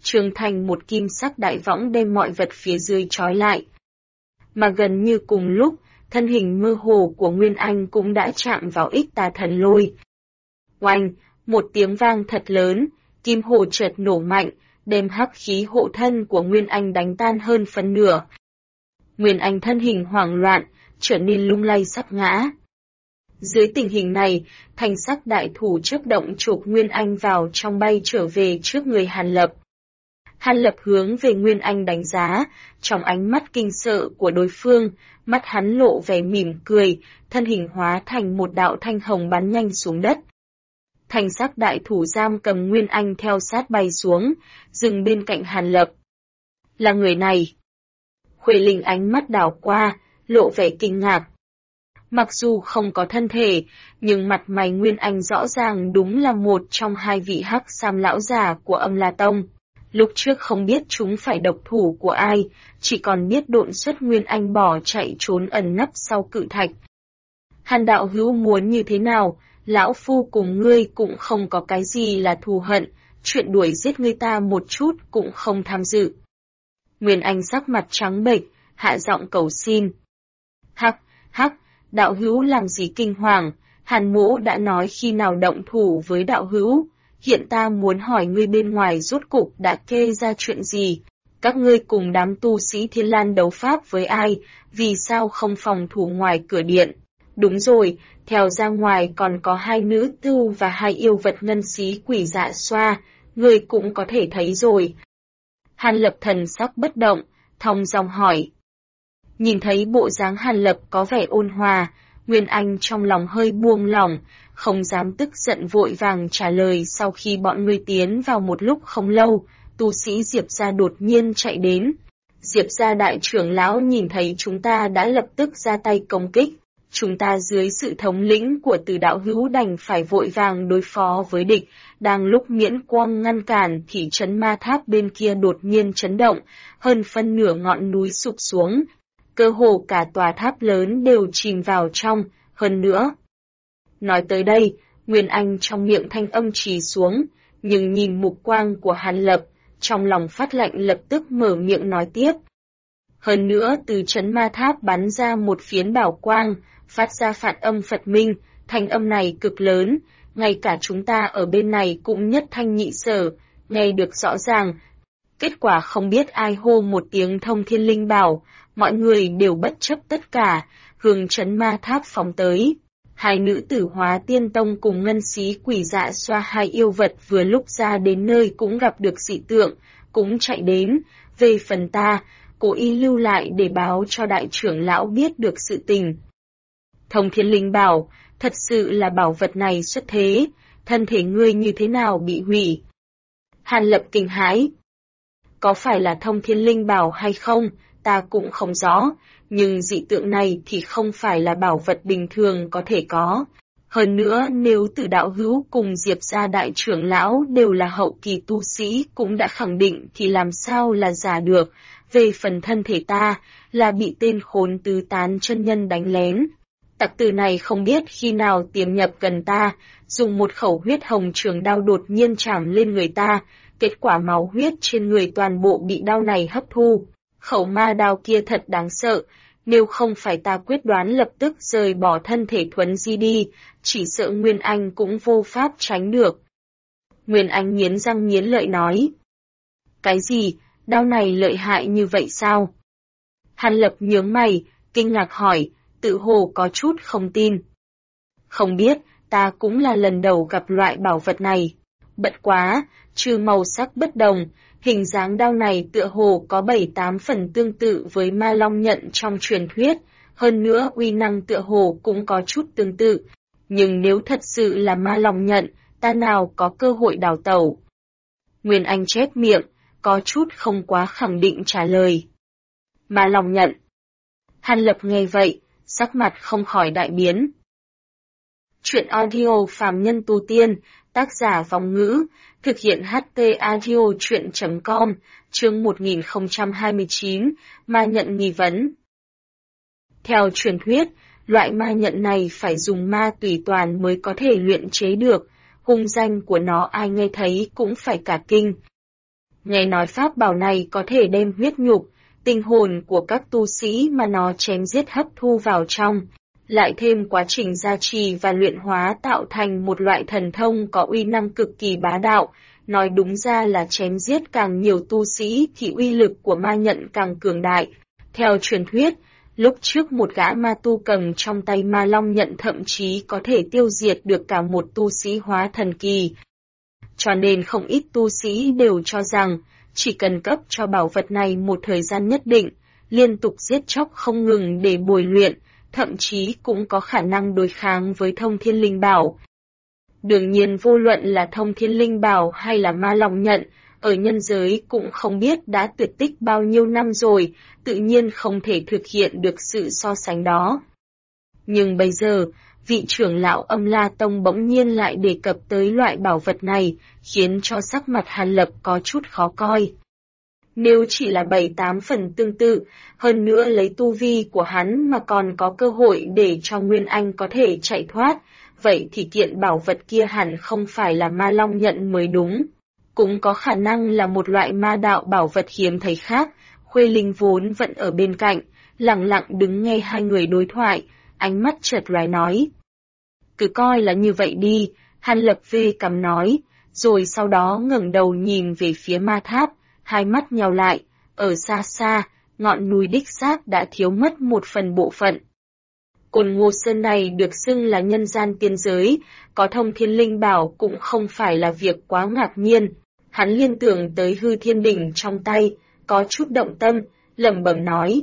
trường thành một kim sắc đại võng đem mọi vật phía dưới trói lại. Mà gần như cùng lúc, thân hình mơ hồ của Nguyên Anh cũng đã chạm vào Ích Tà Thần Lôi. Oanh, một tiếng vang thật lớn, kim hồ chợt nổ mạnh, đem hắc khí hộ thân của Nguyên Anh đánh tan hơn phân nửa. Nguyên Anh thân hình hoảng loạn, trở nên lung lay sắp ngã. Dưới tình hình này, thanh sắc đại thủ chớp động chộp Nguyên Anh vào trong bay trở về trước người Hàn Lập. Hàn Lập hướng về Nguyên Anh đánh giá, trong ánh mắt kinh sợ của đối phương, mắt hắn lộ vẻ mỉm cười, thân hình hóa thành một đạo thanh hồng bắn nhanh xuống đất. Thanh sắc đại thủ giam cầm Nguyên Anh theo sát bay xuống, dừng bên cạnh Hàn Lập. Là người này. Khuê Linh ánh mắt đảo qua, lộ vẻ kinh ngạc. Mặc dù không có thân thể, nhưng mặt mày Nguyên Anh rõ ràng đúng là một trong hai vị hắc sam lão già của Âm La Tông. Lúc trước không biết chúng phải độc thủ của ai, chỉ còn biết độn xuất Nguyên Anh bỏ chạy trốn ẩn nấp sau cự thạch. Hàn đạo hữu muốn như thế nào, lão phu cùng ngươi cũng không có cái gì là thù hận, chuyện đuổi giết ngươi ta một chút cũng không tham dự. Nguyên Anh sắc mặt trắng bệch, hạ giọng cầu xin. Hắc, đạo hữu làm gì kinh hoàng, Hàn mỗ đã nói khi nào động thủ với đạo hữu, hiện ta muốn hỏi ngươi bên ngoài rốt cục đã kê ra chuyện gì, các ngươi cùng đám tu sĩ Thiên Lan đấu pháp với ai, vì sao không phòng thủ ngoài cửa điện. Đúng rồi, theo ra ngoài còn có hai nữ tu và hai yêu vật ngân xí quỷ dạ xoa, ngươi cũng có thể thấy rồi. Hàn Lập thần sắc bất động, thong dong hỏi. Nhìn thấy bộ dáng Hàn Lập có vẻ ôn hòa, Nguyên Anh trong lòng hơi buông lỏng, không dám tức giận vội vàng trả lời. Sau khi bọn ngươi tiến vào một lúc không lâu, tu sĩ Diệp gia đột nhiên chạy đến. Diệp gia đại trưởng lão nhìn thấy chúng ta đã lập tức ra tay công kích. Chúng ta dưới sự thống lĩnh của Từ đạo hữu đành phải vội vàng đối phó với địch, đang lúc miễn quang ngăn cản thì trấn ma tháp bên kia đột nhiên chấn động, hơn phân nửa ngọn núi sụp xuống. Cơ hồ cả tòa tháp lớn đều chìm vào trong, hơn nữa. Nói tới đây, Nguyên Anh trong miệng thanh âm trì xuống, nhưng nhìn mục quang của Hàn Lập, trong lòng phát lạnh lập tức mở miệng nói tiếp. Hơn nữa từ trấn ma tháp bắn ra một phiến bảo quang, phát ra phản âm Phật minh, thanh âm này cực lớn, ngay cả chúng ta ở bên này cũng nhất thanh nhị sở, nghe được rõ ràng. Kết quả không biết ai hô một tiếng thông thiên linh bảo, mọi người đều bất chấp tất cả, hướng trấn ma tháp phóng tới. Hai nữ tử Hóa Tiên Tông cùng ngân xí quỷ dạ xoa hai yêu vật vừa lúc ra đến nơi cũng gặp được dị tượng, cũng chạy đến. Về phần ta, cố ý lưu lại để báo cho đại trưởng lão biết được sự tình. Thông thiên linh bảo, thật sự là bảo vật này xuất thế, thân thể ngươi như thế nào bị hủy? Hàn Lập kinh hãi. Có phải là thông thiên linh bảo hay không, ta cũng không rõ, nhưng dị tượng này thì không phải là bảo vật bình thường có thể có. Hơn nữa nếu Từ đạo hữu cùng Diệp gia đại trưởng lão đều là hậu kỳ tu sĩ cũng đã khẳng định thì làm sao là giả được. Về phần thân thể ta, là bị tên khốn tứ tán chân nhân đánh lén. Tặc tử này không biết khi nào tiềm nhập gần ta, dùng một khẩu huyết hồng trường đao đột nhiên chảm lên người ta, kết quả máu huyết trên người toàn bộ bị đao này hấp thu. Khẩu ma đao kia thật đáng sợ, nếu không phải ta quyết đoán lập tức rời bỏ thân thể thuấn di đi, chỉ sợ Nguyên Anh cũng vô pháp tránh được. Nguyên Anh nghiến răng nghiến lợi nói. Cái gì, đao này lợi hại như vậy sao? Hàn Lập nhướng mày, kinh ngạc hỏi, tự hồ có chút không tin. Không biết, ta cũng là lần đầu gặp loại bảo vật này. Bất quá, trừ màu sắc bất đồng, hình dáng đao này tựa hồ có 7-8 phần tương tự với ma long nhận trong truyền thuyết, hơn nữa uy năng tựa hồ cũng có chút tương tự. Nhưng nếu thật sự là ma long nhận, ta nào có cơ hội đào tẩu? Nguyên Anh chép miệng, có chút không quá khẳng định trả lời. Ma long nhận. Hàn Lập nghe vậy, sắc mặt không khỏi đại biến. Chuyện audio phàm nhân tu tiên, tác giả Vong Ngữ, thực hiện HT audio chuyện.com, chương 1029, ma nhận nghi vấn. Theo truyền thuyết, loại ma nhận này phải dùng ma tùy toàn mới có thể luyện chế được, hung danh của nó ai nghe thấy cũng phải cả kinh. Nghe nói pháp bảo này có thể đem huyết nhục, tinh hồn của các tu sĩ mà nó chém giết hấp thu vào trong, lại thêm quá trình gia trì và luyện hóa tạo thành một loại thần thông có uy năng cực kỳ bá đạo. Nói đúng ra là chém giết càng nhiều tu sĩ thì uy lực của ma nhận càng cường đại. Theo truyền thuyết, lúc trước một gã ma tu cầm trong tay ma long nhận thậm chí có thể tiêu diệt được cả một tu sĩ hóa thần kỳ. Cho nên không ít tu sĩ đều cho rằng, chỉ cần cấp cho bảo vật này một thời gian nhất định, liên tục giết chóc không ngừng để bồi luyện, thậm chí cũng có khả năng đối kháng với thông thiên linh bảo. Đương nhiên vô luận là thông thiên linh bảo hay là ma long nhận, ở nhân giới cũng không biết đã tuyệt tích bao nhiêu năm rồi, tự nhiên không thể thực hiện được sự so sánh đó. Nhưng bây giờ, vị trưởng lão Âm La Tông bỗng nhiên lại đề cập tới loại bảo vật này, khiến cho sắc mặt Hàn Lập có chút khó coi. Nếu chỉ là 7-8 phần tương tự, hơn nữa lấy tu vi của hắn mà còn có cơ hội để cho Nguyên Anh có thể chạy thoát, vậy thì kiện bảo vật kia hẳn không phải là ma long nhận mới đúng. Cũng có khả năng là một loại ma đạo bảo vật hiếm thấy khác. Khuê Linh vốn vẫn ở bên cạnh, lặng lặng đứng nghe hai người đối thoại, ánh mắt chợt lóe nói. Cứ coi là như vậy đi, Hàn Lập vê cằm nói, rồi sau đó ngẩng đầu nhìn về phía ma tháp, hai mắt nheo lại, ở xa xa, ngọn núi đích xác đã thiếu mất một phần bộ phận. Cồn Ngô Sơn này được xưng là nhân gian tiên giới, có thông thiên linh bảo cũng không phải là việc quá ngạc nhiên. Hắn liên tưởng tới hư thiên đỉnh trong tay, có chút động tâm, lẩm bẩm nói.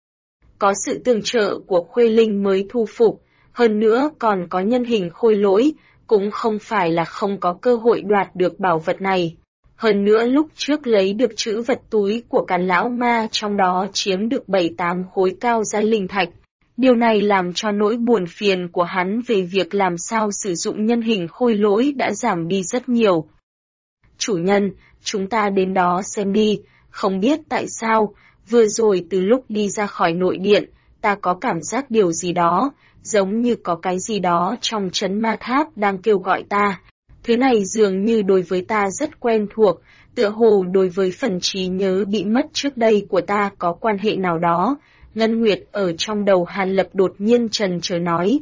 Có sự tương trợ của Khuê Linh mới thu phục, hơn nữa còn có nhân hình khôi lỗi, cũng không phải là không có cơ hội đoạt được bảo vật này. Hơn nữa lúc trước lấy được trữ vật túi của Càn Lão Ma trong đó chiếm được 7-8 khối cao giai linh thạch. Điều này làm cho nỗi buồn phiền của hắn về việc làm sao sử dụng nhân hình khôi lỗi đã giảm đi rất nhiều. Chủ nhân, chúng ta đến đó xem đi, không biết tại sao, vừa rồi từ lúc đi ra khỏi nội điện, ta có cảm giác điều gì đó, giống như có cái gì đó trong trấn ma tháp đang kêu gọi ta. Thứ này dường như đối với ta rất quen thuộc, tựa hồ đối với phần trí nhớ bị mất trước đây của ta có quan hệ nào đó. Ngân Nguyệt ở trong đầu Hàn Lập đột nhiên trần trờ nói.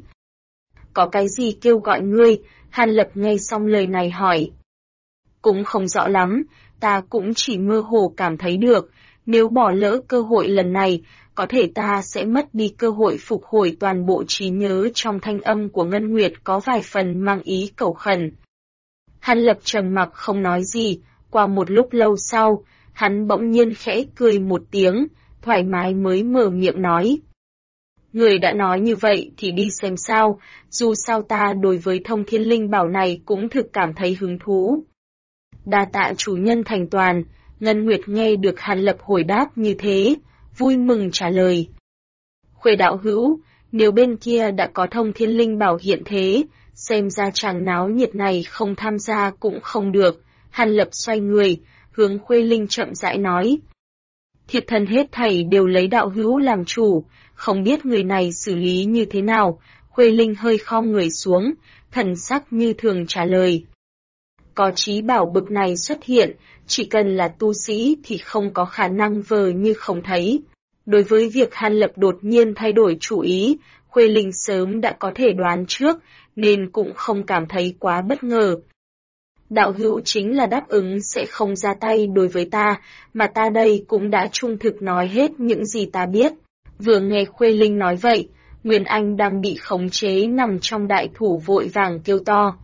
Có cái gì kêu gọi ngươi? Hàn Lập nghe xong lời này hỏi. Cũng không rõ lắm, ta cũng chỉ mơ hồ cảm thấy được, nếu bỏ lỡ cơ hội lần này, có thể ta sẽ mất đi cơ hội phục hồi toàn bộ trí nhớ. Trong thanh âm của Ngân Nguyệt có vài phần mang ý cầu khẩn. Hàn Lập trầm mặc không nói gì, qua một lúc lâu sau, hắn bỗng nhiên khẽ cười một tiếng, thoải mái mới mở miệng nói. Người đã nói như vậy thì đi xem sao, dù sao ta đối với thông thiên linh bảo này cũng thực cảm thấy hứng thú. Đa tạ chủ nhân thành toàn, Ngân Nguyệt nghe được Hàn Lập hồi đáp như thế, vui mừng trả lời. Khuê đạo hữu, nếu bên kia đã có thông thiên linh bảo hiện thế, xem ra chàng náo nhiệt này không tham gia cũng không được. Hàn Lập xoay người, hướng Khuê Linh chậm rãi nói. Thiệt thân hết thảy đều lấy đạo hữu làm chủ, không biết người này xử lý như thế nào. Khuê Linh hơi khom người xuống, thần sắc như thường trả lời. Có trí bảo bực này xuất hiện, chỉ cần là tu sĩ thì không có khả năng vờ như không thấy. Đối với việc Hàn Lập đột nhiên thay đổi chủ ý, Khuê Linh sớm đã có thể đoán trước, nên cũng không cảm thấy quá bất ngờ. Đạo hữu chính là đáp ứng sẽ không ra tay đối với ta, mà ta đây cũng đã trung thực nói hết những gì ta biết. Vừa nghe Khuê Linh nói vậy, Nguyên Anh đang bị khống chế nằm trong đại thủ vội vàng kêu to.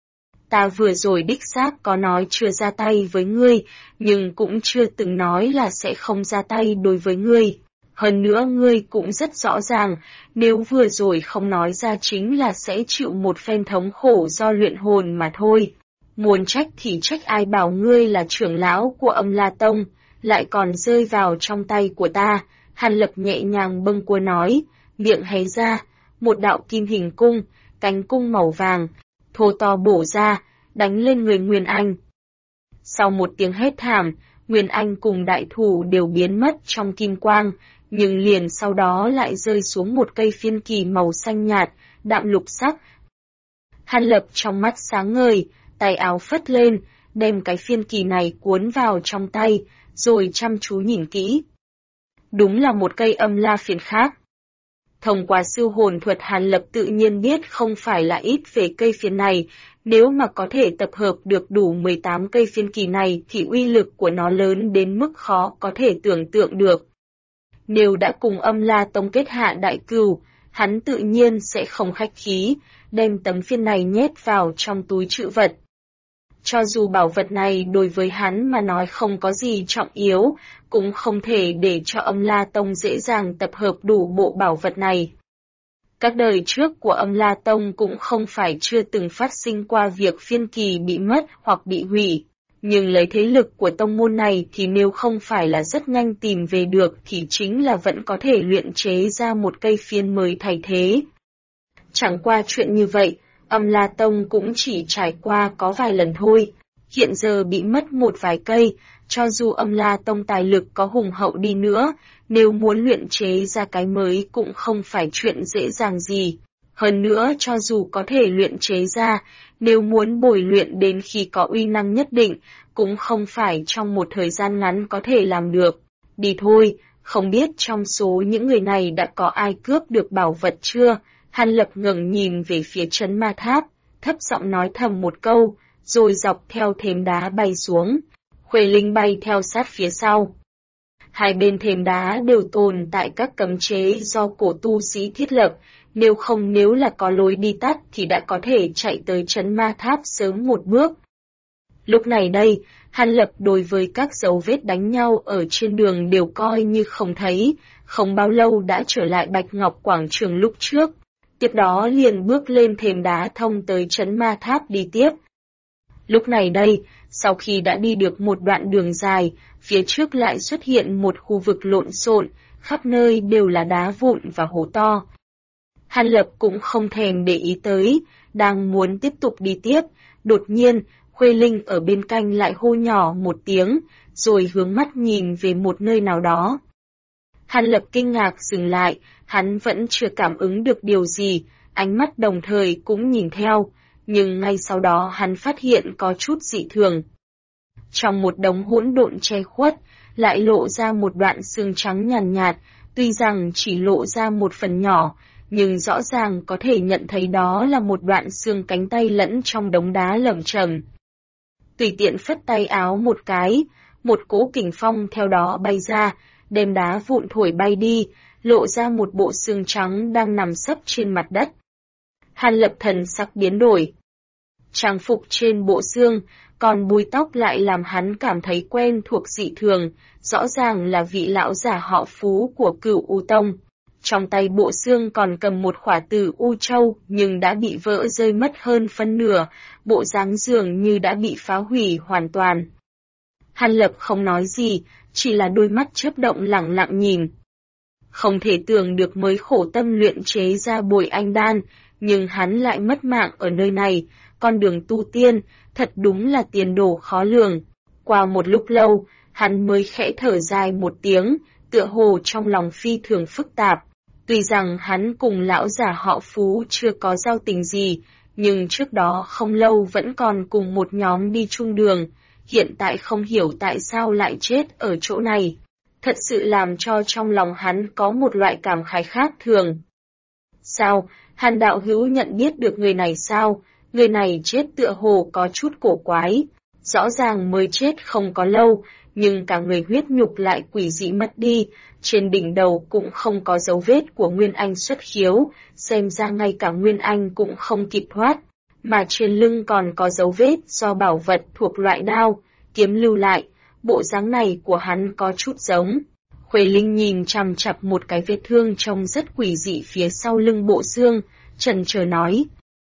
Ta vừa rồi đích xác có nói chưa ra tay với ngươi, nhưng cũng chưa từng nói là sẽ không ra tay đối với ngươi. Hơn nữa ngươi cũng rất rõ ràng, nếu vừa rồi không nói ra chính là sẽ chịu một phen thống khổ do luyện hồn mà thôi. Muốn trách thì trách ai bảo ngươi là trưởng lão của Âm La Tông, lại còn rơi vào trong tay của ta. Hàn Lập nhẹ nhàng bâng cua nói, miệng hé ra, một đạo kim hình cung, cánh cung màu vàng, thô to bổ ra, đánh lên người Nguyên Anh. Sau một tiếng hét thảm, Nguyên Anh cùng đại thủ đều biến mất trong kim quang, nhưng liền sau đó lại rơi xuống một cây phiên kỳ màu xanh nhạt, đạm lục sắc. Hàn Lập trong mắt sáng ngời, tay áo phất lên, đem cái phiên kỳ này cuốn vào trong tay, rồi chăm chú nhìn kỹ. Đúng là một cây âm la phiền khác. Thông qua siêu hồn thuật Hàn Lập tự nhiên biết không phải là ít về cây phiên này, nếu mà có thể tập hợp được đủ 18 cây phiên kỳ này thì uy lực của nó lớn đến mức khó có thể tưởng tượng được. Nếu đã cùng âm la tông kết hạ đại cừu, hắn tự nhiên sẽ không khách khí, đem tấm phiên này nhét vào trong túi trữ vật. Cho dù bảo vật này đối với hắn mà nói không có gì trọng yếu, cũng không thể để cho âm la tông dễ dàng tập hợp đủ bộ bảo vật này. Các đời trước của âm la tông cũng không phải chưa từng phát sinh qua việc phiên kỳ bị mất hoặc bị hủy, nhưng lấy thế lực của tông môn này thì nếu không phải là rất nhanh tìm về được thì chính là vẫn có thể luyện chế ra một cây phiên mới thay thế. Chẳng qua chuyện như vậy, âm la tông cũng chỉ trải qua có vài lần thôi, hiện giờ bị mất một vài cây, cho dù âm la tông tài lực có hùng hậu đi nữa, nếu muốn luyện chế ra cái mới cũng không phải chuyện dễ dàng gì. Hơn nữa cho dù có thể luyện chế ra, nếu muốn bồi luyện đến khi có uy năng nhất định, cũng không phải trong một thời gian ngắn có thể làm được. Đi thôi, không biết trong số những người này đã có ai cướp được bảo vật chưa? Hàn Lập ngẩng nhìn về phía trấn ma tháp, thấp giọng nói thầm một câu, rồi dọc theo thềm đá bay xuống. Khuê Linh bay theo sát phía sau. Hai bên thềm đá đều tồn tại các cấm chế do cổ tu sĩ thiết lập, nếu là có lối đi tắt thì đã có thể chạy tới trấn ma tháp sớm một bước. Lúc này đây, Hàn Lập đối với các dấu vết đánh nhau ở trên đường đều coi như không thấy, không bao lâu đã trở lại Bạch Ngọc Quảng Trường lúc trước. Tiếp đó liền bước lên thềm đá thông tới trấn ma tháp đi tiếp. Lúc này đây, sau khi đã đi được một đoạn đường dài, phía trước lại xuất hiện một khu vực lộn xộn, khắp nơi đều là đá vụn và hố to. Hàn Lập cũng không thèm để ý tới, đang muốn tiếp tục đi tiếp, đột nhiên, Khuê Linh ở bên cạnh lại hô nhỏ một tiếng, rồi hướng mắt nhìn về một nơi nào đó. Hàn Lập kinh ngạc dừng lại, hắn vẫn chưa cảm ứng được điều gì, ánh mắt đồng thời cũng nhìn theo, nhưng ngay sau đó hắn phát hiện có chút dị thường. Trong một đống hỗn độn che khuất, lại lộ ra một đoạn xương trắng nhàn nhạt, tuy rằng chỉ lộ ra một phần nhỏ, nhưng rõ ràng có thể nhận thấy đó là một đoạn xương cánh tay lẫn trong đống đá lởm chởm. Tùy tiện phất tay áo một cái, một cỗ kình phong theo đó bay ra, đem đá vụn thổi bay đi, lộ ra một bộ xương trắng đang nằm sấp trên mặt đất. Hàn Lập thần sắc biến đổi. Trang phục trên bộ xương, còn búi tóc lại làm hắn cảm thấy quen thuộc dị thường, rõ ràng là vị lão giả họ Phú của Cửu U Tông. Trong tay bộ xương còn cầm một khỏa tử U Châu nhưng đã bị vỡ rơi mất hơn phân nửa, bộ dáng dường như đã bị phá hủy hoàn toàn. Hàn Lập không nói gì, chỉ là đôi mắt chớp động lẳng lặng nhìn. Không thể tưởng được mới khổ tâm luyện chế ra Bồi Anh Đan, nhưng hắn lại mất mạng ở nơi này, con đường tu tiên, thật đúng là tiền đồ khó lường. Qua một lúc lâu, hắn mới khẽ thở dài một tiếng, tựa hồ trong lòng phi thường phức tạp. Tuy rằng hắn cùng lão giả họ Phú chưa có giao tình gì, nhưng trước đó không lâu vẫn còn cùng một nhóm đi chung đường, hiện tại không hiểu tại sao lại chết ở chỗ này. Thật sự làm cho trong lòng hắn có một loại cảm khái khác thường. Sao, Hàn đạo hữu nhận biết được người này sao? Người này chết tựa hồ có chút cổ quái. Rõ ràng mới chết không có lâu, nhưng cả người huyết nhục lại quỷ dị mất đi, trên đỉnh đầu cũng không có dấu vết của Nguyên Anh xuất khiếu, xem ra ngay cả Nguyên Anh cũng không kịp thoát, mà trên lưng còn có dấu vết do bảo vật thuộc loại đao, kiếm lưu lại, bộ dáng này của hắn có chút giống. Khuê Linh nhìn chằm chằm một cái vết thương trông rất quỷ dị phía sau lưng bộ xương, chần chờ nói.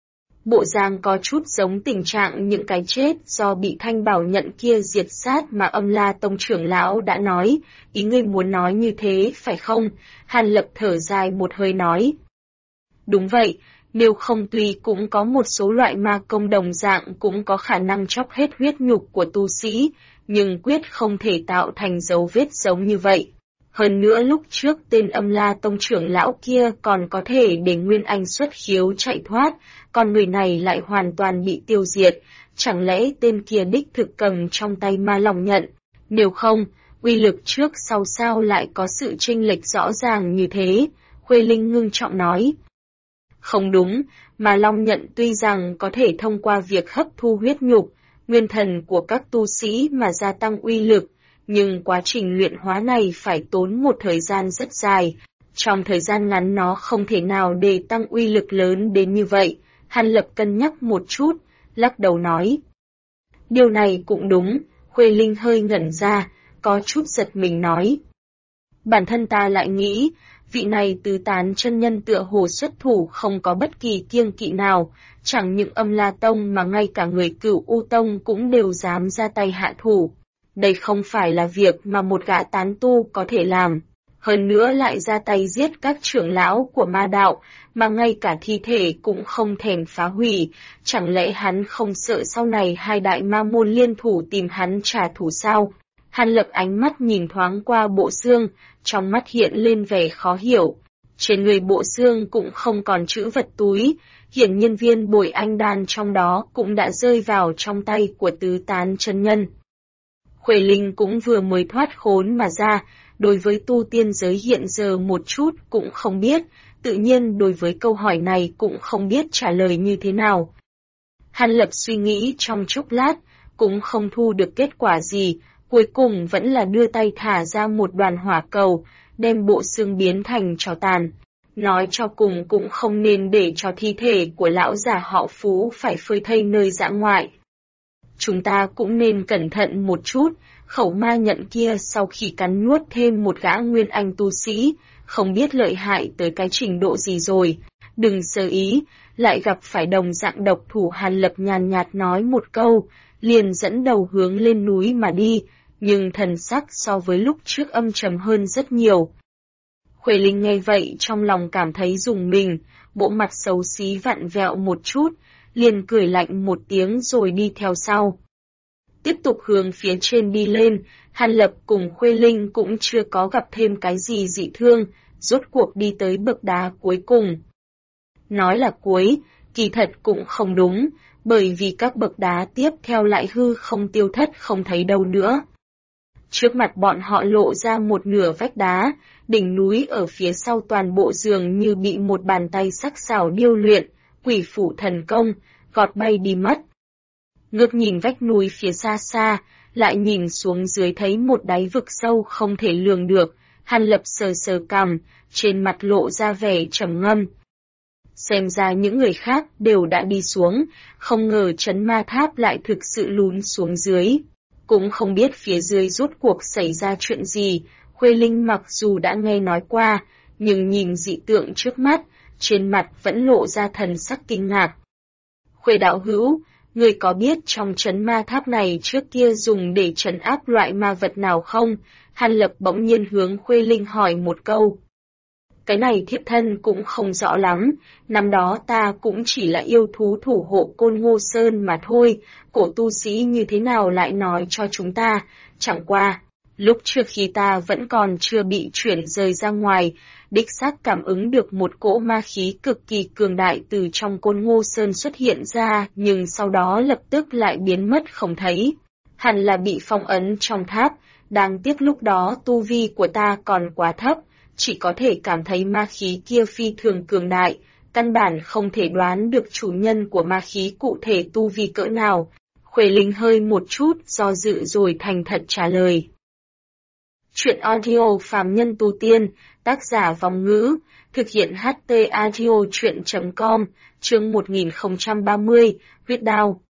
Bộ dáng có chút giống tình trạng những cái chết do bị Thanh Bảo Nhận kia diệt sát mà Âm La Tông trưởng lão đã nói, ý ngươi muốn nói như thế phải không? Hàn Lập thở dài một hơi nói. Đúng vậy, nếu không tuy cũng có một số loại ma công đồng dạng cũng có khả năng chóc hết huyết nhục của tu sĩ, nhưng quyết không thể tạo thành dấu vết giống như vậy. Hơn nữa lúc trước tên Âm La Tông trưởng lão kia còn có thể để Nguyên Anh xuất khiếu chạy thoát, còn người này lại hoàn toàn bị tiêu diệt, chẳng lẽ tên kia đích thực cầm trong tay ma long nhận? Nếu không, uy lực trước sau sao lại có sự chênh lệch rõ ràng như thế? Khuê Linh ngưng trọng nói. Không đúng, mà long nhận tuy rằng có thể thông qua việc hấp thu huyết nhục, nguyên thần của các tu sĩ mà gia tăng uy lực, nhưng quá trình luyện hóa này phải tốn một thời gian rất dài. Trong thời gian ngắn nó không thể nào để tăng uy lực lớn đến như vậy. Hàn Lập cân nhắc một chút, lắc đầu nói. Điều này cũng đúng, Khuê Linh hơi ngẩn ra, có chút giật mình nói. Bản thân ta lại nghĩ, vị này Tứ Tán chân nhân tựa hồ xuất thủ không có bất kỳ kiêng kỵ nào, chẳng những Âm La Tông mà ngay cả người Cửu U Tông cũng đều dám ra tay hạ thủ. Đây không phải là việc mà một gã tán tu có thể làm, hơn nữa lại ra tay giết các trưởng lão của ma đạo, mà ngay cả thi thể cũng không thèm phá hủy, chẳng lẽ hắn không sợ sau này hai đại ma môn liên thủ tìm hắn trả thù sao? Hàn Lập ánh mắt nhìn thoáng qua bộ xương, trong mắt hiện lên vẻ khó hiểu. Trên người bộ xương cũng không còn chữ vật túi, hiển nhiên viên bồi anh đan trong đó cũng đã rơi vào trong tay của Tứ Tán chân nhân. Khuê Linh cũng vừa mới thoát khốn mà ra, đối với tu tiên giới hiện giờ một chút cũng không biết, tự nhiên đối với câu hỏi này cũng không biết trả lời như thế nào. Hàn Lập suy nghĩ trong chốc lát, cũng không thu được kết quả gì, cuối cùng vẫn là đưa tay thả ra một đoàn hỏa cầu, đem bộ xương biến thành tro tàn. Nói cho cùng cũng không nên để cho thi thể của lão già họ Phú phải phơi thây nơi dã ngoại. Chúng ta cũng nên cẩn thận một chút, khẩu ma nhận kia sau khi cắn nuốt thêm một gã nguyên anh tu sĩ, không biết lợi hại tới cái trình độ gì rồi. Đừng sơ ý, lại gặp phải đồng dạng độc thủ. Hàn Lập nhàn nhạt nói một câu, liền dẫn đầu hướng lên núi mà đi, nhưng thần sắc so với lúc trước âm trầm hơn rất nhiều. Khuê Linh nghe vậy trong lòng cảm thấy rùng mình, bộ mặt xấu xí vặn vẹo một chút, liền cười lạnh một tiếng rồi đi theo sau. Tiếp tục hướng phía trên đi lên, Hàn Lập cùng Khuê Linh cũng chưa có gặp thêm cái gì dị thương, rốt cuộc đi tới bậc đá cuối cùng. Nói là cuối, kỳ thật cũng không đúng, bởi vì các bậc đá tiếp theo lại hư không tiêu thất không thấy đâu nữa. Trước mặt bọn họ lộ ra một nửa vách đá, đỉnh núi ở phía sau toàn bộ dường như bị một bàn tay sắc sảo điêu luyện, quỷ phủ thần công, gọt bay đi mất. Ngước nhìn vách núi phía xa xa, lại nhìn xuống dưới thấy một đáy vực sâu không thể lường được, Hàn Lập sờ sờ cằm, trên mặt lộ ra vẻ trầm ngâm. Xem ra những người khác đều đã đi xuống, không ngờ trấn ma tháp lại thực sự lún xuống dưới. Cũng không biết phía dưới rốt cuộc xảy ra chuyện gì, Khuê Linh mặc dù đã nghe nói qua, nhưng nhìn dị tượng trước mắt, trên mặt vẫn lộ ra thần sắc kinh ngạc. Khuê đạo hữu, người có biết trong trấn ma tháp này trước kia dùng để trấn áp loại ma vật nào không? Hàn Lập bỗng nhiên hướng Khuê Linh hỏi một câu. Cái này thiếp thân cũng không rõ lắm, năm đó ta cũng chỉ là yêu thú thủ hộ Côn Ngô Sơn mà thôi, cổ tu sĩ như thế nào lại nói cho chúng ta, chẳng qua. Lúc trước khi ta vẫn còn chưa bị chuyển rời ra ngoài, đích xác cảm ứng được một cỗ ma khí cực kỳ cường đại từ trong Côn Ngô Sơn xuất hiện ra, nhưng sau đó lập tức lại biến mất không thấy. Hẳn là bị phong ấn trong tháp, đáng tiếc lúc đó tu vi của ta còn quá thấp, chỉ có thể cảm thấy ma khí kia phi thường cường đại, căn bản không thể đoán được chủ nhân của ma khí cụ thể tu vi cỡ nào. Khuê Linh hơi một chút do dự rồi thành thật trả lời. Chuyện audio phàm nhân tu tiên, tác giả Vong Ngữ, thực hiện HT audio chuyện.com, chương 1030, huyết đao.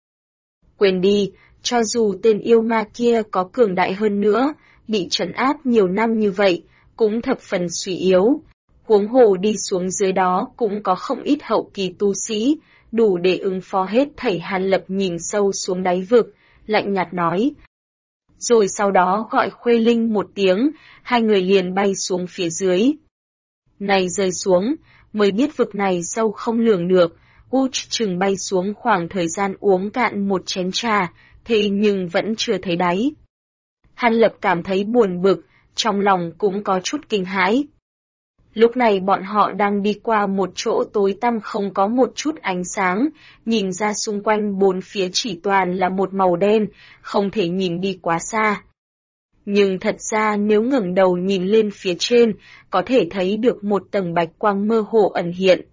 Quên đi, cho dù tên yêu ma kia có cường đại hơn nữa, bị trấn áp nhiều năm như vậy, cũng thập phần suy yếu. Huống hồ đi xuống dưới đó cũng có không ít hậu kỳ tu sĩ, đủ để ứng phó hết thảy. Hàn Lập nhìn sâu xuống đáy vực, lạnh nhạt nói. Rồi sau đó gọi Khuê Linh một tiếng, hai người liền bay xuống phía dưới. Này rơi xuống, mới biết vực này sâu không lường được, chừng bay xuống khoảng thời gian uống cạn một chén trà, thế nhưng vẫn chưa thấy đáy. Hàn Lập cảm thấy buồn bực, trong lòng cũng có chút kinh hãi. Lúc này bọn họ đang đi qua một chỗ tối tăm không có một chút ánh sáng, nhìn ra xung quanh bốn phía chỉ toàn là một màu đen, không thể nhìn đi quá xa. Nhưng thật ra nếu ngẩng đầu nhìn lên phía trên, có thể thấy được một tầng bạch quang mơ hồ ẩn hiện.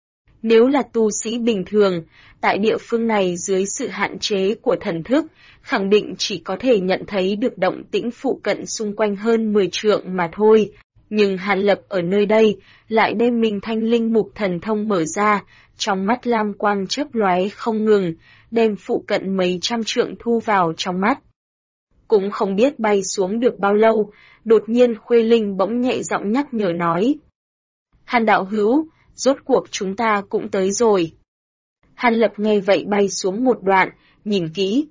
Nếu là tu sĩ bình thường, tại địa phương này dưới sự hạn chế của thần thức, khẳng định chỉ có thể nhận thấy được động tĩnh phụ cận xung quanh hơn 10 trượng mà thôi. Nhưng Hàn Lập ở nơi đây, lại đem mình thanh linh mục thần thông mở ra, trong mắt lam quang chớp lóe không ngừng, đem phụ cận mấy trăm trượng thu vào trong mắt. Cũng không biết bay xuống được bao lâu, đột nhiên Khuê Linh bỗng nhẹ giọng nhắc nhở nói. Hàn đạo hữu, rốt cuộc chúng ta cũng tới rồi. Hàn Lập nghe vậy bay xuống một đoạn, nhìn kỹ.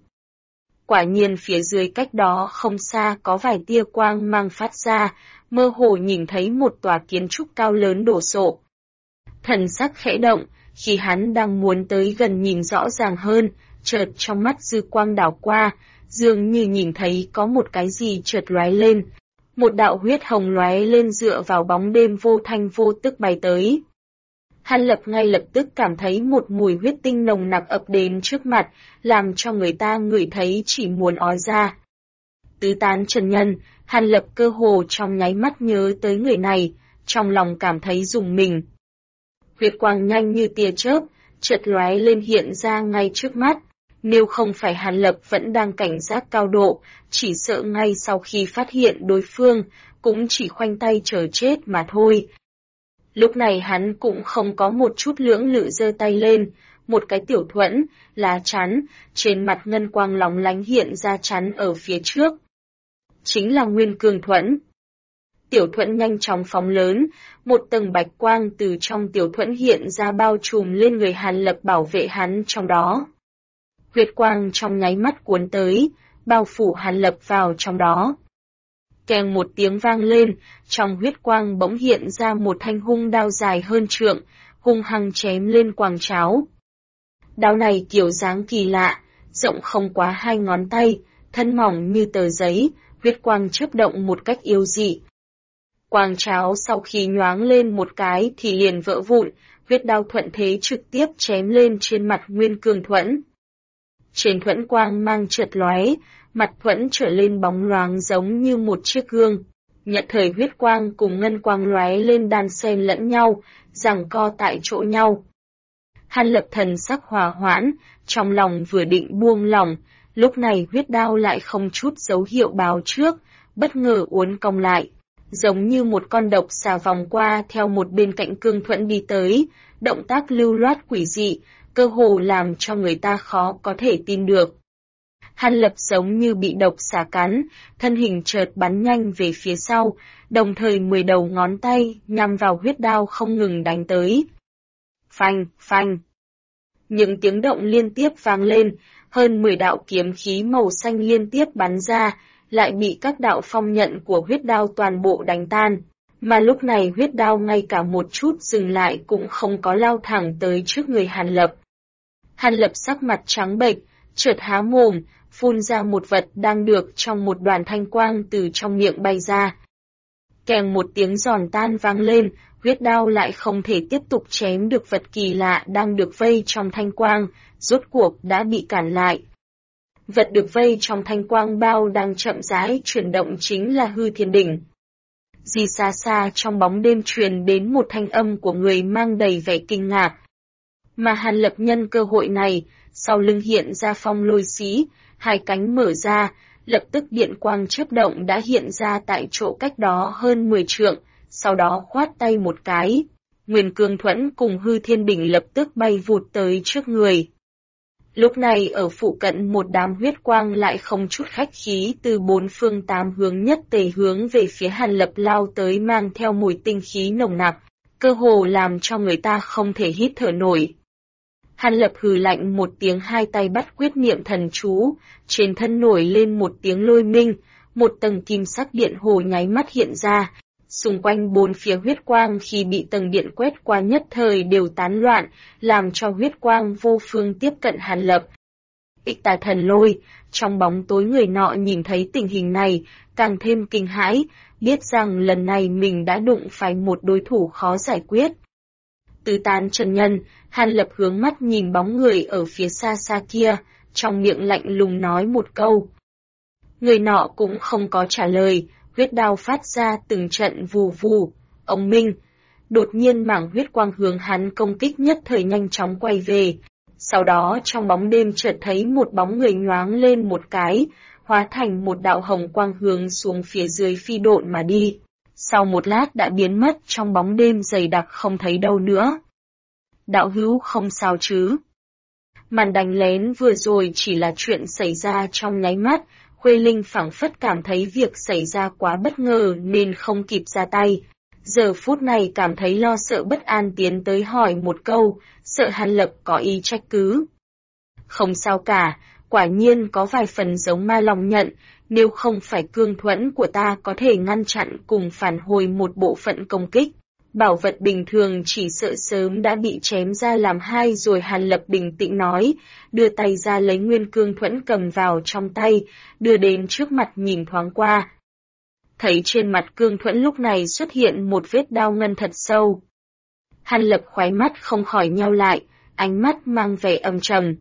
Quả nhiên phía dưới cách đó không xa có vài tia quang mang phát ra, mơ hồ nhìn thấy một tòa kiến trúc cao lớn đổ sộ. Thần sắc khẽ động, khi hắn đang muốn tới gần nhìn rõ ràng hơn, chợt trong mắt dư quang đảo qua, dường như nhìn thấy có một cái gì chợt lóe lên. Một đạo huyết hồng lóe lên dựa vào bóng đêm vô thanh vô tức bay tới. Hàn Lập ngay lập tức cảm thấy một mùi huyết tinh nồng nặc ập đến trước mặt, làm cho người ta ngửi thấy chỉ muốn ói ra. Tứ tán trần nhân, Hàn Lập cơ hồ trong nháy mắt nhớ tới người này, trong lòng cảm thấy rùng mình. Huyết quang nhanh như tia chớp, chợt lóe lên hiện ra ngay trước mắt. Nếu không phải Hàn Lập vẫn đang cảnh giác cao độ, chỉ sợ ngay sau khi phát hiện đối phương, cũng chỉ khoanh tay chờ chết mà thôi. Lúc này hắn cũng không có một chút lưỡng lự giơ tay lên, một cái tiểu thuẫn, lá chắn, trên mặt ngân quang lóng lánh hiện ra chắn ở phía trước. Chính là Nguyên Cương Thuẫn. Tiểu thuẫn nhanh chóng phóng lớn, một tầng bạch quang từ trong tiểu thuẫn hiện ra bao trùm lên người Hàn Lập bảo vệ hắn trong đó. Huyết quang trong nháy mắt cuốn tới, bao phủ Hàn Lập vào trong đó. Kèng một tiếng vang lên, trong huyết quang bỗng hiện ra một thanh hung đao dài hơn trượng, hung hăng chém lên quang tráo. Đao này kiểu dáng kỳ lạ, rộng không quá 2 ngón tay, thân mỏng như tờ giấy, huyết quang chớp động một cách yếu dị. Quang tráo sau khi nhoáng lên một cái thì liền vỡ vụn, huyết đao thuận thế trực tiếp chém lên trên mặt Nguyên Cương Thuẫn. Trên thuẫn quang mang chợt lóe, mặt thuẫn trở lên bóng loáng giống như một chiếc gương. Nhận thời huyết quang cùng ngân quang lóe lên đan xen lẫn nhau, giằng co tại chỗ nhau. Hàn Lập thần sắc hòa hoãn, trong lòng vừa định buông lỏng, lúc này huyết đao lại không chút dấu hiệu báo trước, bất ngờ uốn cong lại, giống như một con độc xà vòng qua theo một bên cạnh cương thuẫn đi tới, động tác lưu loát quỷ dị, cơ hồ làm cho người ta khó có thể tin được. Hàn Lập giống như bị độc xà cắn, thân hình chợt bắn nhanh về phía sau, đồng thời 10 đầu ngón tay nhằm vào huyết đao không ngừng đánh tới. Phanh, phanh. Những tiếng động liên tiếp vang lên, hơn 10 đạo kiếm khí màu xanh liên tiếp bắn ra, lại bị các đạo phong nhận của huyết đao toàn bộ đánh tan. Mà lúc này huyết đao ngay cả một chút dừng lại cũng không có lao thẳng tới trước người Hàn Lập. Hàn Lập sắc mặt trắng bệch, chợt há mồm, phun ra một vật đang được trong một đoàn thanh quang từ trong miệng bay ra. Kèm một tiếng giòn tan vang lên, huyết đao lại không thể tiếp tục chém được vật kỳ lạ đang được vây trong thanh quang, rốt cuộc đã bị cản lại. Vật được vây trong thanh quang bao đang chậm rãi chuyển động chính là Hư Thiên Đỉnh. Di xa xa trong bóng đêm truyền đến một thanh âm của người mang đầy vẻ kinh ngạc. Mà Hàn Lập nhân cơ hội này, sau lưng hiện ra phong lôi xí, 2 cánh mở ra, lập tức điện quang chớp động đã hiện ra tại chỗ cách đó hơn 10 trượng, sau đó khoát tay một cái. Nguyên Cương Thuẫn cùng Hư Thiên Đỉnh lập tức bay vụt tới trước người. Lúc này ở phụ cận một đám huyết quang lại không chút khách khí từ 4 phương 8 hướng nhất tề hướng về phía Hàn Lập lao tới mang theo mùi tinh khí nồng nặc, cơ hồ làm cho người ta không thể hít thở nổi. Hàn Lập hừ lạnh một tiếng, 2 tay bắt quyết niệm thần chú, trên thân nổi lên một tiếng lôi minh, một tầng kim sắc điện hồ nháy mắt hiện ra. Xung quanh 4 phía huyết quang khi bị tầng điện quét qua nhất thời đều tán loạn, làm cho huyết quang vô phương tiếp cận Hàn Lập. Ích Tà Thần Lôi, trong bóng tối người nọ nhìn thấy tình hình này, càng thêm kinh hãi, biết rằng lần này mình đã đụng phải một đối thủ khó giải quyết. Tứ tán chân nhân, Hàn Lập hướng mắt nhìn bóng người ở phía xa xa kia, trong miệng lạnh lùng nói một câu. Người nọ cũng không có trả lời, huyết đao phát ra từng trận vù vù. Ông Minh, đột nhiên mảng huyết quang hướng hắn công kích nhất thời nhanh chóng quay về. Sau đó trong bóng đêm chợt thấy một bóng người nhoáng lên một cái, hóa thành một đạo hồng quang hướng xuống phía dưới phi độn mà đi. Sau một lát đã biến mất trong bóng đêm dày đặc không thấy đâu nữa. Đạo hữu không sao chứ? Màn đánh lén vừa rồi chỉ là chuyện xảy ra trong nháy mắt, Khuê Linh phảng phất cảm thấy việc xảy ra quá bất ngờ nên không kịp ra tay. Giờ phút này cảm thấy lo sợ bất an tiến tới hỏi một câu, sợ Hàn Lập có ý trách cứ. Không sao cả, quả nhiên có vài phần giống ma long nhận, nếu không phải cương thuẫn của ta có thể ngăn chặn cùng phản hồi một bộ phận công kích. Bảo vật bình thường chỉ sợ sớm đã bị chém ra làm hai rồi. Hàn Lập bình tĩnh nói, đưa tay ra lấy nguyên cương thuẫn cầm vào trong tay, đưa đến trước mặt nhìn thoáng qua. Thấy trên mặt cương thuẫn lúc này xuất hiện một vết đao ngân thật sâu. Hàn Lập khóe mắt không khỏi nheo lại, ánh mắt mang vẻ âm trầm.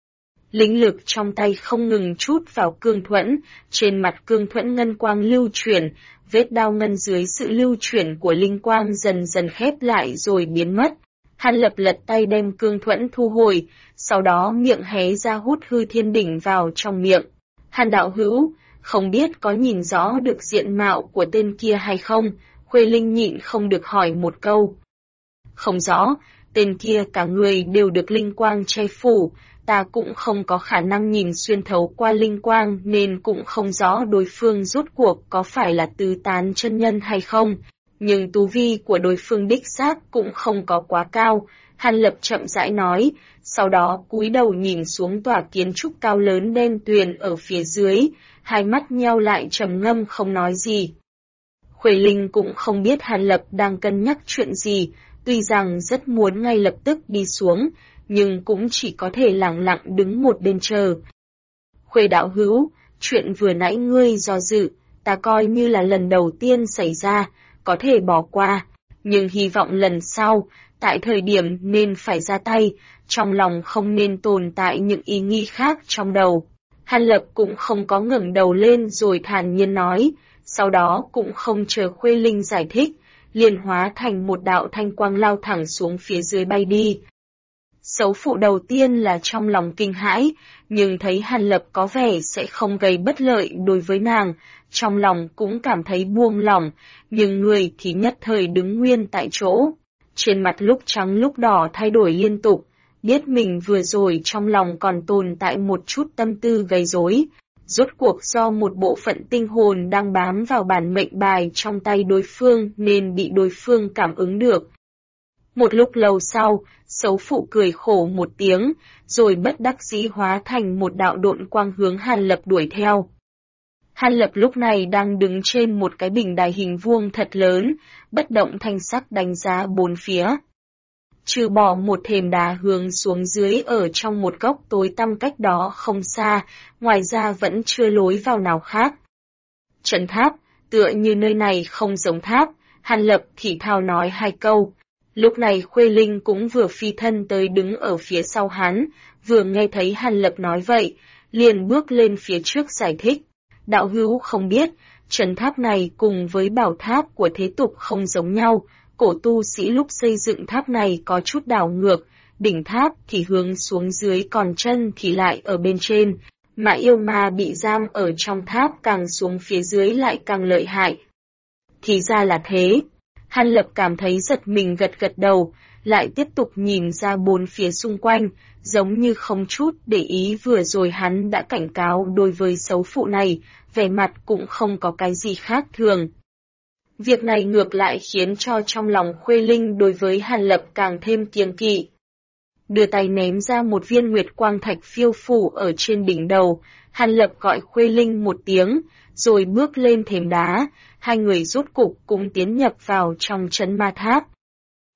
Linh lực trong tay không ngừng trút vào cương thuẫn, trên mặt cương thuẫn ngân quang lưu chuyển, vết đao ngân dưới sự lưu chuyển của linh quang dần dần khép lại rồi biến mất. Hàn Lập lật tay đem cương thuẫn thu hồi, sau đó miệng hé ra hút hư thiên đỉnh vào trong miệng. Hàn đạo hữu, không biết có nhìn rõ được diện mạo của tên kia hay không? Khuê Linh nhịn không được hỏi một câu. Không rõ, tên kia cả người đều được linh quang che phủ, ta cũng không có khả năng nhìn xuyên thấu qua linh quang nên cũng không rõ đối phương rốt cuộc có phải là tứ tán chân nhân hay không. Nhưng tu vi của đối phương đích xác cũng không có quá cao, Hàn Lập chậm rãi nói, sau đó cúi đầu nhìn xuống tòa kiến trúc cao lớn đen tuyền ở phía dưới, hai mắt nheo lại trầm ngâm không nói gì. Khuê Linh cũng không biết Hàn Lập đang cân nhắc chuyện gì, tuy rằng rất muốn ngay lập tức đi xuống, nhưng cũng chỉ có thể lặng lặng đứng một bên chờ. Khuê đạo hữu, chuyện vừa nãy ngươi do dự, ta coi như là lần đầu tiên xảy ra, có thể bỏ qua, nhưng hy vọng lần sau, tại thời điểm nên phải ra tay, trong lòng không nên tồn tại những ý nghĩ khác trong đầu. Hàn Lập cũng không có ngẩng đầu lên rồi thản nhiên nói, sau đó cũng không chờ Khuê Linh giải thích, liền hóa thành một đạo thanh quang lao thẳng xuống phía dưới bay đi. Xấu phụ đầu tiên là trong lòng kinh hãi, nhưng thấy Hàn Lập có vẻ sẽ không gây bất lợi đối với nàng, trong lòng cũng cảm thấy buông lỏng, nhưng người thì nhất thời đứng nguyên tại chỗ. Trên mặt lúc trắng lúc đỏ thay đổi liên tục, biết mình vừa rồi trong lòng còn tồn tại một chút tâm tư gây rối. Rốt cuộc do một bộ phận tinh hồn đang bám vào bản mệnh bài trong tay đối phương nên bị đối phương cảm ứng được. Một lúc lâu sau, xấu phụ cười khổ một tiếng, rồi bất đắc dĩ hóa thành một đạo độn quang hướng Hàn Lập đuổi theo. Hàn Lập lúc này đang đứng trên một cái bình đài hình vuông thật lớn, bất động thanh sắc đánh giá bốn phía. Trừ bỏ một thềm đá hướng xuống dưới ở trong một góc tối tăm cách đó không xa, ngoài ra vẫn chưa lối vào nào khác. Trận tháp, tựa như nơi này không giống tháp, Hàn Lập thì thào nói hai câu. Lúc này Khuê Linh cũng vừa phi thân tới đứng ở phía sau hắn, vừa nghe thấy Hàn Lập nói vậy, liền bước lên phía trước giải thích. Đạo hữu không biết, trấn tháp này cùng với bảo tháp của thế tục không giống nhau, cổ tu sĩ lúc xây dựng tháp này có chút đảo ngược, đỉnh tháp thì hướng xuống dưới còn chân thì lại ở bên trên, mà yêu ma bị giam ở trong tháp càng xuống phía dưới lại càng lợi hại. Thì ra là thế. Hàn Lập cảm thấy giật mình gật gật đầu, lại tiếp tục nhìn ra bốn phía xung quanh, giống như không chút để ý vừa rồi hắn đã cảnh cáo đối với xấu phụ này, vẻ mặt cũng không có cái gì khác thường. Việc này ngược lại khiến cho trong lòng Khuê Linh đối với Hàn Lập càng thêm kiêng kỵ. Đưa tay ném ra một viên nguyệt quang thạch phiêu phù ở trên đỉnh đầu, Hàn Lập gọi Khuê Linh một tiếng, rồi bước lên thềm đá, hai người rốt cục cũng tiến nhập vào trong trấn ma tháp.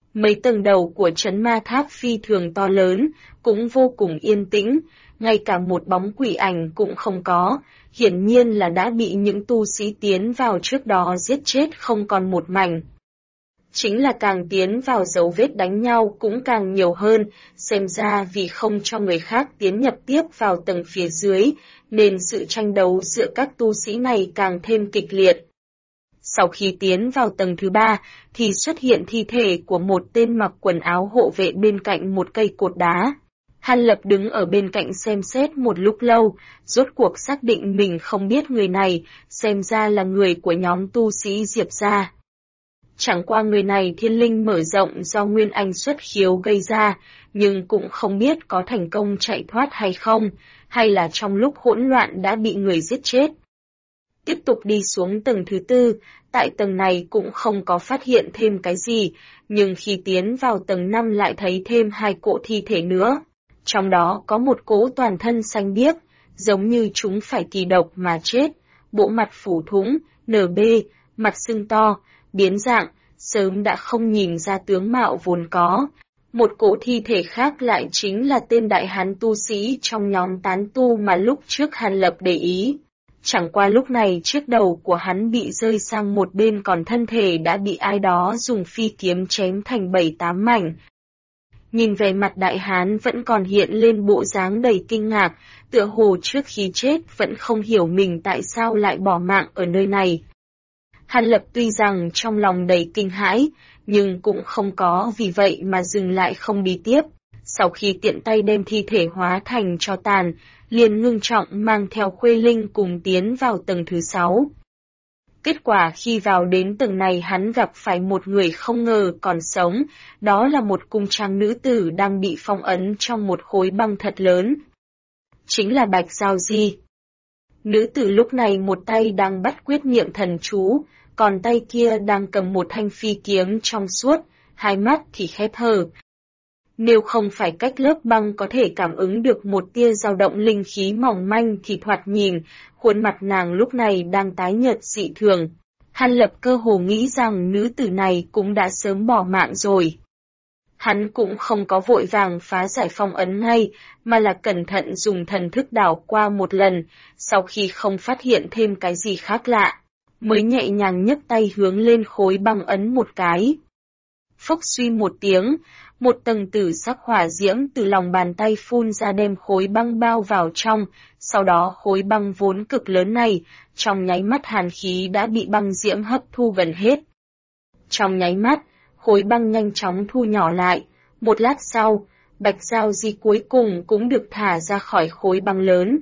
Mấy tầng đầu của trấn ma tháp phi thường to lớn, cũng vô cùng yên tĩnh, ngay cả một bóng quỷ ảnh cũng không có, hiển nhiên là đã bị những tu sĩ tiến vào trước đó giết chết không còn một mảnh. Chính là càng tiến vào dấu vết đánh nhau cũng càng nhiều hơn, xem ra vì không cho người khác tiến nhập tiếp vào tầng phía dưới, nên sự tranh đấu giữa các tu sĩ này càng thêm kịch liệt. Sau khi tiến vào tầng thứ 3, thì xuất hiện thi thể của một tên mặc quần áo hộ vệ bên cạnh một cây cột đá. Hàn Lập đứng ở bên cạnh xem xét một lúc lâu, rốt cuộc xác định mình không biết người này, xem ra là người của nhóm tu sĩ Diệp gia. Chẳng qua người này thiên linh mở rộng do Nguyên Anh xuất khiếu gây ra, nhưng cũng không biết có thành công chạy thoát hay không, hay là trong lúc hỗn loạn đã bị người giết chết. Tiếp tục đi xuống tầng thứ 4, tại tầng này cũng không có phát hiện thêm cái gì, nhưng khi tiến vào tầng 5 lại thấy thêm 2 cỗ thi thể nữa. Trong đó có một cỗ toàn thân xanh biếc, giống như chúng phải kỳ độc mà chết, bộ mặt phủ thủng, nở bê, mặt sưng to, biến dạng, sớm đã không nhìn ra tướng mạo vốn có. Một cỗ thi thể khác lại chính là tên đại hán tu sĩ trong nhóm tán tu mà lúc trước Hàn Lập để ý. Chẳng qua lúc này chiếc đầu của hắn bị rơi sang một bên còn thân thể đã bị ai đó dùng phi kiếm chém thành 7-8 mảnh. Nhìn về mặt đại hán vẫn còn hiện lên bộ dáng đầy kinh ngạc, tựa hồ trước khi chết vẫn không hiểu mình tại sao lại bỏ mạng ở nơi này. Hàn Lập tuy rằng trong lòng đầy kinh hãi, nhưng cũng không có vì vậy mà dừng lại không đi tiếp. Sau khi tiện tay đem thi thể hóa thành tro tàn, liền ngưng trọng mang theo Khuê Linh cùng tiến vào tầng thứ 6. Kết quả khi vào đến tầng này hắn gặp phải một người không ngờ còn sống, đó là một cung trang nữ tử đang bị phong ấn trong một khối băng thật lớn. Chính là Bạch Giao Di. Nữ tử lúc này một tay đang bắt quyết niệm thần chú, còn tay kia đang cầm một thanh phi kiếm trong suốt, hai mắt thì khép hờ. Nếu không phải cách lớp băng có thể cảm ứng được một tia dao động linh khí mỏng manh thì thoạt nhìn, khuôn mặt nàng lúc này đang tái nhợt dị thường. Hàn Lập cơ hồ nghĩ rằng nữ tử này cũng đã sớm bỏ mạng rồi. Hắn cũng không có vội vàng phá giải phong ấn ngay, mà là cẩn thận dùng thần thức đảo qua một lần, sau khi không phát hiện thêm cái gì khác lạ, mới nhẹ nhàng nhấc tay hướng lên khối băng ấn một cái. Phốc suy một tiếng, một tầng tử sắc hỏa diễm từ lòng bàn tay phun ra đem khối băng bao vào trong, sau đó khối băng vốn cực lớn này, trong nháy mắt hàn khí đã bị băng diễm hấp thu gần hết. Trong nháy mắt, khối băng nhanh chóng thu nhỏ lại, một lát sau, Bạch Giao Di cuối cùng cũng được thả ra khỏi khối băng lớn.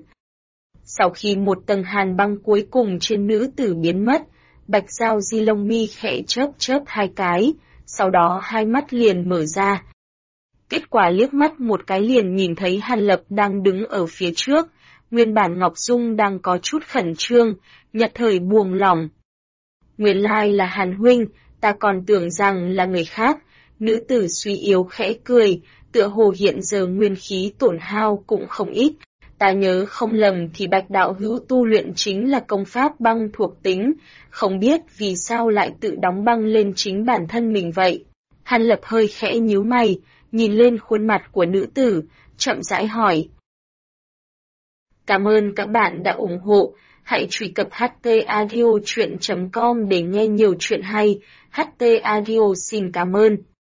Sau khi một tầng hàn băng cuối cùng trên nữ tử biến mất, Bạch Giao Di lông mi khẽ chớp chớp hai cái, sau đó hai mắt liền mở ra. Kết quả liếc mắt một cái liền nhìn thấy Hàn Lập đang đứng ở phía trước, nguyên bản Ngọc Dung đang có chút khẩn trương, nhất thời buông lỏng. Nguyên lai là Hàn huynh, ta còn tưởng rằng là người khác, nữ tử suy yếu khẽ cười, tựa hồ hiện giờ nguyên khí tổn hao cũng không ít. Ta nhớ không lầm thì Bạch đạo hữu tu luyện chính là công pháp băng thuộc tính, không biết vì sao lại tự đóng băng lên chính bản thân mình vậy. Hàn Lập hơi khẽ nhíu mày, nhìn lên khuôn mặt của nữ tử, chậm rãi hỏi. Cảm ơn các bạn đã ủng hộ, hãy truy cập htaudio.com để nghe nhiều chuyện hay, HT Audio xin cảm ơn.